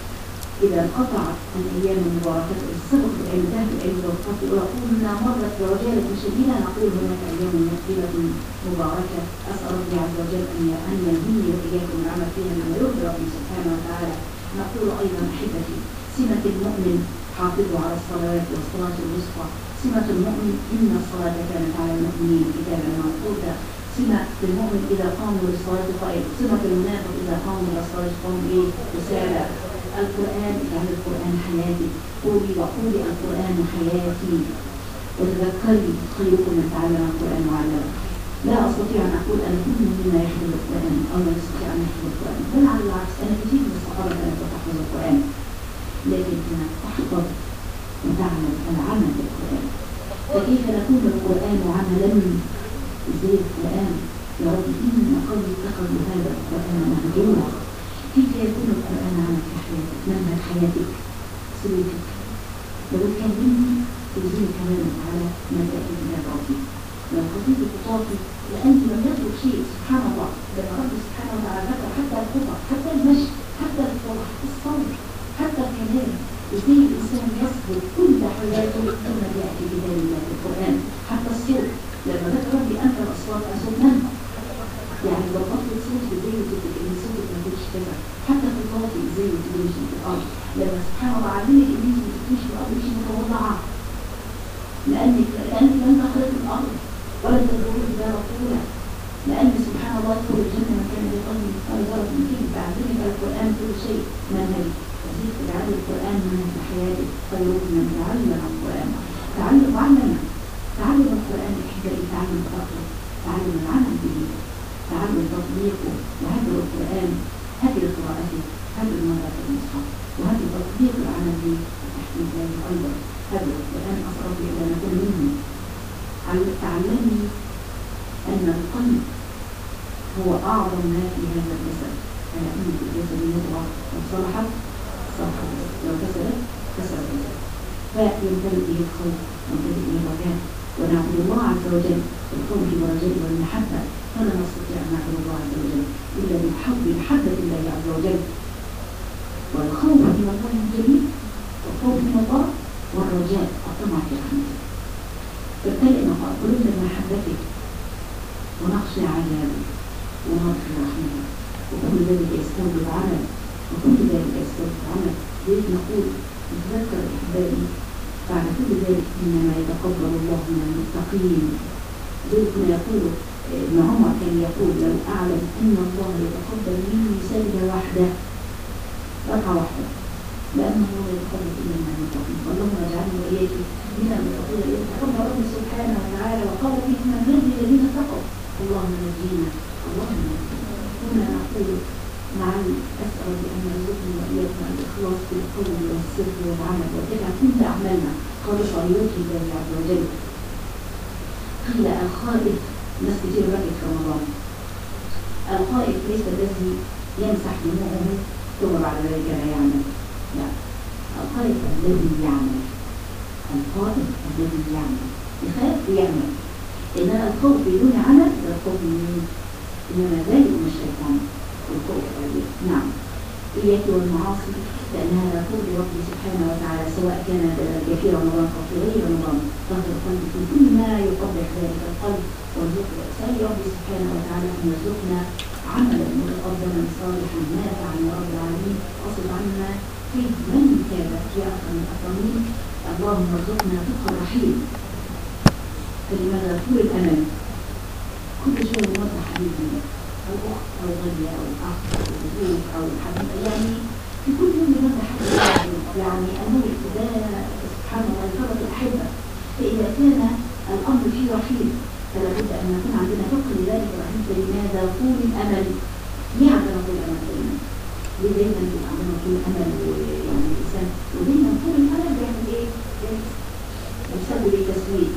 إذا انقطعت الأيام المباركة السبق العلم والقصد وقلنا مرت بعجالة شديدة نقول هناك أيام مثقلة مباركة. أسأل ربي عز وجل أن يهديني وإياكم العمل فيها لما يرضي ربي سبحانه وتعالى. نقول أيضا أحبتي سمة المؤمن حافظوا على الصلوات والصلاة الوسطى. سمة المؤمن إن الصلاة كانت على المؤمنين كتابا موقوتا. سمة المؤمن إذا قاموا للصلاة قائم. سمة المنافق إذا قاموا للصلاة قاموا إيه؟ رسالة. القرآن اجعل القرآن حياتي. وقولي القرآن حياتي. وتذكري خيركم من تعلم القرآن وعلمه. لا أستطيع أن أقول أنا كل مما يحفظ القرآن أو لا أستطيع أن يحفظ القرآن، بل على العكس أنا كثير من الصحابة كانت تحفظ القرآن، لكن كانت تحفظ وتعمل العمل بالقرآن. فكيف نكون القرآن عملا؟ إزاي القرآن يا رب إن قومي اتخذوا هذا القرآن مهجورا. كيف يكون القرآن عمل في حياتك؟ منهج حياتك، سلوكك. لو اتكلمتي تزيد كلامك على ما تأتي من ربي. لو خطيت خطاكي لأنت لم يترك شيء سبحان الله. لما رب سبحانه وتعالى ذكر حتى الخطأ حتى المشي حتى الصوت الصوت حتى الكلام. ازاي الإنسان يصبر كل حياته ثم يأتي بذلك الله في القرآن. حتى الصوت لما ذكر ربي أنت الأصوات أصوات من؟ يعني لو أطلت صوتي ازاي وتبقى إن صوتك ما تقولش كذا. حتى في صوتي ازاي وتقولش في الأرض. لما سبحان الله علمك إن أنت ما تقولش في الأرض شيء متوضعة. لأنك لن تخلق الأرض ولن تدخل الدار طولا. لأن سبحان الله يدخل الجنة من كان بقلبه مثقال ذرة من كبر. تعلمك القرآن كل شيء منهج. تزيد تجعل القرآن منهج في حياتك. خيركم من تعلم القرآن. تعلم القرآن أحبائي. تعلم قراءته، تعلم العمل به، تعلم تطبيقه. وهجر القرآن هجر قراءته، هجر مرة المصحف، وهجر تطبيق العمل به وتحقيق ذلك أيضا. هجر القرآن أسأل ربي أن نكون منه. تعلمي أن القلب هو أعظم ما في هذا الجسد. أنا أن في الجسد مضغة لو صلحت صلحت، لو كسرت كسر الجسد. فيمتلئ به الخوف ويمتلئ به الرجاء. ونعبد الله عز وجل بالخوف والرجاء والمحبة. فلا نستطيع أن نعبد الله عز وجل إلا بمحبة الله عز وجل والخوف من الله الجليل والخوف من الله والرجاء الطمع في رحمته. فابتلئ قلوبنا بمحبته ونخشى عذابه ونرجو رحمته. وكل ذلك يستوجب عمل، وكل ذلك يستوجب عمل. لذلك نقول نتذكر أحبائي بعد كل ذلك إنما يتقبل الله من المتقين. ذلك يقول ابن عمر كان يقول لو أعلم أن الله يتقبل مني سجدة واحدة ركعة واحدة لأنه لا يتقبل إلا من المتقين. اللهم اجعلنا وإياك من المتقين يتقبل ربي سبحانه وتعالى وقال فيه من يهدي الذين اتقوا. اللهم نجينا اللهم نجينا. هنا نقول نعم أسأل بأن يرزقني وإياكم الإخلاص في القول والسر والعمل وتجعل كل أعمالنا خالصة لوجه الله عز وجل. قيل الخائف، ناس كتير رجل في رمضان، الخائف ليس الذي يمسح دموعه ثم بعد ذلك لا يعمل، لا، الخائف الذي يعمل، الخائف الذي يعمل، يخاف ويعمل. إنما الخوف بدون عمل ده الخوف من مين؟ إنما لا يؤمن الشيطان والخوف عليه. نعم إياك والمعاصي لأنها لا ترضي ربي سبحانه وتعالى سواء كان ذلك في رمضان أو في غير رمضان. ظهر القلب في كل ما يقبح ذلك القلب وارزقنا. أسأل ربي سبحانه وتعالى أن يرزقنا عملا متقبلا صالحا نافعا يا رب العالمين. أصل عنا فيه من كان في أكثر من الأكرمين. اللهم ارزقنا فقه الرحيم. فلماذا طول الأمل؟ كل شيء يوضح حبيبنا أو أخت أو غير أو أخ أو زوج أو حبيب، يعني في كل يوم يوضح حبيبنا، يعني أنه الابتداء سبحان الله فرط الأحبة. فإذا كان الأمر فيه رحيم فلا بد أن نكون عندنا فقه لذلك الرحيم. فلماذا طول الأمل؟ ليه عندنا طول الأمل دايما؟ ليه دايما بيبقى عندنا طول الأمل؟ ويعني الإنسان ودايما طول الأمل بيعمل إيه؟ يسبب التسويق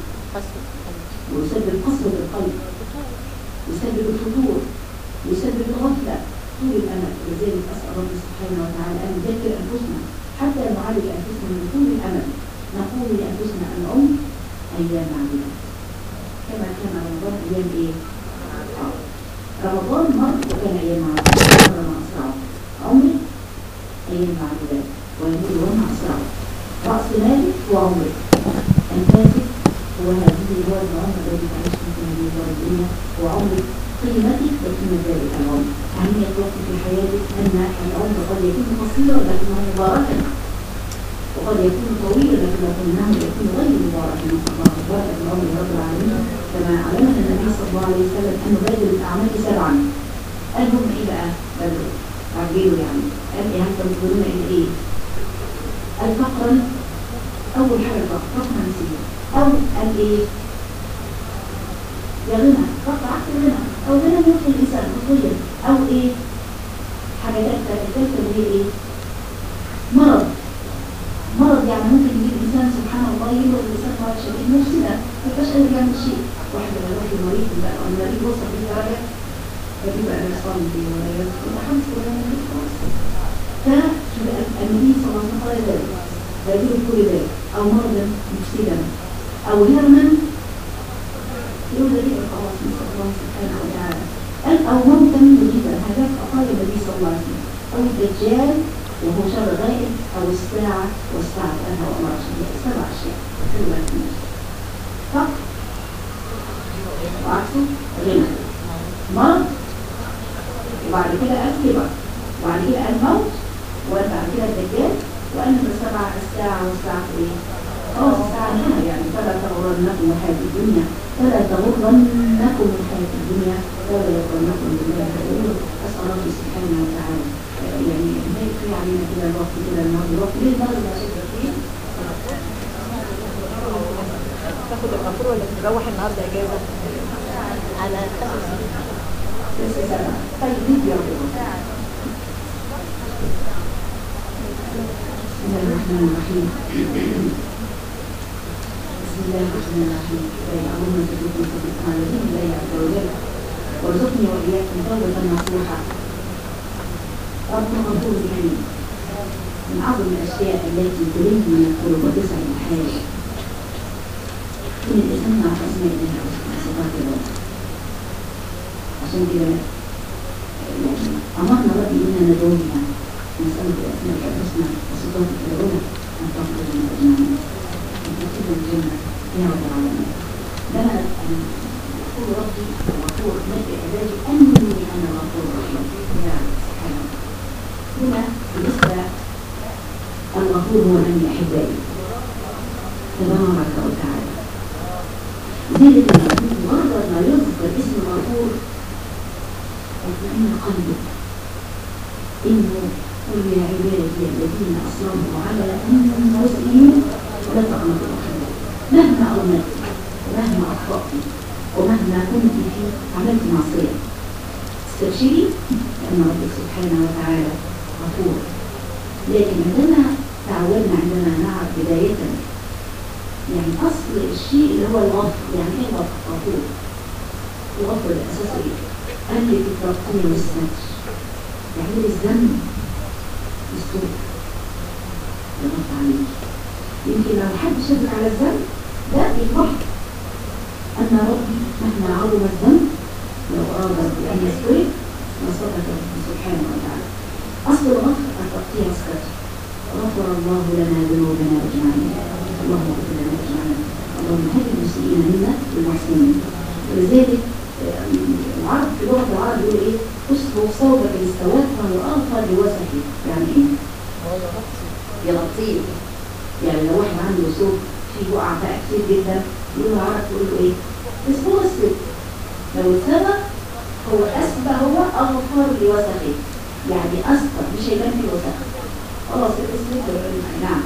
ويسبب قسوة القلب ويسبب الفتور ويسبب الغفلة. طول الأمل. لذلك أسأل ربي سبحانه وتعالى أن نذكر أنفسنا حتى نعالج أنفسنا من طول الأمل. نقول لأنفسنا العمر أيام معدودة كما كان رمضان أيام إيه؟ رمضان مر وكان أيام معدودة مر مع أسرعه. عمري أيام معدودة ويمر ومع أسرعه. رأس مالك وعمرك أنفاسك وهذه هو العمر الذي تعيش في هذه الدنيا وعمرك قيمتك وقيمة ذلك العمر. أهمية الوقت في حياتك أن العمر قد يكون قصيرا لكنه مباركا وقد يكون طويلا لكنه يكون غير مباركا. نسأل الله تبارك العمر يا رب العالمين. كما علمنا النبي صلى الله عليه وسلم أن نبادر الأعمال 7. قال لهم إيه بقى؟ بدروا عجلوا يعني. قال إيه هل تنظرون إلى إيه؟ الفقر أول حاجة فقر نسية أو قال إيه؟ يا غنى فقر عكس الغنى أو غنى يدخل الإنسان خطيا أو إيه؟ حاجة ثالثة اللي هي إيه؟ مرض يعني ممكن يجيب الإنسان سبحان الله يمرض الإنسان مرض شديد مفسدة ما يبقاش قادر يعمل شيء. واحد لما يروح المريض بقى المريض وصل لدرجة فبيبقى لا يصلي ولا يذكر خمس ولا يعمل خالص. فالنبي صلى الله عليه وسلم قال ذلك فيجوز كل ذلك أو مرضا مفسدا أو هرما يقول ذلك خلاص نسأل الله سبحانه وتعالى. أو موتا مجيدا هذا قال النبي صلى الله عليه وسلم. أو الدجال وهو شر غائب أو الساعة والساعة أنا والله شيء 7 أشياء حلوة الناس. فقر وعكسه غنى مرض وبعد كده الكبر وبعد كده الموت وبعد كده الدجال وأن 7 الساعة والساعة إيه؟ خلاص الساعة هنا يعني فلا تغرنكم الحياة الدنيا فلا تغرنكم الحياة الدنيا ولا يغرنكم بالله الغرور. أسأل الله سبحانه وتعالى يعني ما يكفي علينا كده الوقت كده المرض الوقت ليه المرض لا شك فيه.
تاخد الغفور ولا تروح النهارده اجازه على اساس
طيب نيجي يا رب. بسم الله الرحمن الرحيم. بسم الله الرحمن الرحيم. اللهم ارزقني صدقا على دين الله عز وجل وارزقني واياكم توبة نصوحة. رب غفور رحيم. من أعظم الأشياء التي تلين من القلوب وتسعد الحال إن الإنسان مع أسماء الله وصفات الله. عشان كده يعني أمرنا ربي إننا ندعوها نسأله بأسماء الحسنى وصفات العلى أن تغفر لنا أجمعين أن تدخل الجنة يا رب العالمين. لنا أن يقول ربي غفور نبي عبادي أني أنا غفور رحيم يا سبحانه. هنا بالنسبة الغفور هو من أحبائي تبارك وتعالى. ذلك مجرد ما يذكر اسم الغفور يطمئن قلبك إنه قل يا عبادي الذين أسرفوا على أنفسهم لا تقنطوا من رحمة الله. مهما أغنت ومهما أخطأت ومهما كنت في عملت معصية استبشري لأن ربك سبحانه وتعالى غفور. لكن عندما تعودنا عندما نعرف بداية يعني أصل الشيء اللي هو الغفر، يعني إيه غفور؟ الغفر الأساس إيه؟ قال لي التغطية والستر، يعني الذنب يستر يغطى عليك. يمكن لو حد شدك على الذنب ده بالغفر، أن ربي مهما عظم الذنب لو أراد أن يسترك نصرك سبحانه وتعالى. أصل الغفر التغطية والستر. غفر الله لنا ذنوبنا أجمعين، اللهم اغفر لنا أجمعين، اللهم هد المسيئين منا والمحسنين. ولذلك العرب في لغة العرب يقول إيه؟ أسلو صوبك للسواد فهو أغفر لوسخه. يعني إيه؟ يغطيه. يعني لو واحد عنده ثوب فيه وقع بقى كتير جدا يقول العرب تقول له إيه؟ اسمه أسلو. لو اتسبق هو أسبق هو أغفر لوسخه، يعني أسبق مش هيبان فيه وسخ. خلاص الاسم نعم.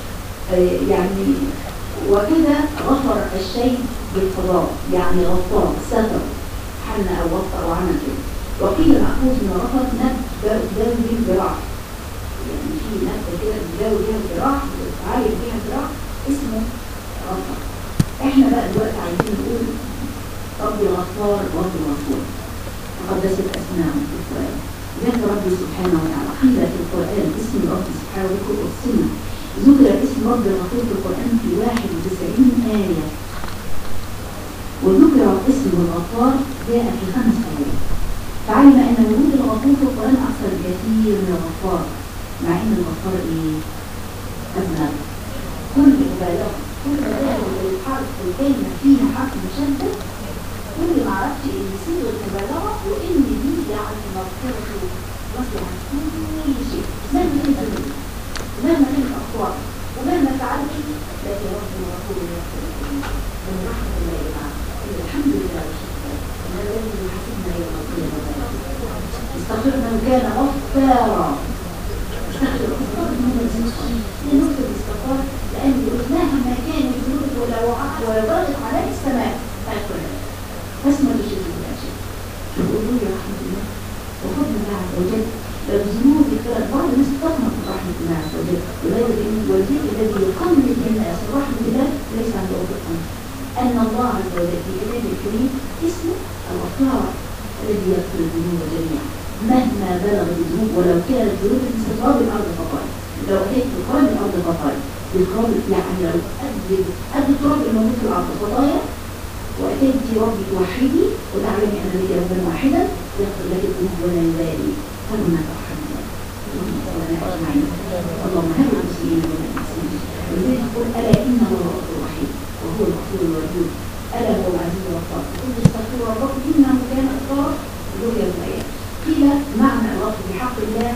يعني وكذا غفر الشيء بالقضاء، يعني غطاه ستر حن او وطأ او عمل كده. وقيل مأخوذ من غفر نبت تداوي به الجراح، يعني في نبته كده بتداوي بيها الجراح بتعالج بيها الجراح اسمه غفر. احنا بقى دلوقتي عايزين نقول رب الغفار رب الغفور تقدست اسماءه في القرآن. ذكر ربي سبحانه وتعالى قيل في القرآن اسم ربي سبحانه وتعالى ذكر اسم رب الغفور في القرآن في 91 آية، وذكر اسم الغفار جاء في 5 آيات. فعلم أن وجود الغفور في القرآن أكثر بكثير من الغفار، مع أن الغفار إيه؟ أبلغ. كل مبالغة كل الحرف الكلمة فيها حرف مشدد، كل ما عرفت إن صيغة المبالغة وإن دي يعني مغفرة وصل عن كل شيء مهما كانت الذنوب ومهما كانت أخطاء ومهما فعلت، لكن رب الغفور يغفر من رحمة الله تعالى. الحمد لله والشكر أن الذي يحسبنا يوم القيامة استغفرنا وكان غفارا. استغفر لنكتب الاستغفار لأن مهما كان الذنوب ولو بلغت عليك السماء فأكبر فاسمع لشيء من الأشياء. يقولوا لي رحمة الله وفضل الله عز وجل. لو ذنوب كانت بعض الناس تطمع في رحمة الله عز وجل، ولذلك الوزير الذي يقلل الناس رحمة الله ليس عنده أفضل أن الله عز وجل في كتابه الكريم اسمه الغفار الذي يغفر الذنوب جميعا مهما بلغت الذنوب، ولو كانت ذنوب مثل تراب الأرض خطايا. لو أتيت بتراب الأرض خطايا بالتراب يعني لو قد التراب الموجود في الأرض خطايا وأتيت ربي توحدي وتعلمي أن لي ربا واحدا يغفر لك الذنوب ولا يبالي. فلما ترحمنا اللهم صل على أجمعين، اللهم هب المسلمين والمسلمين. ولذلك يقول ألا إن الله غفور رحيم وهو الغفور الودود، ألا هو العزيز الغفار. قل استغفروا ربكم إنه كان غفارا. رؤيا الآيات. قيل معنى الغفر بحق الله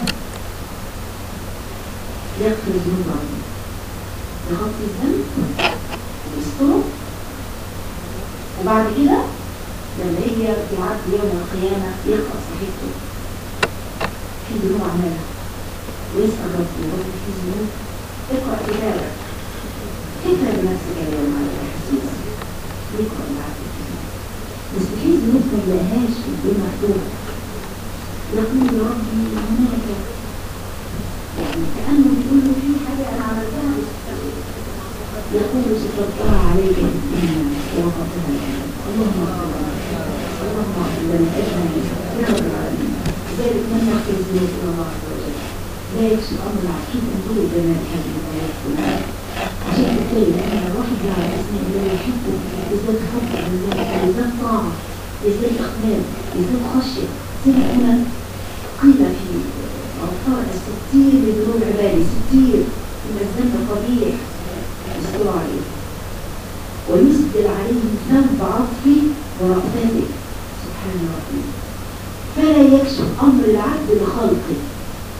يغفر الذنوب عنه، يغطي الذنب ويستره، وبعد كده لما يجي يعد يوم القيامة يقرأ صحيفته في ذنوب عملها ويسأل ربه ربي في ذنوب. اقرأ كتابك، اقرأ بنفسك اليوم على الأحاسيس، يقرأ العبد بس في ذنوب ما يلاقيهاش الدنيا مفتوحة. يقول يا ربي هناك يعني كأنه بيقول له في حاجة أنا عملتها يقول سترتها عليك ووقفتها الآن. اللهم اغفر لنا أجمعين يا رب العالمين. لذلك من يغفر الذنوب إلى الله عز وجل لا يكشف أمر العقيد أن تقول جمال هذه الآيات كلها. عشان تلاقي لأن الواحد يعرف أسماء الله يحبه يزداد حب لله، يزداد طاعة، يزداد إقبال، يزداد خشية. زي ما هنا قيل في غفار الستير لذنوب عبادي، ستير إن الذنب قبيح يستر عليه ويسدل عليهم ذنب عطفي ورأفته سبحان ربي. فلا يكشف أمر العبد لخلقه،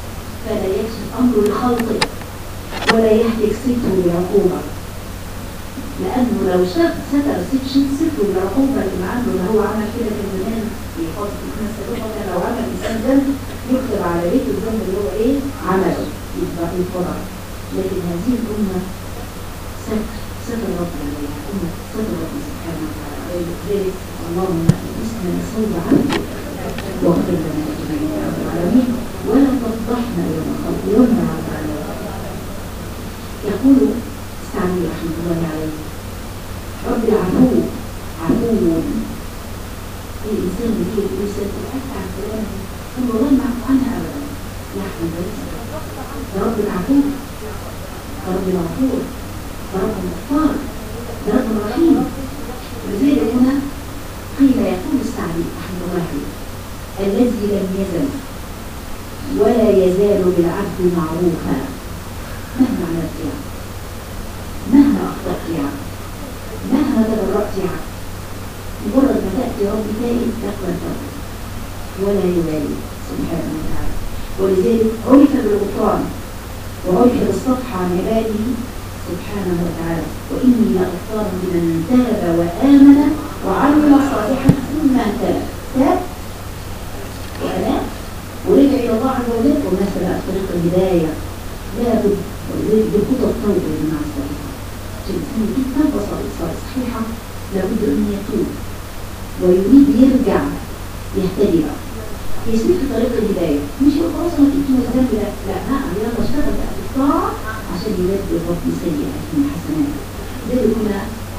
فلا يكشف أمر لخلقه ولا يهلك سته بعقوبة. لانه لو شاف ستر صفر العقوبه اللي عنده اللي هو عمل كده كان زمان بيحط في نفس لو عمل انسان ذنب يكتب على بيته الذنب اللي هو ايه عمله يبقى يتفضل. لكن هذه الامه ستر رب عليها، امه ستر رب سبحانه وتعالى. لذلك اللهم اسمنا صوب عنه واغفر لنا اجمعين يا رب العالمين ولا تفضحنا يوم الخلق يوم العرض عليه. يقول السعدي رحمه الله عليه رب العفو عفو. الانسان اللي يقول سيتحدث عن فلان يقول والله ما اعفو عنها ابدا. يا احمد يا رب العفو يا رب الغفور يا رب الغفار يا رب الرحيم. ولذلك هنا قيل يقول السعدي رحمه الله عليه الذي لم يزل ولا يزال بالعبد معروفا مهما عملت يا عبد، مهما اخطأت يا عبد، مهما تبرأت يا عبد، مجرد ما تأتي رب تائب تقبل توبة ولا يبالي سبحانه وتعالى. ولذلك عرف بالغفران وعرف بالصفح عن عباده سبحانه وتعالى وإني لغفار لمن تاب وآمن وعمل صالحا ثم اهتدى. تاب وأناب ورجع إلى الله عز وجل ومثل طريق الهداية لا بد. ولذلك بخطى التوبة يا جماعة الصالحة عشان الإنسان يجيب توبة صحيحة لابد أن يتوب ويريد يرجع يهتدي بقى يسير في طريق الهداية. مش يقول خلاص أنا كنت الذنب لا يلا اشتغل بقى في الطاعة عشان يبدل رب سيئات من حسنات. ذلك هنا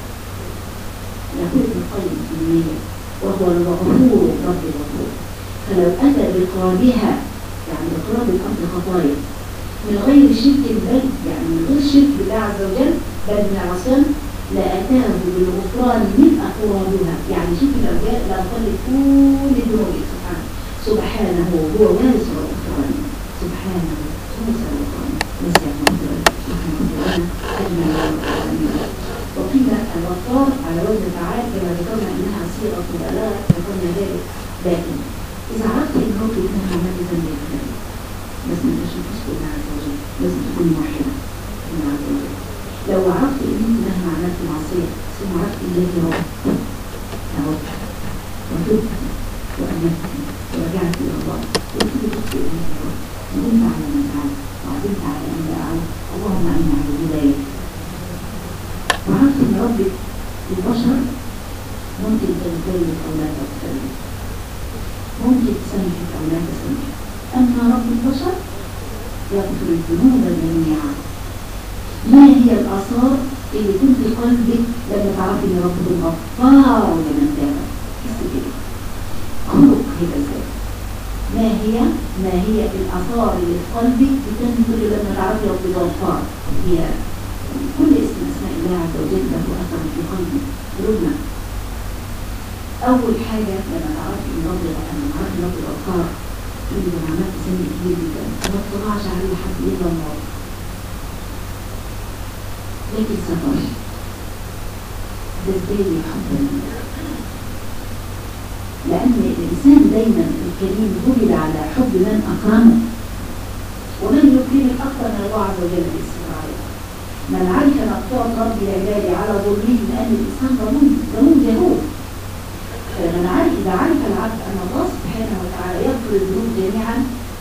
يقول ابن القيم في النية وهو الغفور رب الغفور. فلو أتى بقرابها يعني بقراب الأرض خطايا من غير شرك بل يعني من غير شرك بالله عز وجل بل من عصيان لأتاه بالغفران من أقرابها. يعني شوف لو جاء لأقل كل ذنوبه سبحانه هو وارث الغفران سبحانه وارث الغفران نسأل الله أجمعين. وقيل الغفار على وجه تعالى كما ذكرنا إنها صيغة مبالغة ذكرنا ذلك. لكن إذا عرفت إن ربك إنها عملت ذنب الكلام لازم تشوف الله عز وجل، لازم تكون موحدة الله عز وجل. لو عرفت إن أنت مهما عملت معصية ثم عرفت إن لك يا رب وتبت وأنبت ورجعت إلى الله وقلت تبت إلى الله وقمت على ما فعلت وعزمت على أن لا أعود اللهم أعنا على الهداية. وعرفت إن ربك البشر ممكن تغفرك أو لا تغفرك، ممكن تسامحك أو لا تسامحك، أما رب البشر يغفر الذنوب جميعا. ما هي الآثار اللي كنت في قلبك لما تعرفي إن ربك الغفار لمن تاب؟ حس كده خلق هذا ازاي؟ ما هي الآثار اللي في قلبك بتنزل لما تعرفي ربك الغفار؟ هي كل اسم أسماء الله عز وجل له أثر في قلبي قلوبنا. أول حاجة لما تعرفي إن ربك الغفار اللي لما عملت سنة كبير جدا ما اطلعش عليه حد إلا الله لكن سفر ده ازاي يحب الله؟ لأن الإنسان دايما الكريم ولد على حب من أكرمه ومن يكرمك أكثر من الله عز وجل بالاستقرار. من عرف مقطوع رب العباد على ظلمه لأن الإنسان ظلوم جهول. فمن عرف إذا عرف العبد أن الله سبحانه وتعالى يغفر الذنوب جميعا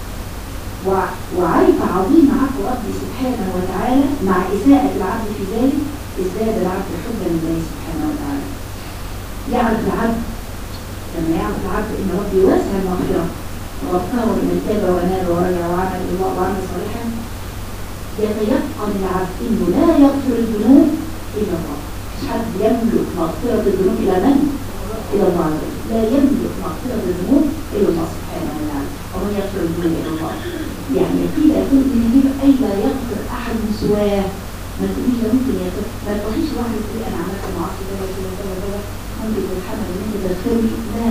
وعرف عظيم عفو ربه سبحانه وتعالى مع إساءة العبد في ذلك ازداد العبد حبا لله سبحانه وتعالى. يعرف العبد لما يعرف العبد ان ربي واسع المغفره وغفره لمن تاب وناب ورجع وعمل صالحا يتيقن العبد انه لا يغفر الذنوب الا الله. مش حد يملك مغفره الذنوب الى من؟ الى الله عز وجل. لا يملك مغفره الذنوب الا الله سبحانه وتعالى. ومن يغفر الذنوب الا الله يعني قيل يقول ان يجب اي لا يغفر احد سواه. ما تقوليش لا ممكن يغفر، ما تروحيش واحد تقولي انا عملت معاصي كذا وكذا وكذا ممكن تتحمل ان انت تغفري. لا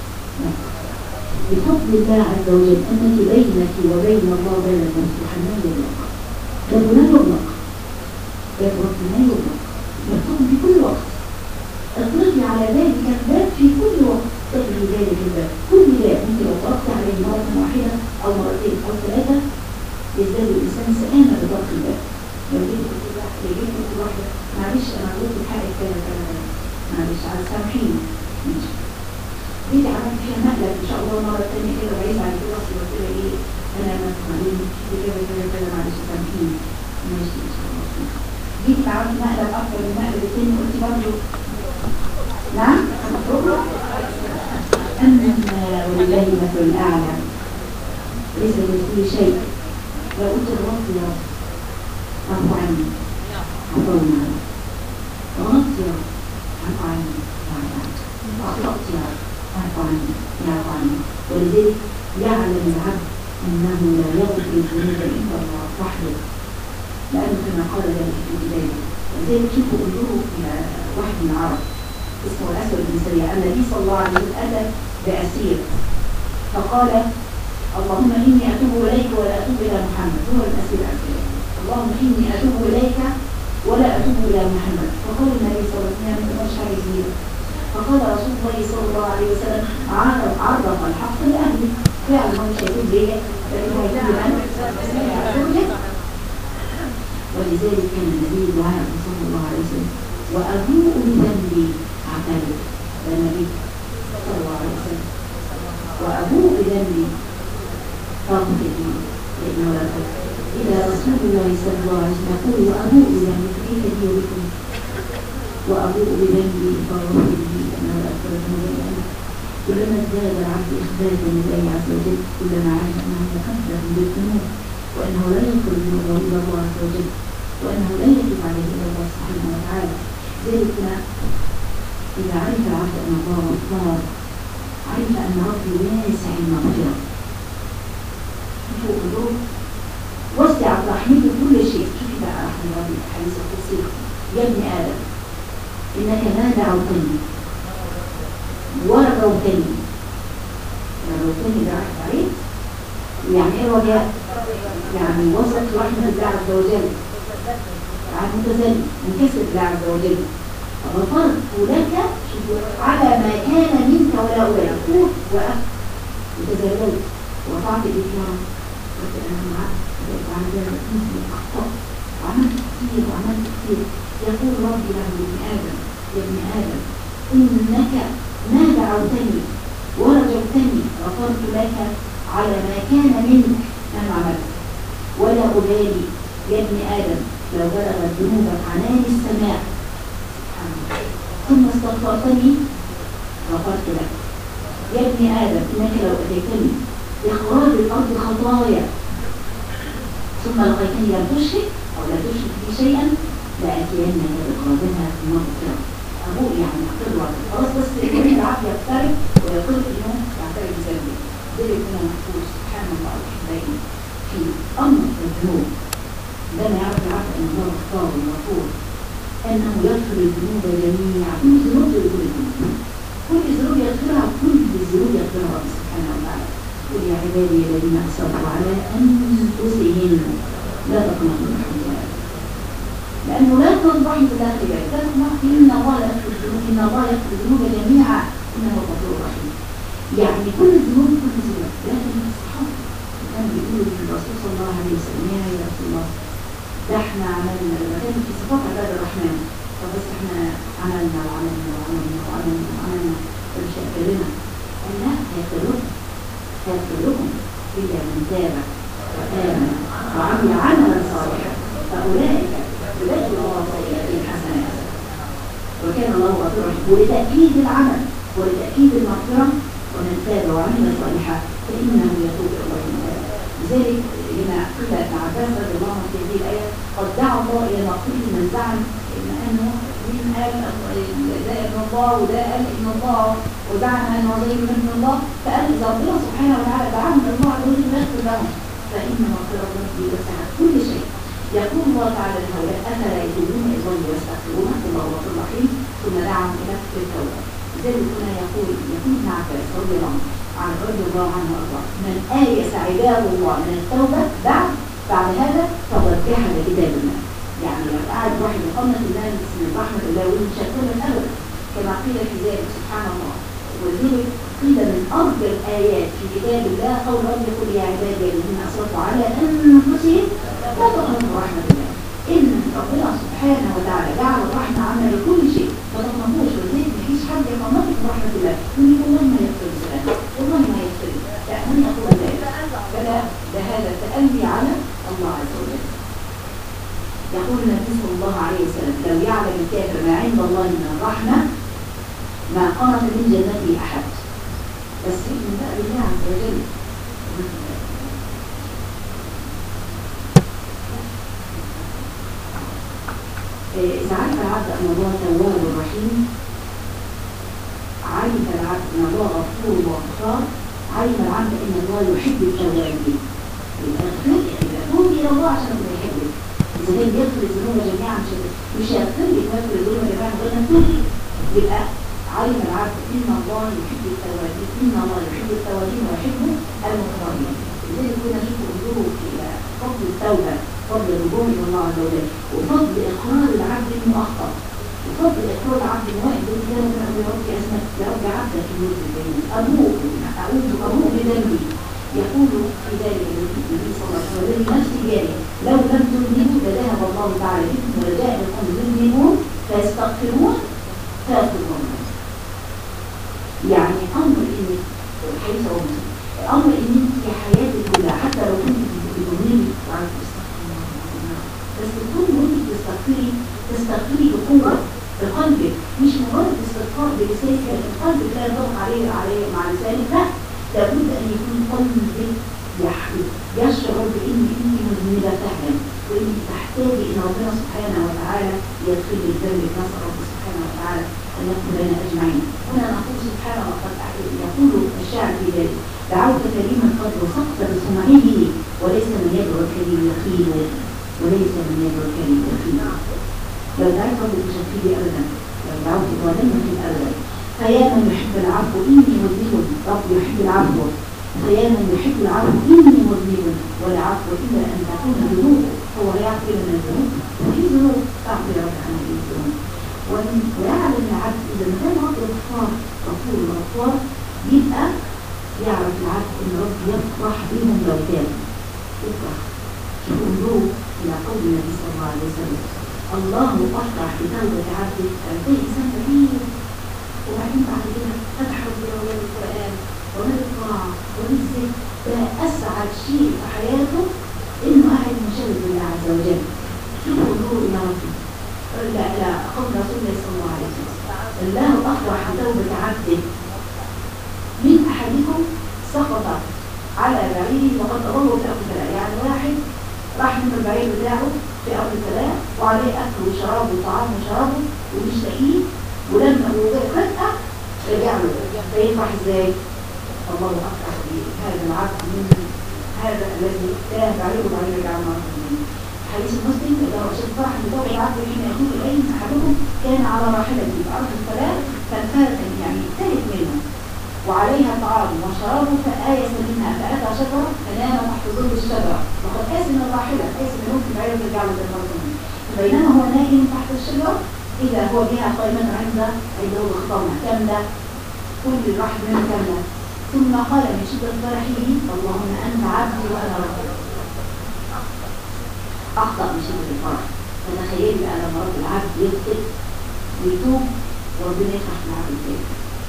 بفضل الله عز وجل انك بينك وبين الله بين مفتوحا لا يغلق، باب لا يغلق، باب رب لا يغلق، مفتوح في كل وقت. اطلقي على ذلك الباب في كل وقت، اطلقي ذلك الباب كل باب ممكن لو طرقت عليه مرة واحدة او مرتين او ثلاثة يزداد الانسان سآمة بطرق الباب. لو جيت كل واحدة معلش انا غلطت في حق دي عملت فيها مقلب ان شاء الله مره ثانيه كده بعيد عن الدراسه قلت لها ايه انا ما تخليني كده كده كده معلش سامحيني ماشي ان شاء الله. جيت عملت مقلب اكتر من مقلب الثاني قلت برضه نعم هتخرج اما ولله المثل الاعلى ليس كل شيء. لو قلت الرب يا رب عفو عني عفونا غلطت يا رب عفو عني أخطأت يا رب عفو عني يعفو عني. ولذلك يعلم العبد أنه لا يغفر الذنوب إلا الله وحده لأنه كما قال ذلك في البداية. ولذلك شوفوا انظروا إلى واحد من العرب اسمه الأسود بن سريع. النبي صلى الله عليه وسلم أتى بأسير فقال اللهم إني أتوب إليك ولا أتوب إلى محمد. هو الأسير أسير اللهم إني أتوب إليك ولا أتوب إلى محمد. فقال النبي صلى الله عليه وسلم مش عايزين. فقال رسول الله صلى الله عليه وسلم عرض الحق لأهله فعلا هو مش هيكون ليه لأنه هيكون لأهله. ولذلك كان النبي دعاء صلى الله عليه وسلم وأبوء بذنبي اعترف. ده النبي صلى الله عليه وسلم وأبوء بذنبي فاغفر لي لأنه لا تغفر. إلى رسول الله صلى الله عليه وسلم يقول وأبوء بذنبي كيف لي بكم وأبوء بذنبي فاغفر لي لأنه لا تغفر. كلما ازداد العبد إخباتا لله عز وجل كلما عرف أنه مقدر بالذنوب وأنه لا يغفر الذنوب إلا الله عز وجل وأنه لا يتوب عليه إلا الله سبحانه وتعالى. ذلك إذا عرف العبد أن الله غفار عرف أن ربي واسع المغفرة. شوفوا وسع رحمته كل شيء. شوفي بقى رحمة ربي الحديث القدسي يا ابن آدم إنك ما دعوتني ورجوتني. رجوتني ده راحت عليه يعني ايه رجاء؟ يعني وصلت رحمة الله عز وجل عن متزلي منكسر الله عز وجل. غفرت لك على ما كان منك ولا أبالي. قول وقفت وتزللت وقطعت الإكرام قلت أنا معك بعد ذلك أخطأت وعملت كثير وعملت كثير. يقول ربي له ابن آدم يا ابن آدم إنك ما دعوتني ورجوتني غفرت لك على ما كان منك أنا عملت ولا أبالي يا ابن آدم لو بلغت ذنوبك عنان السماء ثم استغفرتني غفرت لك. يا ابن آدم إنك لو أتيتني إخراج الأرض خطايا ثم لقيتني لم تشرك أو لا تشرك بي شيئا لأتينك بإخراجها في مغفرة. أبوه يعني أقر خلاص بس يقول العقل يقترب ويقر إنه يعترف بذنبه. ذلك هنا محفوظ سبحان الله الحبايب في أمر الذنوب. لما يعرف العقل أن الله غفار وغفور أنه يغفر الذنوب جميعا. كل ذنوب يغفر الذنوب كل ذنوب يغفرها كل الذنوب يغفرها سبحانه وتعالى. قل يا عبادي الذين أسرفوا على أنفسهم لا تقنطوا من رحمة الله لأنه لا تقنط رحمة الله خير تقنط إن الله يغفر الذنوب إن الله يغفر الذنوب جميعا إنه غفور رحيم. يعني كل الذنوب كل ذنوب لكن الصحابة كانوا بيقولوا للرسول صلى الله عليه وسلم يا رسول الله ده احنا عملنا لما كان في صفات عباد الرحمن فبس احنا عملنا وعملنا وعملنا وعملنا وعملنا فمش هيقبلنا. قال لا هيغفر لكم إلا من تاب وآمن وعمل عملا صالحا فأولئك يبدل الله سيئاتهم حسنات وكان الله غفورا رحيما. ولتأكيد العمل ولتأكيد المغفرة ومن تاب وعمل صالحا فإنه يتوب إلى الله متابا. لذلك هنا قيل ابن عباس رضي الله عنه في هذه الآية قد دعا الله إلى مغفرة من زعم أنه من قال ده ابن الله وده قال ابن الله وزعم أنه غير ابن الله فقال إذا ربنا سبحانه وتعالى دعاهم إلى الله عز وجل يغفر لهم فإن مغفرة ربي وسعت كل شيء. يقول الله تعالى لهؤلاء أفلا يتوبون إلى الله ويستغفرونه والله غفور رحيم ثم دعاهم إلى التوبة. لذلك هنا يقول ابن عباس رضي الله عنه وارضاه من آيس عباد الله من التوبة بعد هذا فقد جحد كتاب الله. يعني لو قاعد واحد يقنط الله من رحمة الله ومش هيكون الأبد كما قيل في ذلك سبحان الله. وذلك قيل من أفضل الآيات في كتاب الله قول رب يقول يا عبادي الذين أسرفوا على أنفسهم لا تقنطوا رحمة الله. إن ربنا سبحانه وتعالى جعل الرحمة عامة لكل شيء ما تقنطوش. ولذلك مفيش حد يقنطك من رحمة الله يقول والله ما يغفر قلبي على الله عز وجل. يقول النبي صلى الله عليه وسلم لو يعلم الكافر ما عند الله من الرحمة ما قنط من جنته أحد. بس من بقى بالله عز وجل. إذا عرف العبد أن الله تواب رحيم، علم العبد أن الله غفور وغفار، علم العبد أن الله يحب التوابين. يتوب إلى الله عشان ما يحبك. إذا كان يغفر الذنوب جميعا مش هيغفر لك يغفر الذنوب جميعا غير مكتوب. يبقى علم العبد إن الله يحب التوابين، إن الله يحب التوابين ويحب المتطهرين. لذلك كنا نشوف انظروا إلى فضل التوبة، فضل الرجوع إلى الله عز وجل، وفضل إقرار العبد إنه أخطأ، وفضل إقرار العبد إنه واحد يقول يا رب أسمك يا رب عبدك المسلم أبوء بذنبي. يقول في ذلك النبي صلى الله عليه وسلم نفسي جاري لو لم تذنبوا لذهب الله تعالى بكم ولجاء لكم يذنبون فيستغفرون فيغفرون. يعني أمر إن الحديث هو أمر إن أنت في حياتك كلها حتى لو كنت بتذنبي وعارف بس تكون وانت تستغفري بقوة بقلبك، مش مجرد استغفار بلسانك، القلب لا ينطبق عليه مع لسانك، لا، لابد ان يكون قلبك يشعر بان انت مذنبة فعلا، وانك تحتاجي ان ربنا سبحانه وتعالى يغفر لك ذنبك. نسأل ربنا سبحانه وتعالى ان يغفر لنا اجمعين. هنا نقول سبحانه وتعالى يقول الشاعر في ذلك دعوت كريما قد وثقت بصنعه وليس من يدعو الكريم يخيل وليس من يدعو الكريم يخيل. لو دعيت رب تشفيه ابدا، لو دعوت ولن يخيل ابدا. فيا من يحب العفو اني مذنب، رب يحب العفو. فيا من يحب العفو اني مذنب والعفو الا ان تكون ذنوب، هو لا يعفو من الذنوب، وفي ذنوب تعفو يا رب عن الذنوب. ويعلم العبد اذا ما كان رب الغفار غفور الغفار، يبقى يعرف العبد ان رب يفرح بهم لو تابوا. يفرح. انظروا الى قول النبي صلى الله عليه وسلم الله افرح بتوبة عبده. زي انسان كبير وبعدين بعد كده فتح ربنا وجاب القران وجاب الطاعه وجاب الذكر، ده اسعد شيء في حياته انه قاعد مشاهد بالله عز وجل. شوفوا انظروا الى ربه. لا قول رسول الله صلى الله عليه وسلم الله افرح بتوبة عبده من احدكم سقط على بعيره وقد ضره في أرض الفلاح. يعني واحد راح من البعير بتاعه في أرض الفلاح وعليه أكل وشراب وطعام وشرابه ومش لاقيه، ولما فجأة رجع له، فيفرح ازاي؟ الله أفرح بهذا العبد من هذا الذي تاه بعيره وبعدين رجع مرة ثانية. حديث المسلم إذا رأيت فرح بتوبة العبد حين يكون إليه أحدكم كان على راحلته في أرض الفلاح فانفلت يعني انتهت منه وعليها طعام وشراب فآيس منها فأتى شجرة فنام تحت ظل الشجرة وقد آس من الراحلة، آس من ممكن بعير ترجع له بالمرة. فبينما هو نائم تحت الشجرة إذا هو بها قائما عنده بخطامة كاملة، كل الواحد منه كاملة، ثم قال من شدة فرحه اللهم أنت عبدي وأنا ربك. أخطأ من شدة الفرح. فتخيل بقى لما رب العبد يخطئ ويتوب وربنا يفرح بالعبد التاني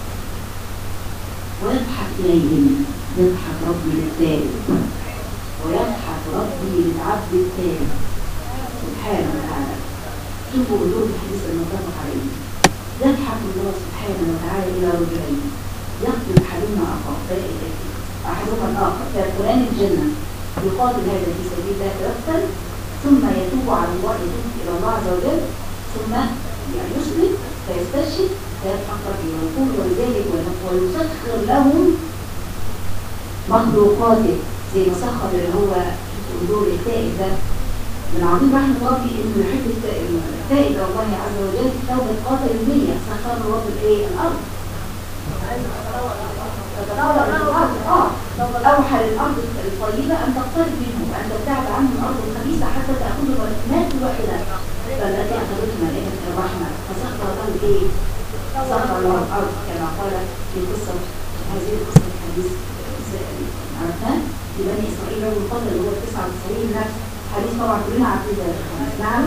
ويضحك إليهم. يضحك ربي للتائب ويضحك ربي للعبد التائب سبحانه وتعالى. شوفوا قلوب الحديث المتفق عليه. يضحك الله سبحانه وتعالى إلى رجلين يقتل أحدهما الآخر فيدخلان الجنة يقاتل هذا في سبيل الله فيقتل ثم يتوب على الله، يتوب إلى الله عز وجل، ثم يسلم فيستشهد فيضحك ربي ويقول ولذلك ويسخر لهم مخلوقاته زي ما سخر اللي هو دور التائب ده. من عظيم رحمة ربي انه يحب التائب الله عز وجل توبة قاتل المية. سخر رب الارض اوحى للارض الطيبة ان تقترب منه وان تبتعد عنه الارض الخبيثة حتى تأخذ الرحمات الواحدة فالتي اخذتها ملائكة الرحمة فسخر له سخر له الارض كما قال في قصة هذه القصة الحديث عرفناه لبني اسرائيل رجل القتل هو 99 نفس. حديث طبعا كلنا عارفين ده نعم.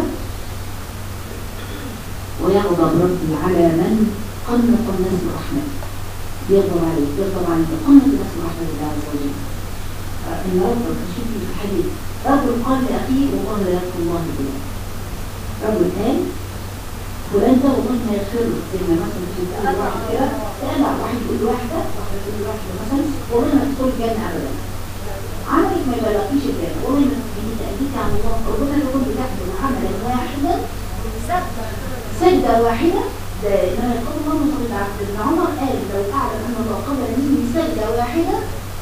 ويغضب ربي على من قنط الناس برحمته. يغضب عليه قنط الناس برحمة الله عز وجل. ان رجل شوفي في الحديث رجل قال لاخيه والله لا يغفر الله فلان. رجل قال فلان ده والله ما يغفر له، زي ما مثلا تقول واحد كده تقلع واحد يقول لواحده تقول لواحده مثلا والله ما تدخل الجنه ابدا. عملك ما يبلغكيش الجنه، والله ما تأتيك عن الله، ربنا يقول بتحمل عملا واحدا سجدة واحدة. ده انما يقول الله صلى الله عليه وسلم عمر قال لو اعلم ان الله قبل مني سجدة واحدة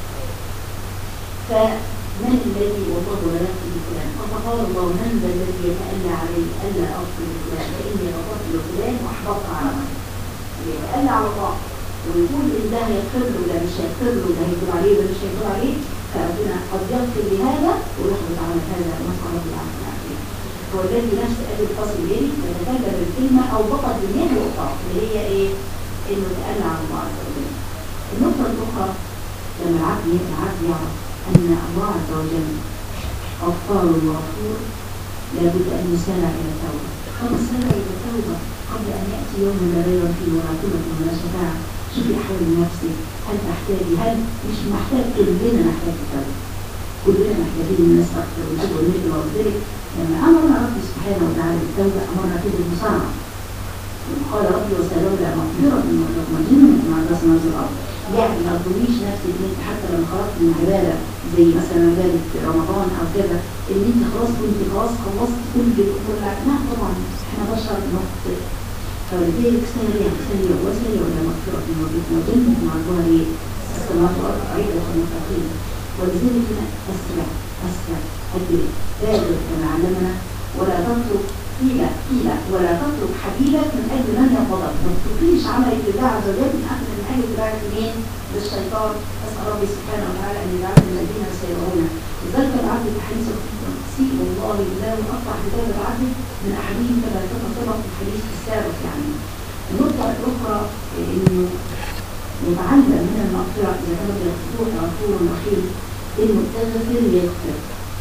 فمن الذي وفضل نفسه لفلان؟ فقال الله من ذا الذي يتألى عليه الا اغفر لفلان فاني غفرت لفلان واحبطت عمله. يتألى على الله ويقول ان ده هيغفر له ده مش هيغفر له ده هيتوب عليه ده مش هيتوب عليه، فربنا قد يغفر لهذا ويحبط على هذا ونسأل الله العافية. هو الذي نفس أبي الفصل الجري يتكلم الكلمة أو بقت بالنهي والطاق اللي هي إيه؟ إنه تألى على الله عز وجل. النقطة الأخرى لما العبد يعرف أن الله عز وجل غفار وغفور لابد أن يسارع إلى التوبة. قبل السارع إلى التوبة قبل أن يأتي يوم لا ريب فيه ولا قوة ولا شفاعة. شوفي أحوال نفسك، هل تحتاجي؟ هل مش محتاج؟ كلنا نحتاج التوبة، كلنا محتاجين ان نستغفر ونتوب ونرجع. وذلك لما امرنا ربي سبحانه وتعالى بالتوبه امرنا كده بمسارعه. قال ربي وسلولا مغفره من مجنون مع الناس نازل الارض. يعني ما تضمنيش نفسك ان انت حتى لما خرجت من عباده زي مثلا عباده رمضان او كده ان انت خلاص كنت خلصت كل الامور. لا طبعا احنا بشر نخطئ، فلذلك سريع الى مغفره من ربك وجنه مع الله ايه؟ السماوات والارض عيدا للمتقين. ولذلك أسرع أدرك بادر كما علمنا ولا تترك حيلة ولا تترك حبيبك من أجل من ينفضل. ما تتركيش عملك لله عز وجل من أجل تبعك منين؟ للشيطان. أسأل ربي سبحانه وتعالى أن يجعلنا الذين يسيرون. لذلك العبد الحديث سيء والله لا يقطع كتاب العبد من أحدهم كما تطلق في الحديث السابق. يعني النقطة الأخرى إنه نتعلم من المغفرة إذا كانت الفتوح غفور رحيم إنه التغفر يغفر.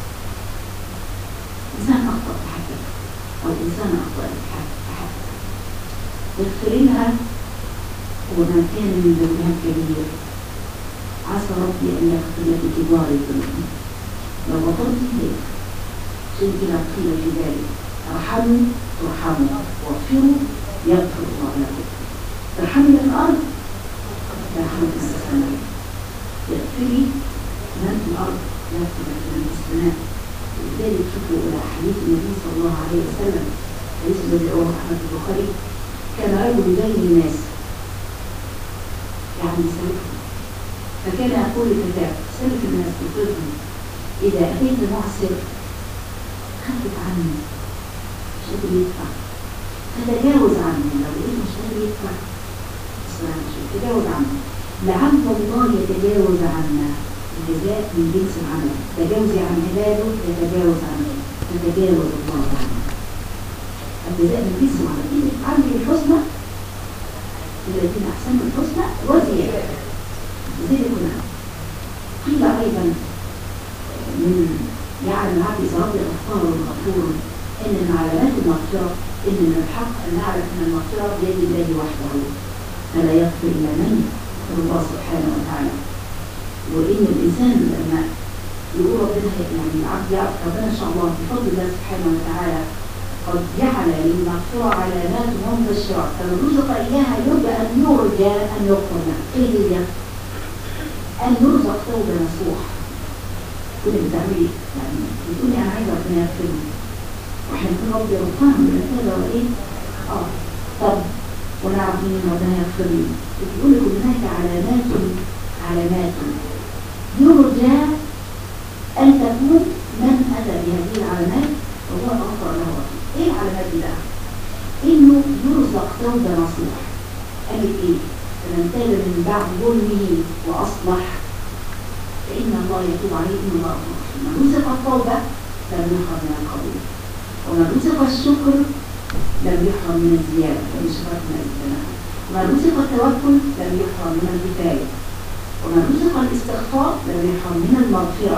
إنسان أخطأ في حاجة أو إنسان أخطأ في حاجة يغفر لها وما كان من ذنبها الكبير عسى ربي أن يغفر لك كبار الذنوب. لو بطلت هيك عشان كده قيل في ذلك ارحموا ترحموا واغفروا يغفر الله لكم. ترحموا في الأرض يرحمك في السماء. يغفري من في الأرض يغفر من في السماء. ولذلك شوفوا إلى حديث النبي صلى الله عليه وسلم حديث الذي رواه أحمد البخاري كان رجل بين الناس يعني سلفهم فكان يقول لفتاة سلف الناس بطلهم إذا أتيت معسر خفف عنه مش قادر يدفع فتجاوز عنه. لو لقيت مش قادر يدفع تجاوز عنه لعل الله يتجاوز عنا. الجزاء من جنس العمل. تجاوزي عن عباده يتجاوز عنه فتجاوز الله عنه. الجزاء من جنس العمل. إذا عمل الحسنى الذين أحسنوا الحسنى وزيادة. ذلك قيل أيضا من يعلم العبد إذا ربي غفار غفور إن من علامات المغفرة إن من الحق أن نعرف أن المغفرة بيد الله وحده فلا يغفر إلا من يغفر الله سبحانه وتعالى. وإن الإنسان لما يقول ربنا يعني العبد يعرف ربنا إن شاء الله بفضل الله سبحانه وتعالى قد جعل للمغفرة علامات ومبشرات فمن رزق إياها يرجى أن يغفر له. إيه هي؟ أن يرزق توبة نصوح. كل بتعملي يعني بتقولي أنا عايزة ربنا يغفر لي وإحنا نقول ربي غفران من هذا وإيه؟ طب ونعرف مين ربنا يغفر لي. بتقول لكم هناك علامات يرجى أن تكون من أتى بهذه العلامات وهو غفر له. إيه العلامات دي بقى؟ إنه يرزق توبة نصوح. قالت إيه؟ فمن تاب من بعد ظلمه وأصلح فإن الله يتوب عليه إن الله غفور رحيم. من رزق التوبة لم يحرم من القبول ومن رزق الشكر لم يحرم من الزيادة ومن شرط من الزنا ومن رزق التوكل لم يحرم من الكفاية ومن رزق الاستغفار لم يحرم من المغفرة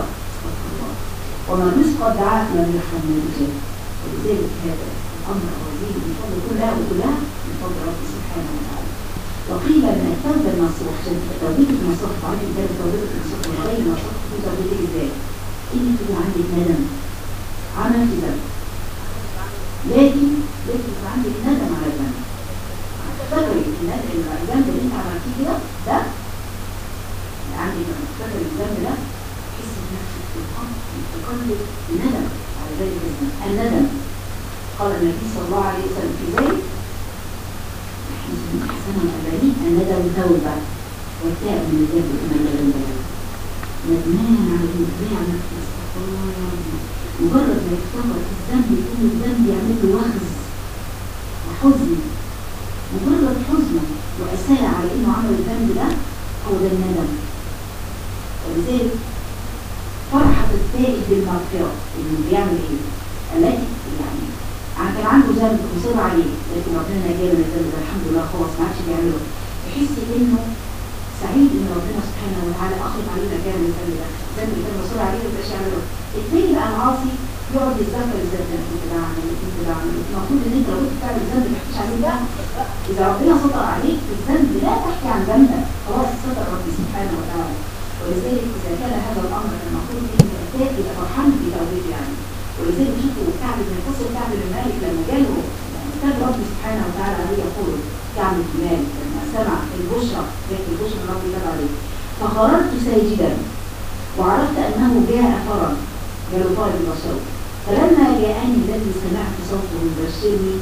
ومن رزق الدعاء لم يحرم من الإجابة. ولذلك هذا الأمر العظيم من فضل كلها من فضل ربي سبحانه وتعالى. وقيل من التوبة النصوح، توبة النصوح تعرف ازاي توبة النصوح وغير النصوح في توبتك ازاي؟ انك تبقى عندك ندم عملت ذنب، لكن يبقى عندك ندم على الذنب. تفتكري الذنب اللي انت عملتيه كده ده عندك لما تفتكري الذنب ده تحس بنفسك تقلب ندم على ذلك الذنب. الندم قال النبي صلى الله عليه وسلم في ذلك حسن الأباني الندم توبة والتائب من الذنب كما ندم ندمان على الانتباه على استغفر الله يا رب. مجرد ما يفتكر الذنب يكون الذنب يعمل له وخز وحزن، مجرد حزنه وأساء على إنه عمل الذنب ده هو ده الندم. ولذلك فرحة التائب بالمغفرة إنه بيعمل إيه؟ التي يعني كان عنده ذنب مصر عليه لكن ربنا نجاه من الذنب ده الحمد لله خلاص ما عادش بيعمله، يحس إنه سعيد إن ربنا سبحانه وتعالى أخذ عليه نجاه من الذنب ده، الذنب اللي كان مصر عليه ما يبقاش يعمله. التاني بقى العاصي يقعد يتذكر الذنب ده كنت بعمل كنت بعمل. المفروض إن أنت لو كنت بتعمل الذنب ما تحكيش عليه ده. إذا ربنا سطر عليك في الذنب لا تحكي عن ذنبك، خلاص ستر ربي سبحانه وتعالى. ولذلك إذا كان هذا الأمر المفروض إن الأتاك يبقى فرحان بتوبته يعني. ولذلك شوفوا كعب بن قصة كعب بن مالك لما جاله كتاب ربي سبحانه وتعالى عليه يقول كعب بن مالك لما سمع البشرى كانت البشرى ربي كتب عليه فخرجت ساجدا وعرفت أنه جاء فرج جاله فرج البشر. فلما جاءني الذي سمعت صوته يبشرني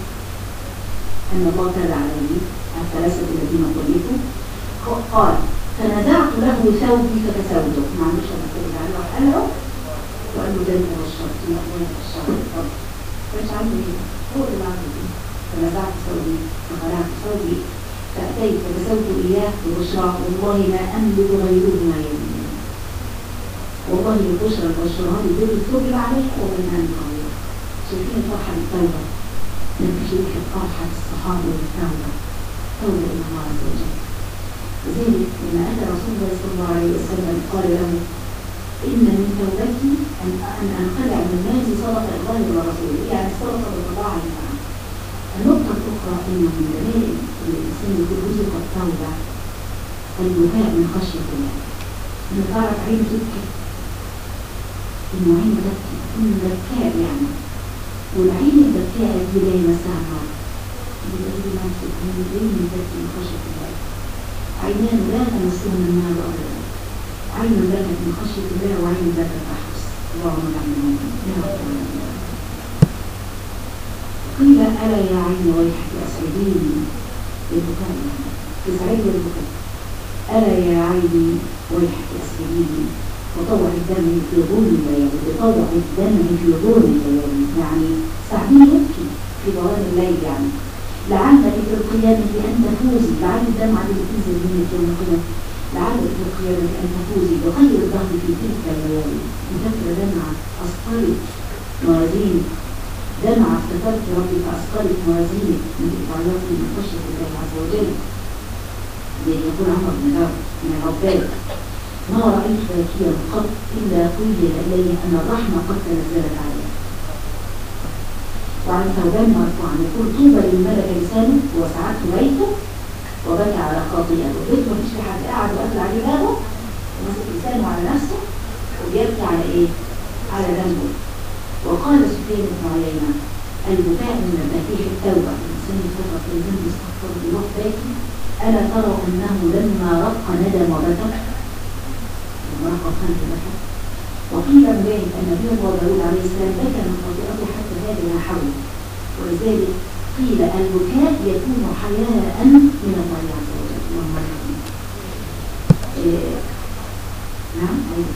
أن الله تاب عليه الثلاثة الذين طلقوا قال فنزعت له ثوبي فكسوته ما عندوش أنا كتب عليه وقال وقال له ده انت بشرت الله بشرت طب مش عنده ايه هو اللي عنده ايه. فنزعت ثوبي فخلعت ثوبي فأتيت فكسوت إياه ببشرى والله ما أملك غيره ما يمين والله البشرى البشرى هذه دول الثوب اللي عليك والله ما أملك غيره. شايفين الفرحة بالتوبة لما شريك الفرحة الصحابة بالتوبة توبة إلى الله عز وجل. لذلك لما أتى رسول الله صلى الله عليه وسلم قال له إن من توبتي أن أنخلع من الناس صدق الله ورسوله يعني الصدقة بالطباع على النقطة الأخرى إنه من دلائل الإنسان يكون رزق التوبة البكاء من خشية الله. إنه تعرف عينه تبكي إنه عينه تبكي إنه بكاء يعني والعين البكاء دي لا يمسها النار يبقى دي نفسه من عين تبكي من خشية الله. عينان لا تمسهم النار أبدا عين بكت من خشية الله وعين بكت تحبس اللهم نعم. قيل ألا يا عين ويحك أسعديني بالبكاء تسعدني بالبكاء ألا يا عيني ويحك أسعديني وطوع الدم في ظلم الليل وطوع الدم في ظلم الليل يعني سعديني يبكي في ظلام الليل يعني لعلك في القيامة أن تفوزي لعل الدم عن تنزل منك يوم القيامة لعلك في القيامة أن تفوزي بخير الظهر في تلك الليالي مذكر دمعة أسقلت موازينك دمعة افتكرت ربي فأسقلت موازينك من تعيطي من خشية الله عز وجل. زي يقول عمر بن جابر من العباد ما رأيت باكيا قط إلا قيل إلي أن الرحمة قد تنزلت عليه. وعن ثوبان مرفوعا يقول طوبى للملك لسانه وسعدت بيته وبكى على خاطئته. البيت مفيش في حد قاعد وقفل عليه بابه ومسك لسانه على نفسه وبيبكي على ايه؟ على ذنبه. وقال سفيان بن عيينة البكاء من مفاتيح التوبة الإنسان يفتكر في الذنب يستغفر يروح باكي. ألا تروا أنه لما رق ندم وبكى لما رق خلف بكى. وقيل من ذلك أن نبي الله داود عليه السلام بكى من خطيئته حتى هذا حوله. ولذلك قيل البكاء يكون حياء من الله عز وجل. اللهم امين. نعم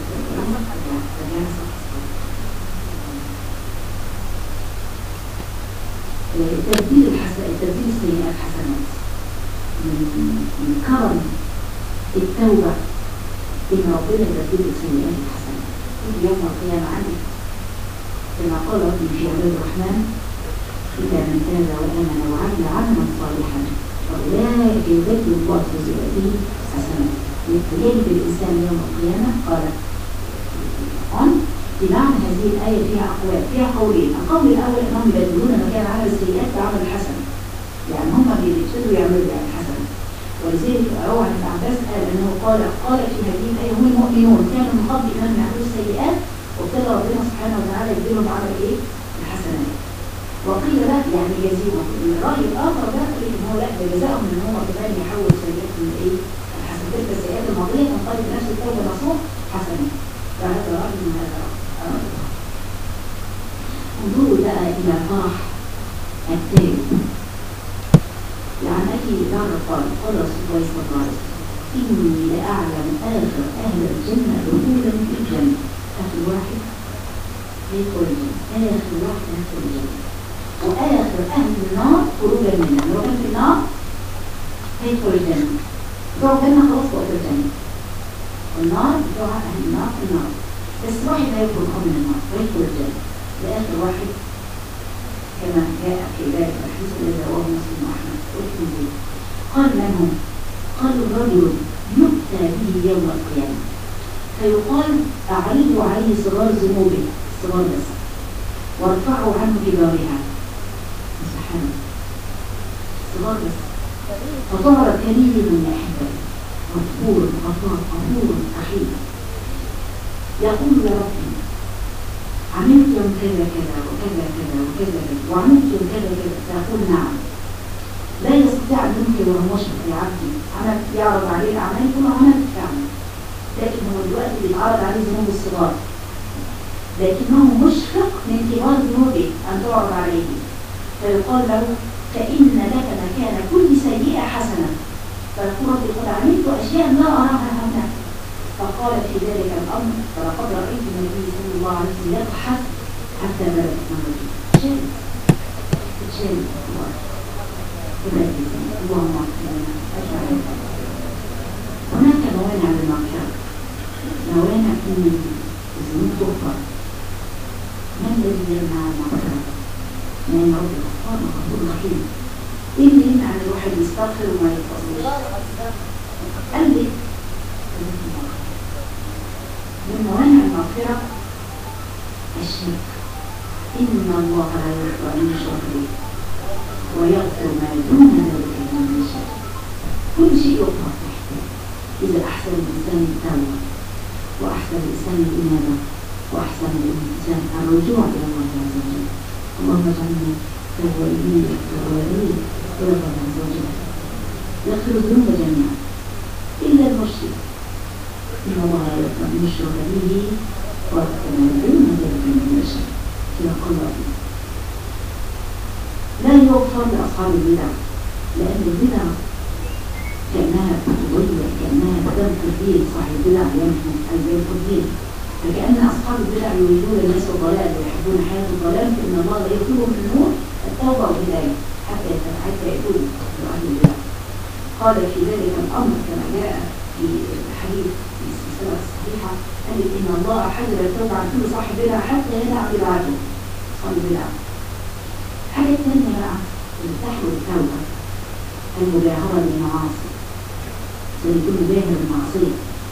تبديل السيئات حسنات من كرم التوبة إن ربنا يبدل السيئات الحسنات. يوم القيامة عنك كما قال ربي في عباد الرحمن إذا من تاب وآمن وعمل عملا صالحا فأولئك يبدل الله سيئاته حسنات. يجب الإنسان يوم القيامة قال بمعنى هذه الآية فيها أقوال فيها قولين. القول الأول أنهم يبدلون مكان عمل السيئات بعمل الحسن يعني هم بيبتدوا يعملوا يعني حسن. ولذلك روى عن ابن عباس قال انه قال في هذه الايه هم المؤمنون كانوا من قبل ان يعملوا السيئات وابتدى ربنا سبحانه وتعالى يجزيهم على ايه؟ الحسنات. وقيل لا يعني يجزيهم. الراي الاخر ده قيل ان هو لا ده جزاهم ان هو كمان يحول السيئات من ايه؟ الحسنات. تلك السيئات الماضيه تنقلب بنفس التوبه نصوح حسنات. فهذا راي من هذا الراي. انظروا بقى الى فرح التائب. يعني أبي ذر قال رسول الله صلى الله عليه وسلم إني لأعلم آخر أهل الجنة دخولا في الجنة. آخر واحد هيدخل الجنة، آخر واحد هيدخل الجنة، وآخر أهل النار خروجا منها. لو كان في النار هيدخل الجنة، بتوع الجنة خلاص وقت الجنة، والنار بتوع أهل النار في النار، بس واحد هيخرج من النار ويدخل الجنة. لآخر واحد كما جاء في ذلك الحديث الذي رواه مسلم واحمد والترمذي. قال من هم؟ قالوا رجل يؤتى به يوم القيامه فيقال اعرضوا عليه صغار ذنوبه، صغار بس، وارفعوا عنه كبارها. سبحان الله، صغار بس. فظهر كريم من احبه غفور غفار غفور رحيم يقول يا ربي عملت يوم كذا كذا وكذا كذا وكذا وعملت يوم كذا كذا، فيقول نعم. لا يستطيع ان ينكر وهو مشرك يا عبدي، عملت يعرض عليه الاعمال يقول عملت فعلا، لكن هو دلوقتي بيتعرض عليه ذنوب الصغار، لكنه مشفق من كبار ذنوبه ان تعرض عليه، فيقال له فان لك مكان كل سيئه حسنه، فيقول ربي قد عملت اشياء لا اراها هنا. فقال في ذلك الامر فلقد رايت النبي صلى الله عليه وسلم يضحك حتى بدات نظرته. شاهد الله اللهم اغفر لنا اجمعين. هناك موانع للمغفره، موانع ان الذنوب تغفر. ما الذي يمنع المغفره؟ لان ربي غفار وغفور رحيم. ايه اللي يمنع ان الواحد يستغفر وما يتصلش؟ قلبي. من موانع المغفرة الشرك. إن الله لا يغفر أن يشرك به ويغفر ما دون ذلك لمن يشاء. كل شيء يغفر تحته إذا أحسن الإنسان التوبة، وأحسن الإنسان الإنابة، وأحسن الإنسان الرجوع إلى الله عز وجل. اللهم اجعلنا توابين توابين إلى الله عز وجل. يغفر الذنوب جميعا إلا المشرك. إن الله لا يغفر أن يشرك به ويغفر ما دون ذلك لمن يشاء. كما قال ربنا لا يغفر لأصحاب البدع، لأن البدع كأنها تضيع، كأنها تدمر الدين. صاحب البدع يمحو الدين، فكأن أصحاب البدع يريدون الناس الضلال ويحبون حياة الضلال، فإن الله لا يغفرهم في النور التوبة والهداية حتى يتوبوا لأهل البدع. قال في ذلك الأمر كما جاء في الحديث في السلسلة الصحيحة قال إن الله حجر التوبة عن كل صاحب بدعة حتى يدع بدعته. صاحب بدعة. الحاجة الثانية بقى اللي تحوي التوبة المجاهرة للمعاصي، زي يكون مجاهر بالمعصية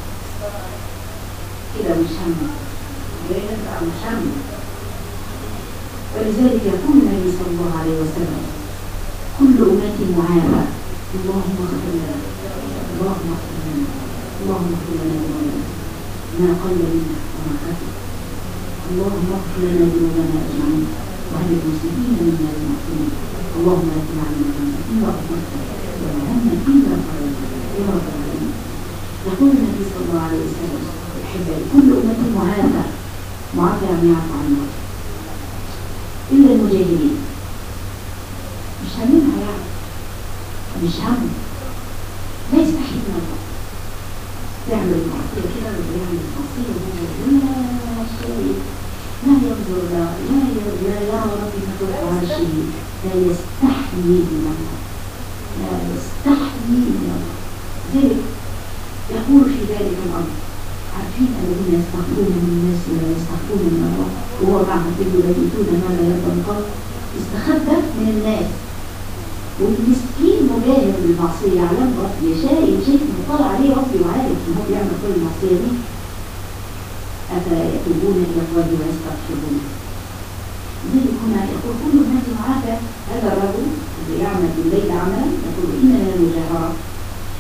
كده مش همه، جاهر أو مش همه. ولذلك يقول النبي صلى الله عليه وسلم كل أمتي معافى. اللهم اغفر لنا، اللهم اغفر لنا، اللهم اغفر لنا ذنوبنا ما قل منا وما كثر. اللهم اغفر لنا ذنوبنا اجمعين وهل المسلمين منا المعصومين. اللهم لا تدع لنا ذنبا الا غفرته ولا هما الا فرجته يا رب العالمين. يقول النبي صلى الله عليه وسلم احبائي كل امتي معافى عن يعفو عنها الا المجاهرين. مش همينها يعني، مش هم، لا يستحيل من الله يعمل المعصية كده ويعمل المعصية وهو لا شيء، لا ينظر لا يرى ربي فوق عرشه، لا يستحيي من الله، لا يستحيي من الله. ذلك يقول في ذلك الأمر عارفين الذين يستغفرون من الناس ولا يستغفرون من الله وهو معهم يبيتون ما لا يرضى القول. استخبى من الناس والمسكين مجاهر بالمعصية، يعلم ربي شيء مطلع عليه ربي وعارف ان هو بيعمل كل المعصية دي. أفلا يتوبون إلى الله ويستغفرون. لذلك هنا يقول كل الناس معافى. هذا الرجل اللي يعمل بالليل عملا يقول إن لا مجاهرة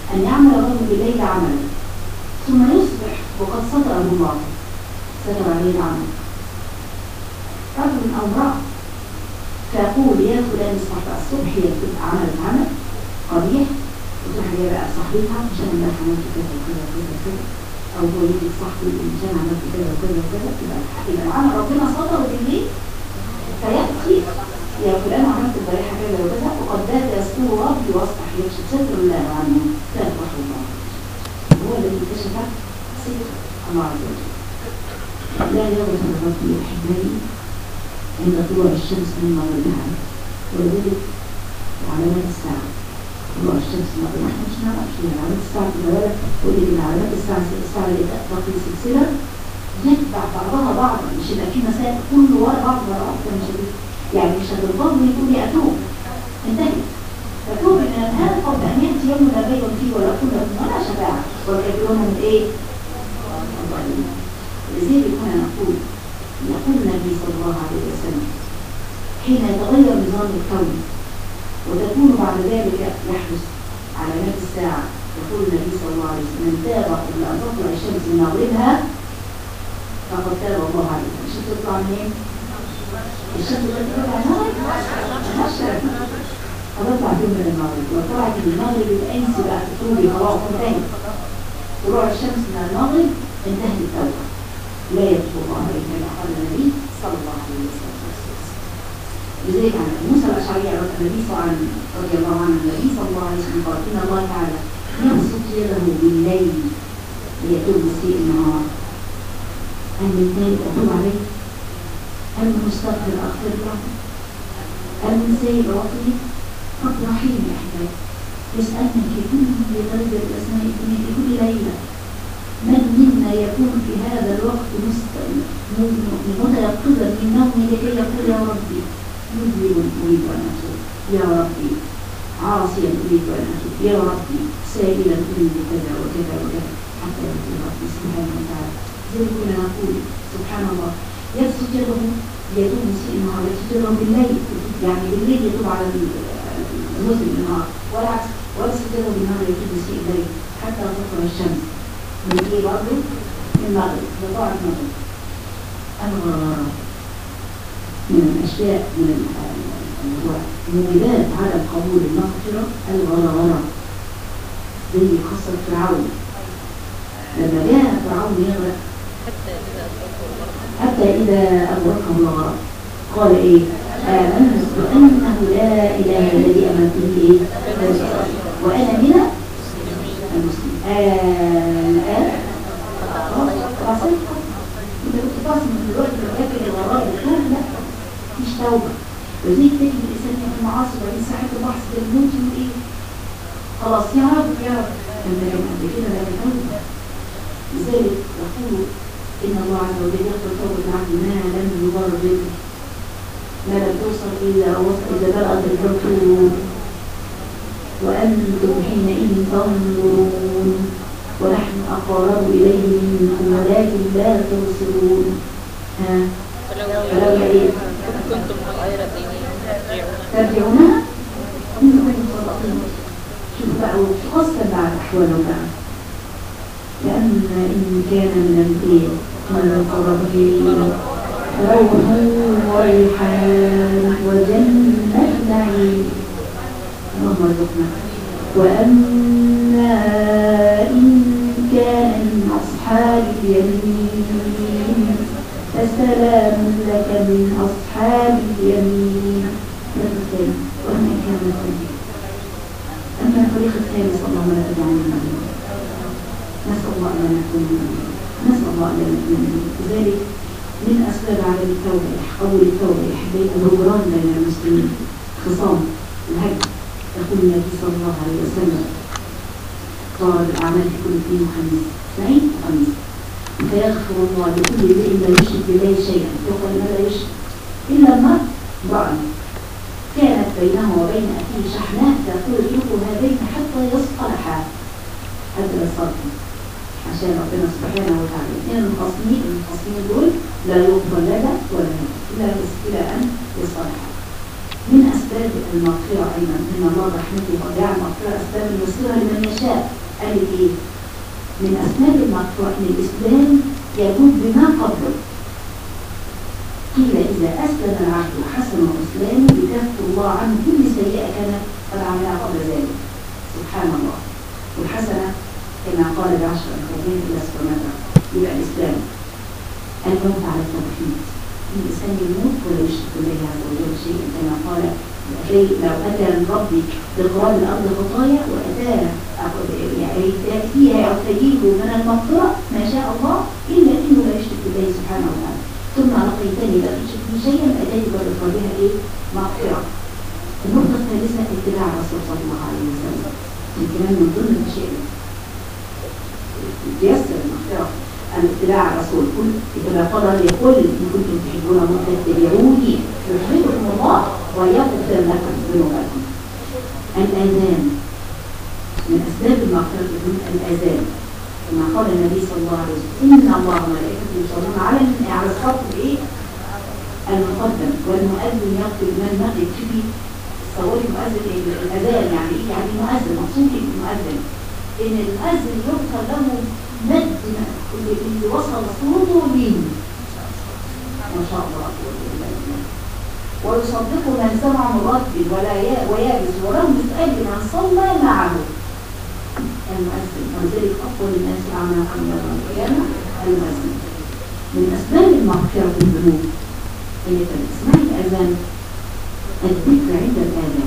أن يعمل الرجل بالليل عملا ثم يصبح وقد ستره الله، ستر عليه العمل، رجل أو امرأة، فيقول يا فلان اصبح بقى الصبح، هي بتبقى عملت عمل قبيح وتروح جايه بقى صاحبتها عشان انا عملت كذا وكذا وكذا وكذا، او هو يجي صاحبي عشان عملت كذا وكذا وكذا، يبقى العمل ربنا صدره بالليل، فياتي يا فلان عملت البارحه كذا وكذا وقد بات يذكر ربي واصبح يكشف ستر الله عنه، لا يفرح الله، هو الذي كشف ستر الله عز وجل. لا يغفر الرب لأحبائي عند طلوع الشمس من مغربها، ولذلك علامات الساعة طلوع الشمس من مغربها، احنا مش نعرفش علامات الساعة في الغالب، ولكن علامات الساعة اللي تأتي في سلسلة يتبع بعضها بعضا، مش يبقى في مسائل كل ورا بعض ورا بعض، مش يعني مش هترفض يقول لي أتوب انتهت، فتوب ان هذا قبل ان يأتي يوم لا بيع فيه ولا كل ولا شفاعة والكافرون من ايه؟ لذلك هنا نقول النبي صلى الله عليه وسلم حين يتغير نظام الكون وتكون بعد ذلك يحدث علامات الساعة، يقول النبي صلى الله عليه وسلم من تاب قبل أن تطلع الشمس من مغربها فقد تاب الله عليه. الشمس تطلع منين؟ الشمس تطلع من المغرب؟ هتطلع فين من المغرب؟ وطلعت من المغرب يبقى انسي بقى تطولي خلاص انتهت. طلوع الشمس من المغرب انتهت التوبة، لا يتوب الله عليه كما قال النبي صلى الله عليه وسلم. لذلك عن موسى الأشعري النبي رضي الله عنه النبي صلى الله عليه وسلم قال إن الله تعالى يبسط يده بالليل ليتوب مسيء النهار، هل من تائب أتوب عليه؟ هل من مستغفر أغفر له؟ هل من سيء أعطيه؟ رب رحيم يا أحبابي يسألنا في كل درجة الأسماء الدنيا في كل ليلة من منا يكون في هذا الوقت متيقظا من نومه لكي يقول يا ربي مذنب أريد أن أتوب، يا ربي عاصيا أريد أن أتوب، يا ربي سائلا أريد كذا وكذا وكذا، حتى يقول ربي سبحانه وتعالى. زي كنا نقول سبحان الله يبسط يده يتوب مسيء النهار، يبسط يده بالليل، يعني بالليل يتوب على المسلم النهار، والعكس ويبسط يده بالنهار يتوب مسيء الليل حتى تطلع الشمس من ايه برضه؟ من المغرب، لطلع المغرب. الغرارة من الأشياء من موجبات عدم قبول المغفرة، الغرارة زي قصة فرعون لما جاء فرعون يغرق حتى إذا أغرقه الغرق قال إيه؟ آمنت بأنه لا إله الذي آمنت به إيه؟ وأنا من المسلمين. الآن رصيد إذا كنت فاصل من دلوقتي لكن الغرار الكون لا مفيش توبة، وزي تجد الإنسان في المعاصي وبعدين ساحة البحث الموت يقول إيه؟ خلاص يا رب يا رب، لما كان قبل كده لا توبة. لذلك يقول إن الله عز وجل يغفر توبة العبد ما لم يضر به، ما لم توصل إلا بلغت الحلقوم وأنتم حينئذ تنظرون ونحن أقرب إليه منكم ولكن لا تبصرون. فلولا إيه؟
كنتم غير دينين
ترجعونها إن كنتم صادقين. شوفوا بقى خاصة بعد أحوالهم بقى، لأن إن كان من البيت من القربين روح وريحان وجنة نعيم، اللهم ارزقنا. وأما إن كان من أصحاب اليمين فسلام لك من أصحاب اليمين. وأما إن كان من الفريق، أما الفريق الثالث اللهم لا تجعلنا منهم، نسأل الله أن نكون منهم، نسأل الله أن نكون منهم. لذلك من أسباب عدم التوبة قبول التوبة يا حبايبي الهجران بين المسلمين، خصام الهجر. يقول النبي صلى الله عليه وسلم طالب الأعمال في كل اثنين وخميس، اثنين وخميس، فيغفر الله لكل امرئ لا يشرك بالله شيئا، يقول ماذا يشرك إلا المرء امرأة كانت بينه وبين أخيه شحناء تقول اتركوا هذين حتى يصطلحا، حتى يصطلحوا عشان ربنا سبحانه وتعالى الاثنين المخاصمين دول لا يغفر لنا ولا نغفر إلى أن يصطلحا. من أسباب المغفرة أيضا إن الله رحمته وجعل المغفرة أسباب يسيرها لمن يشاء، قالت ايه؟ من اسباب المغفرة ان الاسلام يكون بما قبله. قيل اذا اسلم العبد وحسن اسلامه يكفر الله عنه كل سيئة كانت قد عملها قبل ذلك. سبحان الله. والحسنة كما قال ب10 أمثالها الى 700. يبقى الاسلام الموت على التوحيد. الانسان يموت ولا يشرك بالله عز وجل شيئا، كما قال لو اتى ربي بقراب الارض خطايا واتاه يعني فيها او تجيب من المغفره ما شاء الله الا انه لا يشرك بالله سبحانه وتعالى، ثم لقيتني لا تشرك بي شيئا اتيت بقرابها ايه؟ مغفره. النقطه الثالثه اتباع الرسول صلى الله عليه وسلم. كمان من ضمن الاشياء ييسر المغفره أن اتباع الرسول. كما قال يقول إن كنتم تحبون الله فاتبعوني يحببكم الله ويغفر لكم ذنوبكم. الآذان من أسباب المغفرة الآذان، كما قال النبي صلى الله عليه وسلم إن الله وملائكته يصلون على الصف إيه؟ المقدم والمؤذن يغفر من مغرب. شوفي تصوري المؤذن الأذان يعني إيه؟ يعني مؤذن مقصود المؤذن إن المؤذن يغفر له مد اللي وصل صوته ليه ما شاء الله، ويصدق من سمع مرتب ويابس ولم يسأل من صلى معه. المؤذن ولذلك أفضل الناس أعماقا يوم القيامة المؤذن. من أسباب المغفرة الذنوب هي اسمها الأذان الذكر عند الآذان.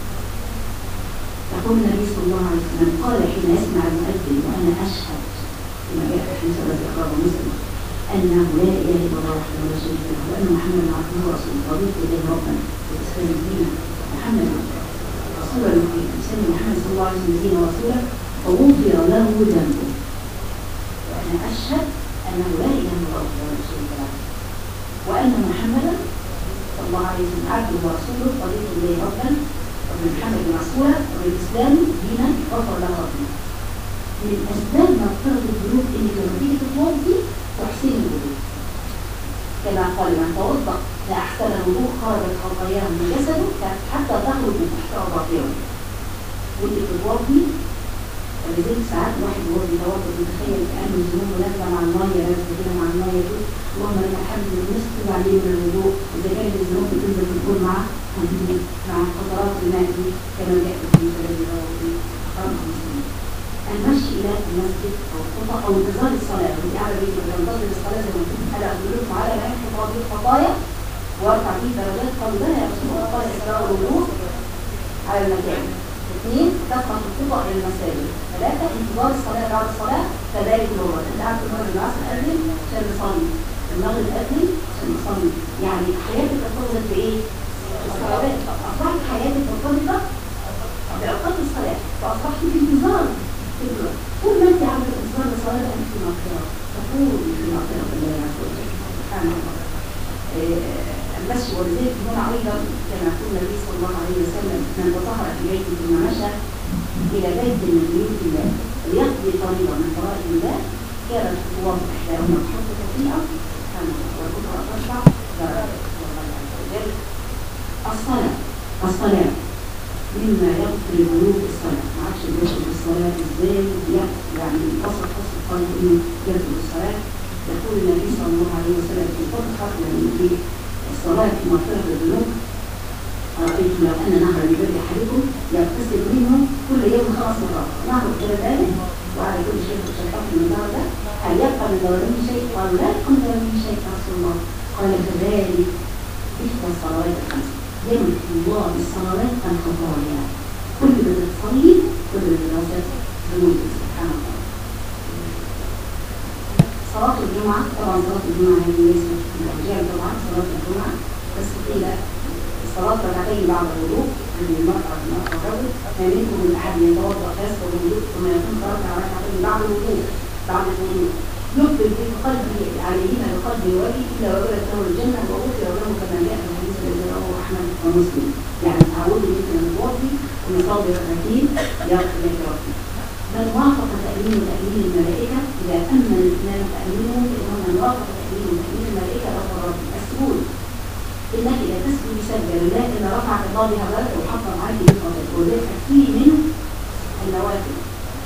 يقول النبي صلى الله عليه وسلم قال حين يسمع المؤذن وأنا أشهد كما جاء في حديث الذي أخرجه مسلم أنه لا إله إلا الله وحده لا شريك له وأن محمدا عبده ورسوله رضيت إليه ربا وإسلام دينا محمد رسولا سيدنا محمد صلى الله عليه وسلم دينا ورسولا وغفر له ذنبه. وأنا أشهد أنه لا إله إلا الله وحده لا شريك له وأن محمدا صلى الله عليه وسلم عبده ورسوله رضيت إليه ربا وبمحمد رسولا وبالإسلام دينا غفر له ربنا. من أسباب مغفرة الذنوب إنك لما تيجي تتوضي تحسين الوضوء، كما قال من توضأ فأحسن الوضوء خرجت خطاياه من جسده حتى تخرج من تحت أظافره. وأنت بتتوضي ولذلك ساعات الواحد وهو بيتوضا بيتخيل كأن الذنوب نازلة مع المية نازلة كده مع المية دي اللهم لك الحمد ونسكب عليه من الوضوء. إذا كانت الذنوب بتنزل بتكون مع قطرات الماء دي كما جاء في الذي رواه أخرجه مسلم. المشي إلى المسجد أو الخطأ أو انتظار الصلاة، ودي على بيتي ولا انتظر الصلاة زي ما كنت أنا أقولكم على ما يحفظ هذه الخطايا وارفع فيه درجات قلبها يا رسول الله قال إسراء الوضوء على المكان. 2 كثرة الخطأ إلى المساجد. 3 انتظار الصلاة بعد الصلاة كذلك الوضوء. أنت قاعد في المغرب العصر أذن عشان نصلي، المغرب أذن عشان نصلي، يعني حياتك ارتبطت بإيه؟ الصلوات. أصبحت حياتك مرتبطة بأوقات الصلاة فأصبحت في انتظار كل ما انت عامل انتظار لصلاة انت في مغفرة تقول في مغفرة الله عز وجل سبحان الله. المشي ولذلك هنا أيضا كما يقول النبي صلى الله عليه وسلم من تطهر في بيته ثم مشى إلى بيت من بيوت الله ليقضي فريضة من فرائض الله كانت خطوات إحداهن تحط تطيئة سبحان الله والأخرى ترفع درجات الله عز وجل. الصلاة مما يغفر الذنوب الصلاة. ما عادش بيشرب الصلاة ازاي يعني قصد قلب انه يغفر الصلاة. يقول النبي صلى الله عليه وسلم في الفضحة يعني في الصلاة في مغفرة الذنوب أرأيت لو أن نهر بباب أحدكم يغتسل منه كل يوم 5 مرات نهر كده ذلك وعلى كل شيء شيطان من النهر ده هل يبقى من دورانه شيء؟ قالوا لا يبقى من دورانه شيء يا رسول الله. قال كذلك إحدى الصلوات الخمس يمحو الله بالصلوات الخطايا. كل ما تصلي كل ما تغفر ذنوبك سبحان الله. صلاة الجمعة طبعا صلاة الجمعة هذه ليست الرجال طبعا صلاة الجمعة بس قيل الصلاة ركعتين بعد الوضوء عند المرأة والرجل ما منكم من أحد يتوضأ فيسبق الوضوء ثم يكون ركع ركعتين بعد الوضوء يقبل في قلبه عليهما بقلب وجهه إلا وولت له الجنة وغفر له كما جاء في الحديث الذي رواه أحمد ومسلم. يعني تعودوا مثل الوضوء ونصلي ركعتين يغفر لك ربي. من وافق تأمين الملائكة إذا أمن الإسلام تأمينه فإنه من وافق تأمين الملائكة غفر ربي. السجود إنك لا تسجد سجدا لله إلا رفعك الله بها ذلك وحط معاك بالفضل وذلك فيه من النوافل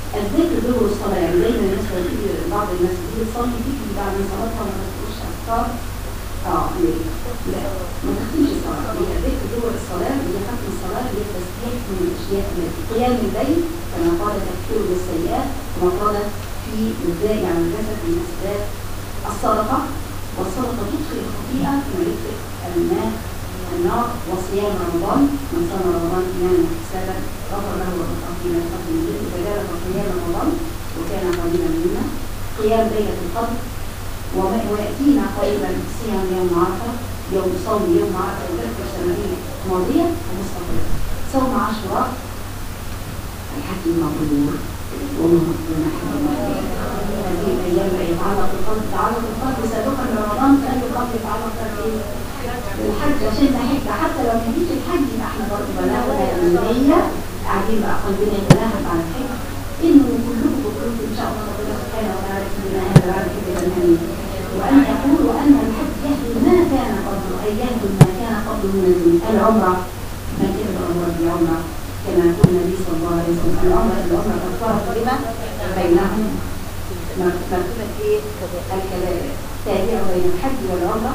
الذكر دبر الصلاة، يعني دايما الناس بعض الناس بتيجي تصلي تيجي بعد صلاتها ما تذكرش أذكار. ليه؟ لا، ما تختمش الصلاة، هي الذكر دبر الصلاة اللي هي ختم الصلاة اللي هي التسبيح من الأشياء التي قيام الليل كما قال تكفير بالسيئات، كما قال في مزايا عن الجسد من أسباب الصدقة، والصدقة تدخل الخطيئة كما يدخل الماء النار. وصيام رمضان، من صام رمضان إيمانا واحتسابا غفر له وتقى فيما يقدم من ذنب، فجاء قيام رمضان وكان قريبا منا. قيام ليلة القدر، ويأتينا قريبا صيام يوم عرفة، صوم يوم عرفة وتذكر سنوية ماضية ومستقبلة. صوم عاشوراء، الحج المبرور ومن هذه الأيام يتعلق بالقلب، تعلق القلب سابقا رمضان كان القلب يتعلق بالحج عشان نحج، حتى لو ما جيش الحج يبقى احنا برضه بلاغنا النية قاعدين بقى قلبنا يتلاهب على الحج، انه كلكم ان شاء الله ربنا سبحانه وتعالى بما هذا بعد كده الهني، وان يقول وان الحج يهدم ما كان قبله، اي يهدم ما كان قبله من العمره، ما كتب العمره بالعمره كما يقول النبي صلى الله عليه وسلم العمره كفاره لما بينهم، مكتوبه ايه الكبائر تابعه بين الحج والعمره،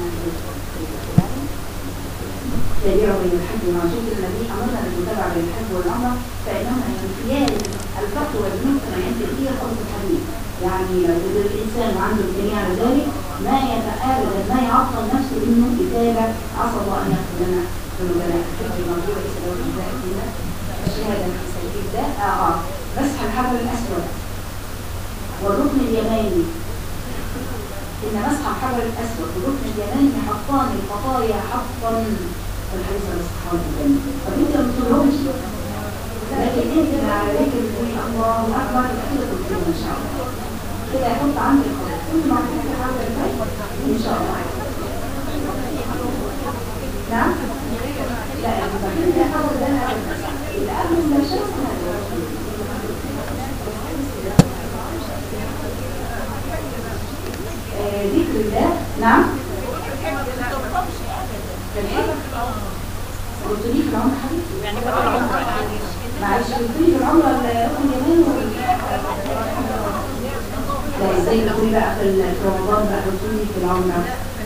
تابعه بين الحج والعمره. النبي امرنا بالمتابعه بين الحج والعمره فانهما ينفيان الفقر والذنوب كما ينفي فيه خلق الحديث، يعني لو الانسان عنده امكانيه على ذلك ما يتآبد ما يعطل نفسه انه يتابع، عسى الله ان يغفر لنا ذنوبنا. الحج الموضوع ليس له اجزاء الشهاده في سبيل الله مسح الحجر الاسود والركن اليماني، ان مسح الحجر الاسود والركن اليماني حطان الخطايا حقا والحديث عن الصحابه الجنه. طب انت ما بتقولهمش، لكن انت مع ذكر الله اكبر كده تقول ان شاء الله كده يحط عندك الخطايا كل ما تحط حاجه ان شاء الله. نعم لا انت حاول ده اللي قبل ما شفت ذكر الله. نعم في الحج قلت لي في العمر حبيبتي
يعني بدل العمرة
معلش قلت لي في العمر الركن اليماني لا ازاي تقولي بقى في رمضان بقى قلت لي في العمر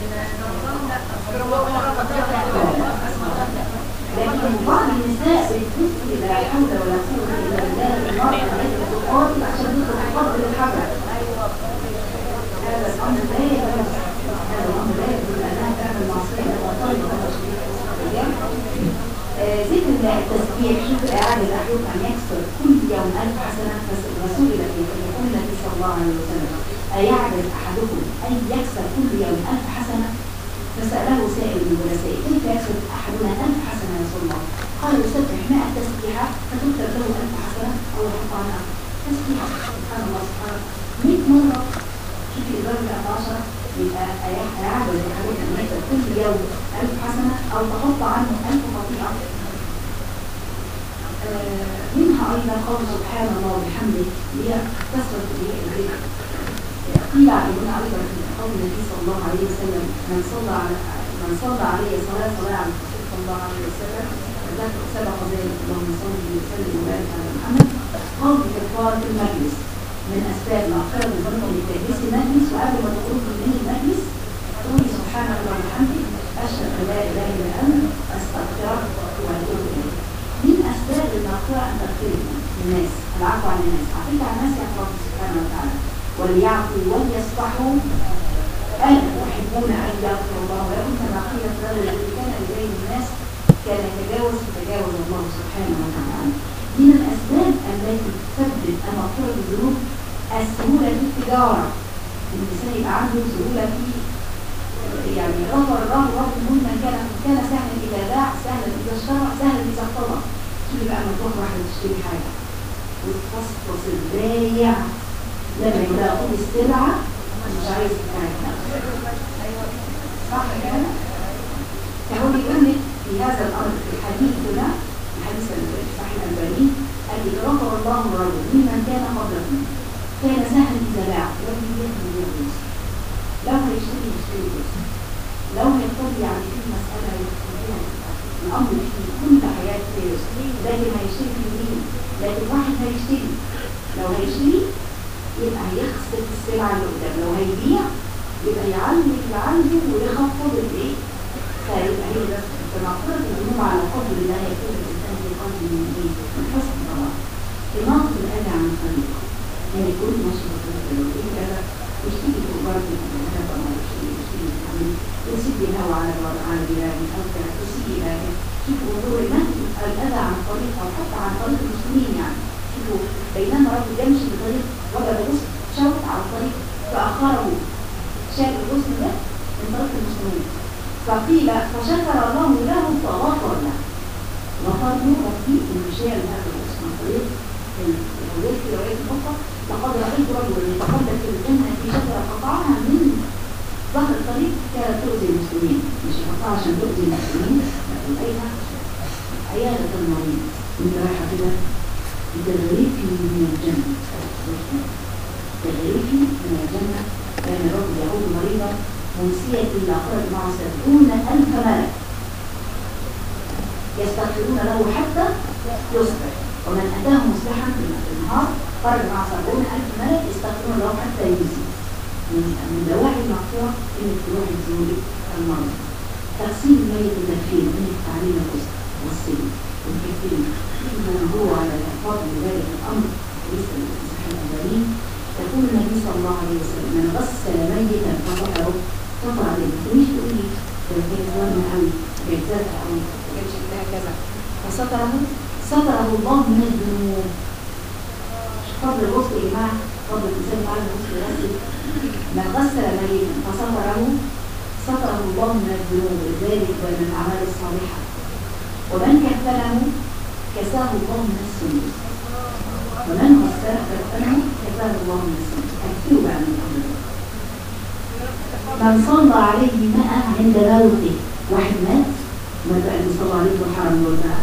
لكن بعض النساء بتقول لا حول ولا قوه الا بالله المرأة التي تقاتل عشان تدخل تقبل الحجر، هذا الامر لا يجوز، هذا الامر لا يجوز لانها تعمل معصيه وطالبه ذكر الله التسبيح. شوف اعاده الاحيان ان يكسر كل يوم 1000 حسنه، رسول الله يقول النبي صلى الله عليه وسلم ايعجز احدكم ان يكسر كل يوم 1000 حسنه؟ فساله سائل من الجلساء كيف يكسر احدنا 1000 حسنه يا رسول الله؟ قال يسبح 100 تسبيحه فتكتب له 1000 حسنه او يحط عنها تسبيحه. سبحان الله سبحان الله 100 مره. شوف الدرجه 11 يبقى ايعجز احدكم ان يكسر كل يوم 1000 حسنه او تحط عنه 1000 خطيئه. منها ايضا قول سبحان الله وبحمده هي كثره الذكر. قيل علينا ايضا في قول النبي صلى الله عليه وسلم من صلى عليه صلاه على الرسول صلى الله عليه وسلم سبق ذلك اللهم صل وسلم وبارك على محمد. قول بكفاره المجلس من اسباب مغفره الذنوب لتجليس المجلس، وقبل ما تخرج من المجلس قولي سبحان الله وبحمده اشهد ان لا اله الا انت استغفرك واتوب اليك. من اسباب المغفره ان تغفر الناس، العفو عن الناس، عفيت عن الناس يعفو الله سبحانه وتعالى، وليعفوا وليصفحوا الا تحبون ان يغفر الله لكم كما قيل في الذي كان اليه الناس كان يتجاوز فتجاوز الله سبحانه وتعالى. من الاسباب التي تسبب مغفره الذنوب السهوله في التجاره، الانسان يبقى عنده سهوله في يعني غفر الله رب ممن كان سهلا اذا باع سهلا اذا اشترى سهلا اذا اقتضى. تيجي بقى لما تروح واحده تشتري حاجه وتفصفص البايع لما يلاقوا السلعه مش عايز حاجه صح كده؟ فهو بيقول لك في هذا الامر في الحديث هنا الحديث الصحيح الباني قال لك غفر الله رجل ممن كان قبلكم كان سهلا اذا باع ولم يكن يجوز، لو هيشتري يشتري لو هيقتضي يعني في مساله يقتضيها الامر في كل حياه لكن هيشتري في الدين، لكن واحد هيشتري هيبيع يبقى يعلم اللي عنده ويخفض الايه؟ فيبقى هي ده فمعقولة الذنوب على قدر الله يكون الإنسان في قلب من ايه؟ من حسن طبعا. إماطة الأذى عن الطريق يعني يكون ماشي في الطريق لو إيه كذا مش تيجي تقبرت من هذا ما تيجي تعمل تسيب الهواء على جيرانك أو كذا تسيب إلهك. شوفوا موضوع الأذى عن الطريق أو حتى عن طريق المسلمين يعني. شوفوا بينما رجل يمشي بطريق وجد غصن شوط على الطريق فأخره شاف الغصن ده من طريق المسلمين فقيل فشكر الله له فغفر له. غفر له رفيق المشاعر هذا الغصن عن طريق الوزير في رواية الأخرى لقد رأيت رجلا يتقلب في الجنة في شجرة قطعها من ظهر الطريق كانت تؤذي المسلمين مش قطعها عشان تؤذي المسلمين لكن أيها عيادة المريض وانت رايحة كده بتغريفي من الجنة تغريفي من الجنة كان الرجل يعود مريضا منسية إلا خرج معه 70,000 ملك يستغفرون له حتى يصبح ومن أتاه مصلحا في النهار خرج معه 70,000 ملك يستغفرون له حتى يمسي. من دواعي المغفرة إنك تروح تزوري المرض. تغسيل الميت التدفين إنك تعليم الغسل والسلم والكفين من هو على الإحفاظ بذلك الأمر ليس الإصحاح الأولين. يقول النبي صلى الله عليه وسلم من غسل ميتا فطهره طهر عليه. مش تقول لي كانت ورمة قوي كانت زرقاء قوي كان شكلها كذا ستره الله من الذنوب. فضل الغسل يا جماعه فضل الانسان يتعلم الغسل يغسل. من غسل ميتا ستره الله من الذنوب ذلك بين الاعمال الصالحه. ومن كفنه كساه الله من السنوس. ومن غسله كفنه كساه الله من السنوس. اكثروا بقى من الامر. من صلى عليه 100 عند موته. واحد مات وبدأ يصلى عليه في الحرم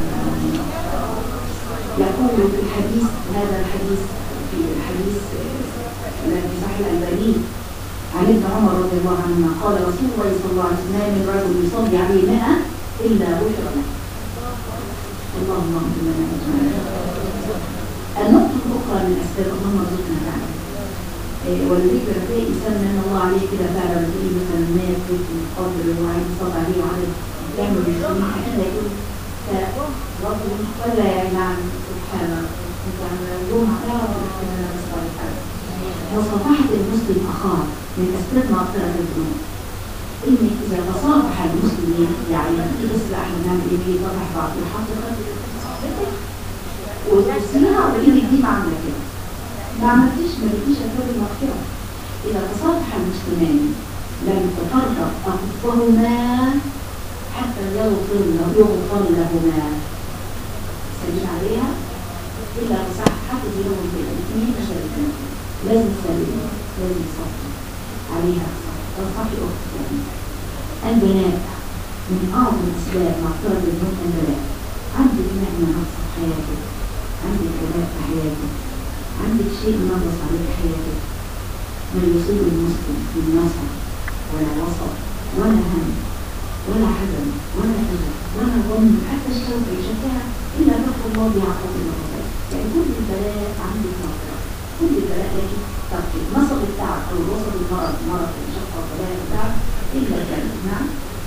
يقول في الحديث هذا الحديث في الحديث الذي صحيح الألباني عن ابن عمر رضي الله عنهما قال رسول الله صلى الله عليه وسلم من رجل يصلي عليه 100 إلا غفر له. اللهم اغفر لنا أجمعين. النقطة الأخرى من أسباب اللهم ارزقنا فعلا والذي برفاء يسمى ان الله عليه كده فعلا بتقولي مثلا الناس في القبر وعايز يصلي عليه وعايز يعمل المسلمين اكيد هيقول فرجل ولا يعني نعم سبحان الله انت عم يوم هتعرف ان انا بصلي حاجه. وصفحة المسلم اخاه من اسباب مغفرة الذنوب ان اذا تصافح المسلمين يعني بس احنا بنعمل ايه بنصافح بعض ويحط خطوه صاحبتك وتوصيها وتقولي دي ما عامله كده ما عملتيش أسباب المغفرة. إذا تصافح المسلمين لم تفرق أكفهما حتى يغفر لهما سجل عليها إلا تصافح حتى يوم كده الاثنين مشاركين لازم تسلم لازم تصافح عليها تصافح أختك. البنات من أعظم أسباب مغفرة الذنوب البنات. عندك نعمة نقص في حياتك عندك بلاء في حياتك عندك شيء نقص عليك حياتك ما يصيب المسلم من نصر ولا وسط ولا هم ولا حزن ولا أذى ولا ظن حتى الشوكة يشكها إلا غفر الله بعطاء المغفرة. يعني كل البلاء عندك مغفرة كل البلاء لك تغفر نصب التعب أو وصل المرض مرض الشقة وبلاء التعب إلا الجنة. نعم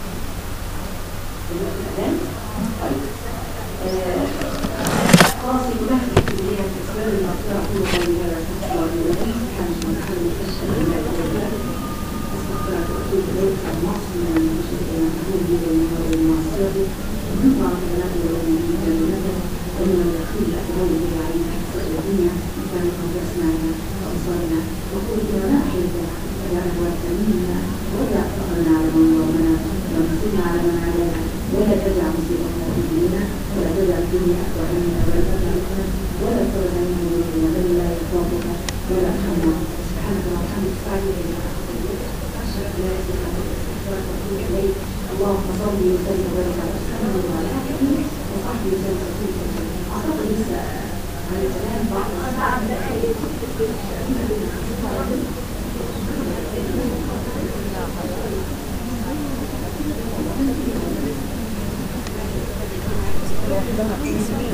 دلوقتي الأذان طيب خلاص يبقى اللي هي الأسباب المغفرة كل قولي هذا الحمد لله سبحانه وتعالى أشهد أن لا إله إلا الله أستغفرك وأتوب إليك المعصم من المشرك أن تكون بي من هذا المعصية ونطلع في بلاد الذين يجب ومن الأخير الأكبر به علينا حسب الدنيا وكان قدسنا وأبصارنا وقل لنا أحيانا ولا أهواتنا ولا فقرنا على من ظلمنا وانصرنا على من عادانا ولا تجعل مصيبتنا في ديننا ولا تجعل الدنيا أكبر منا ولا تجعلنا ولا تجعل منا بل لا يخافك ولا أرحمنا سبحانك وبحمدك أعوذ بك أشهد أن لا إله إلا أنت أستغفرك وأتوب إليك. اللهم صل وسلم وبارك على محمد وعلى آله وصحبه وسلم. أعتقد لسه على الكلام بعض الأسباب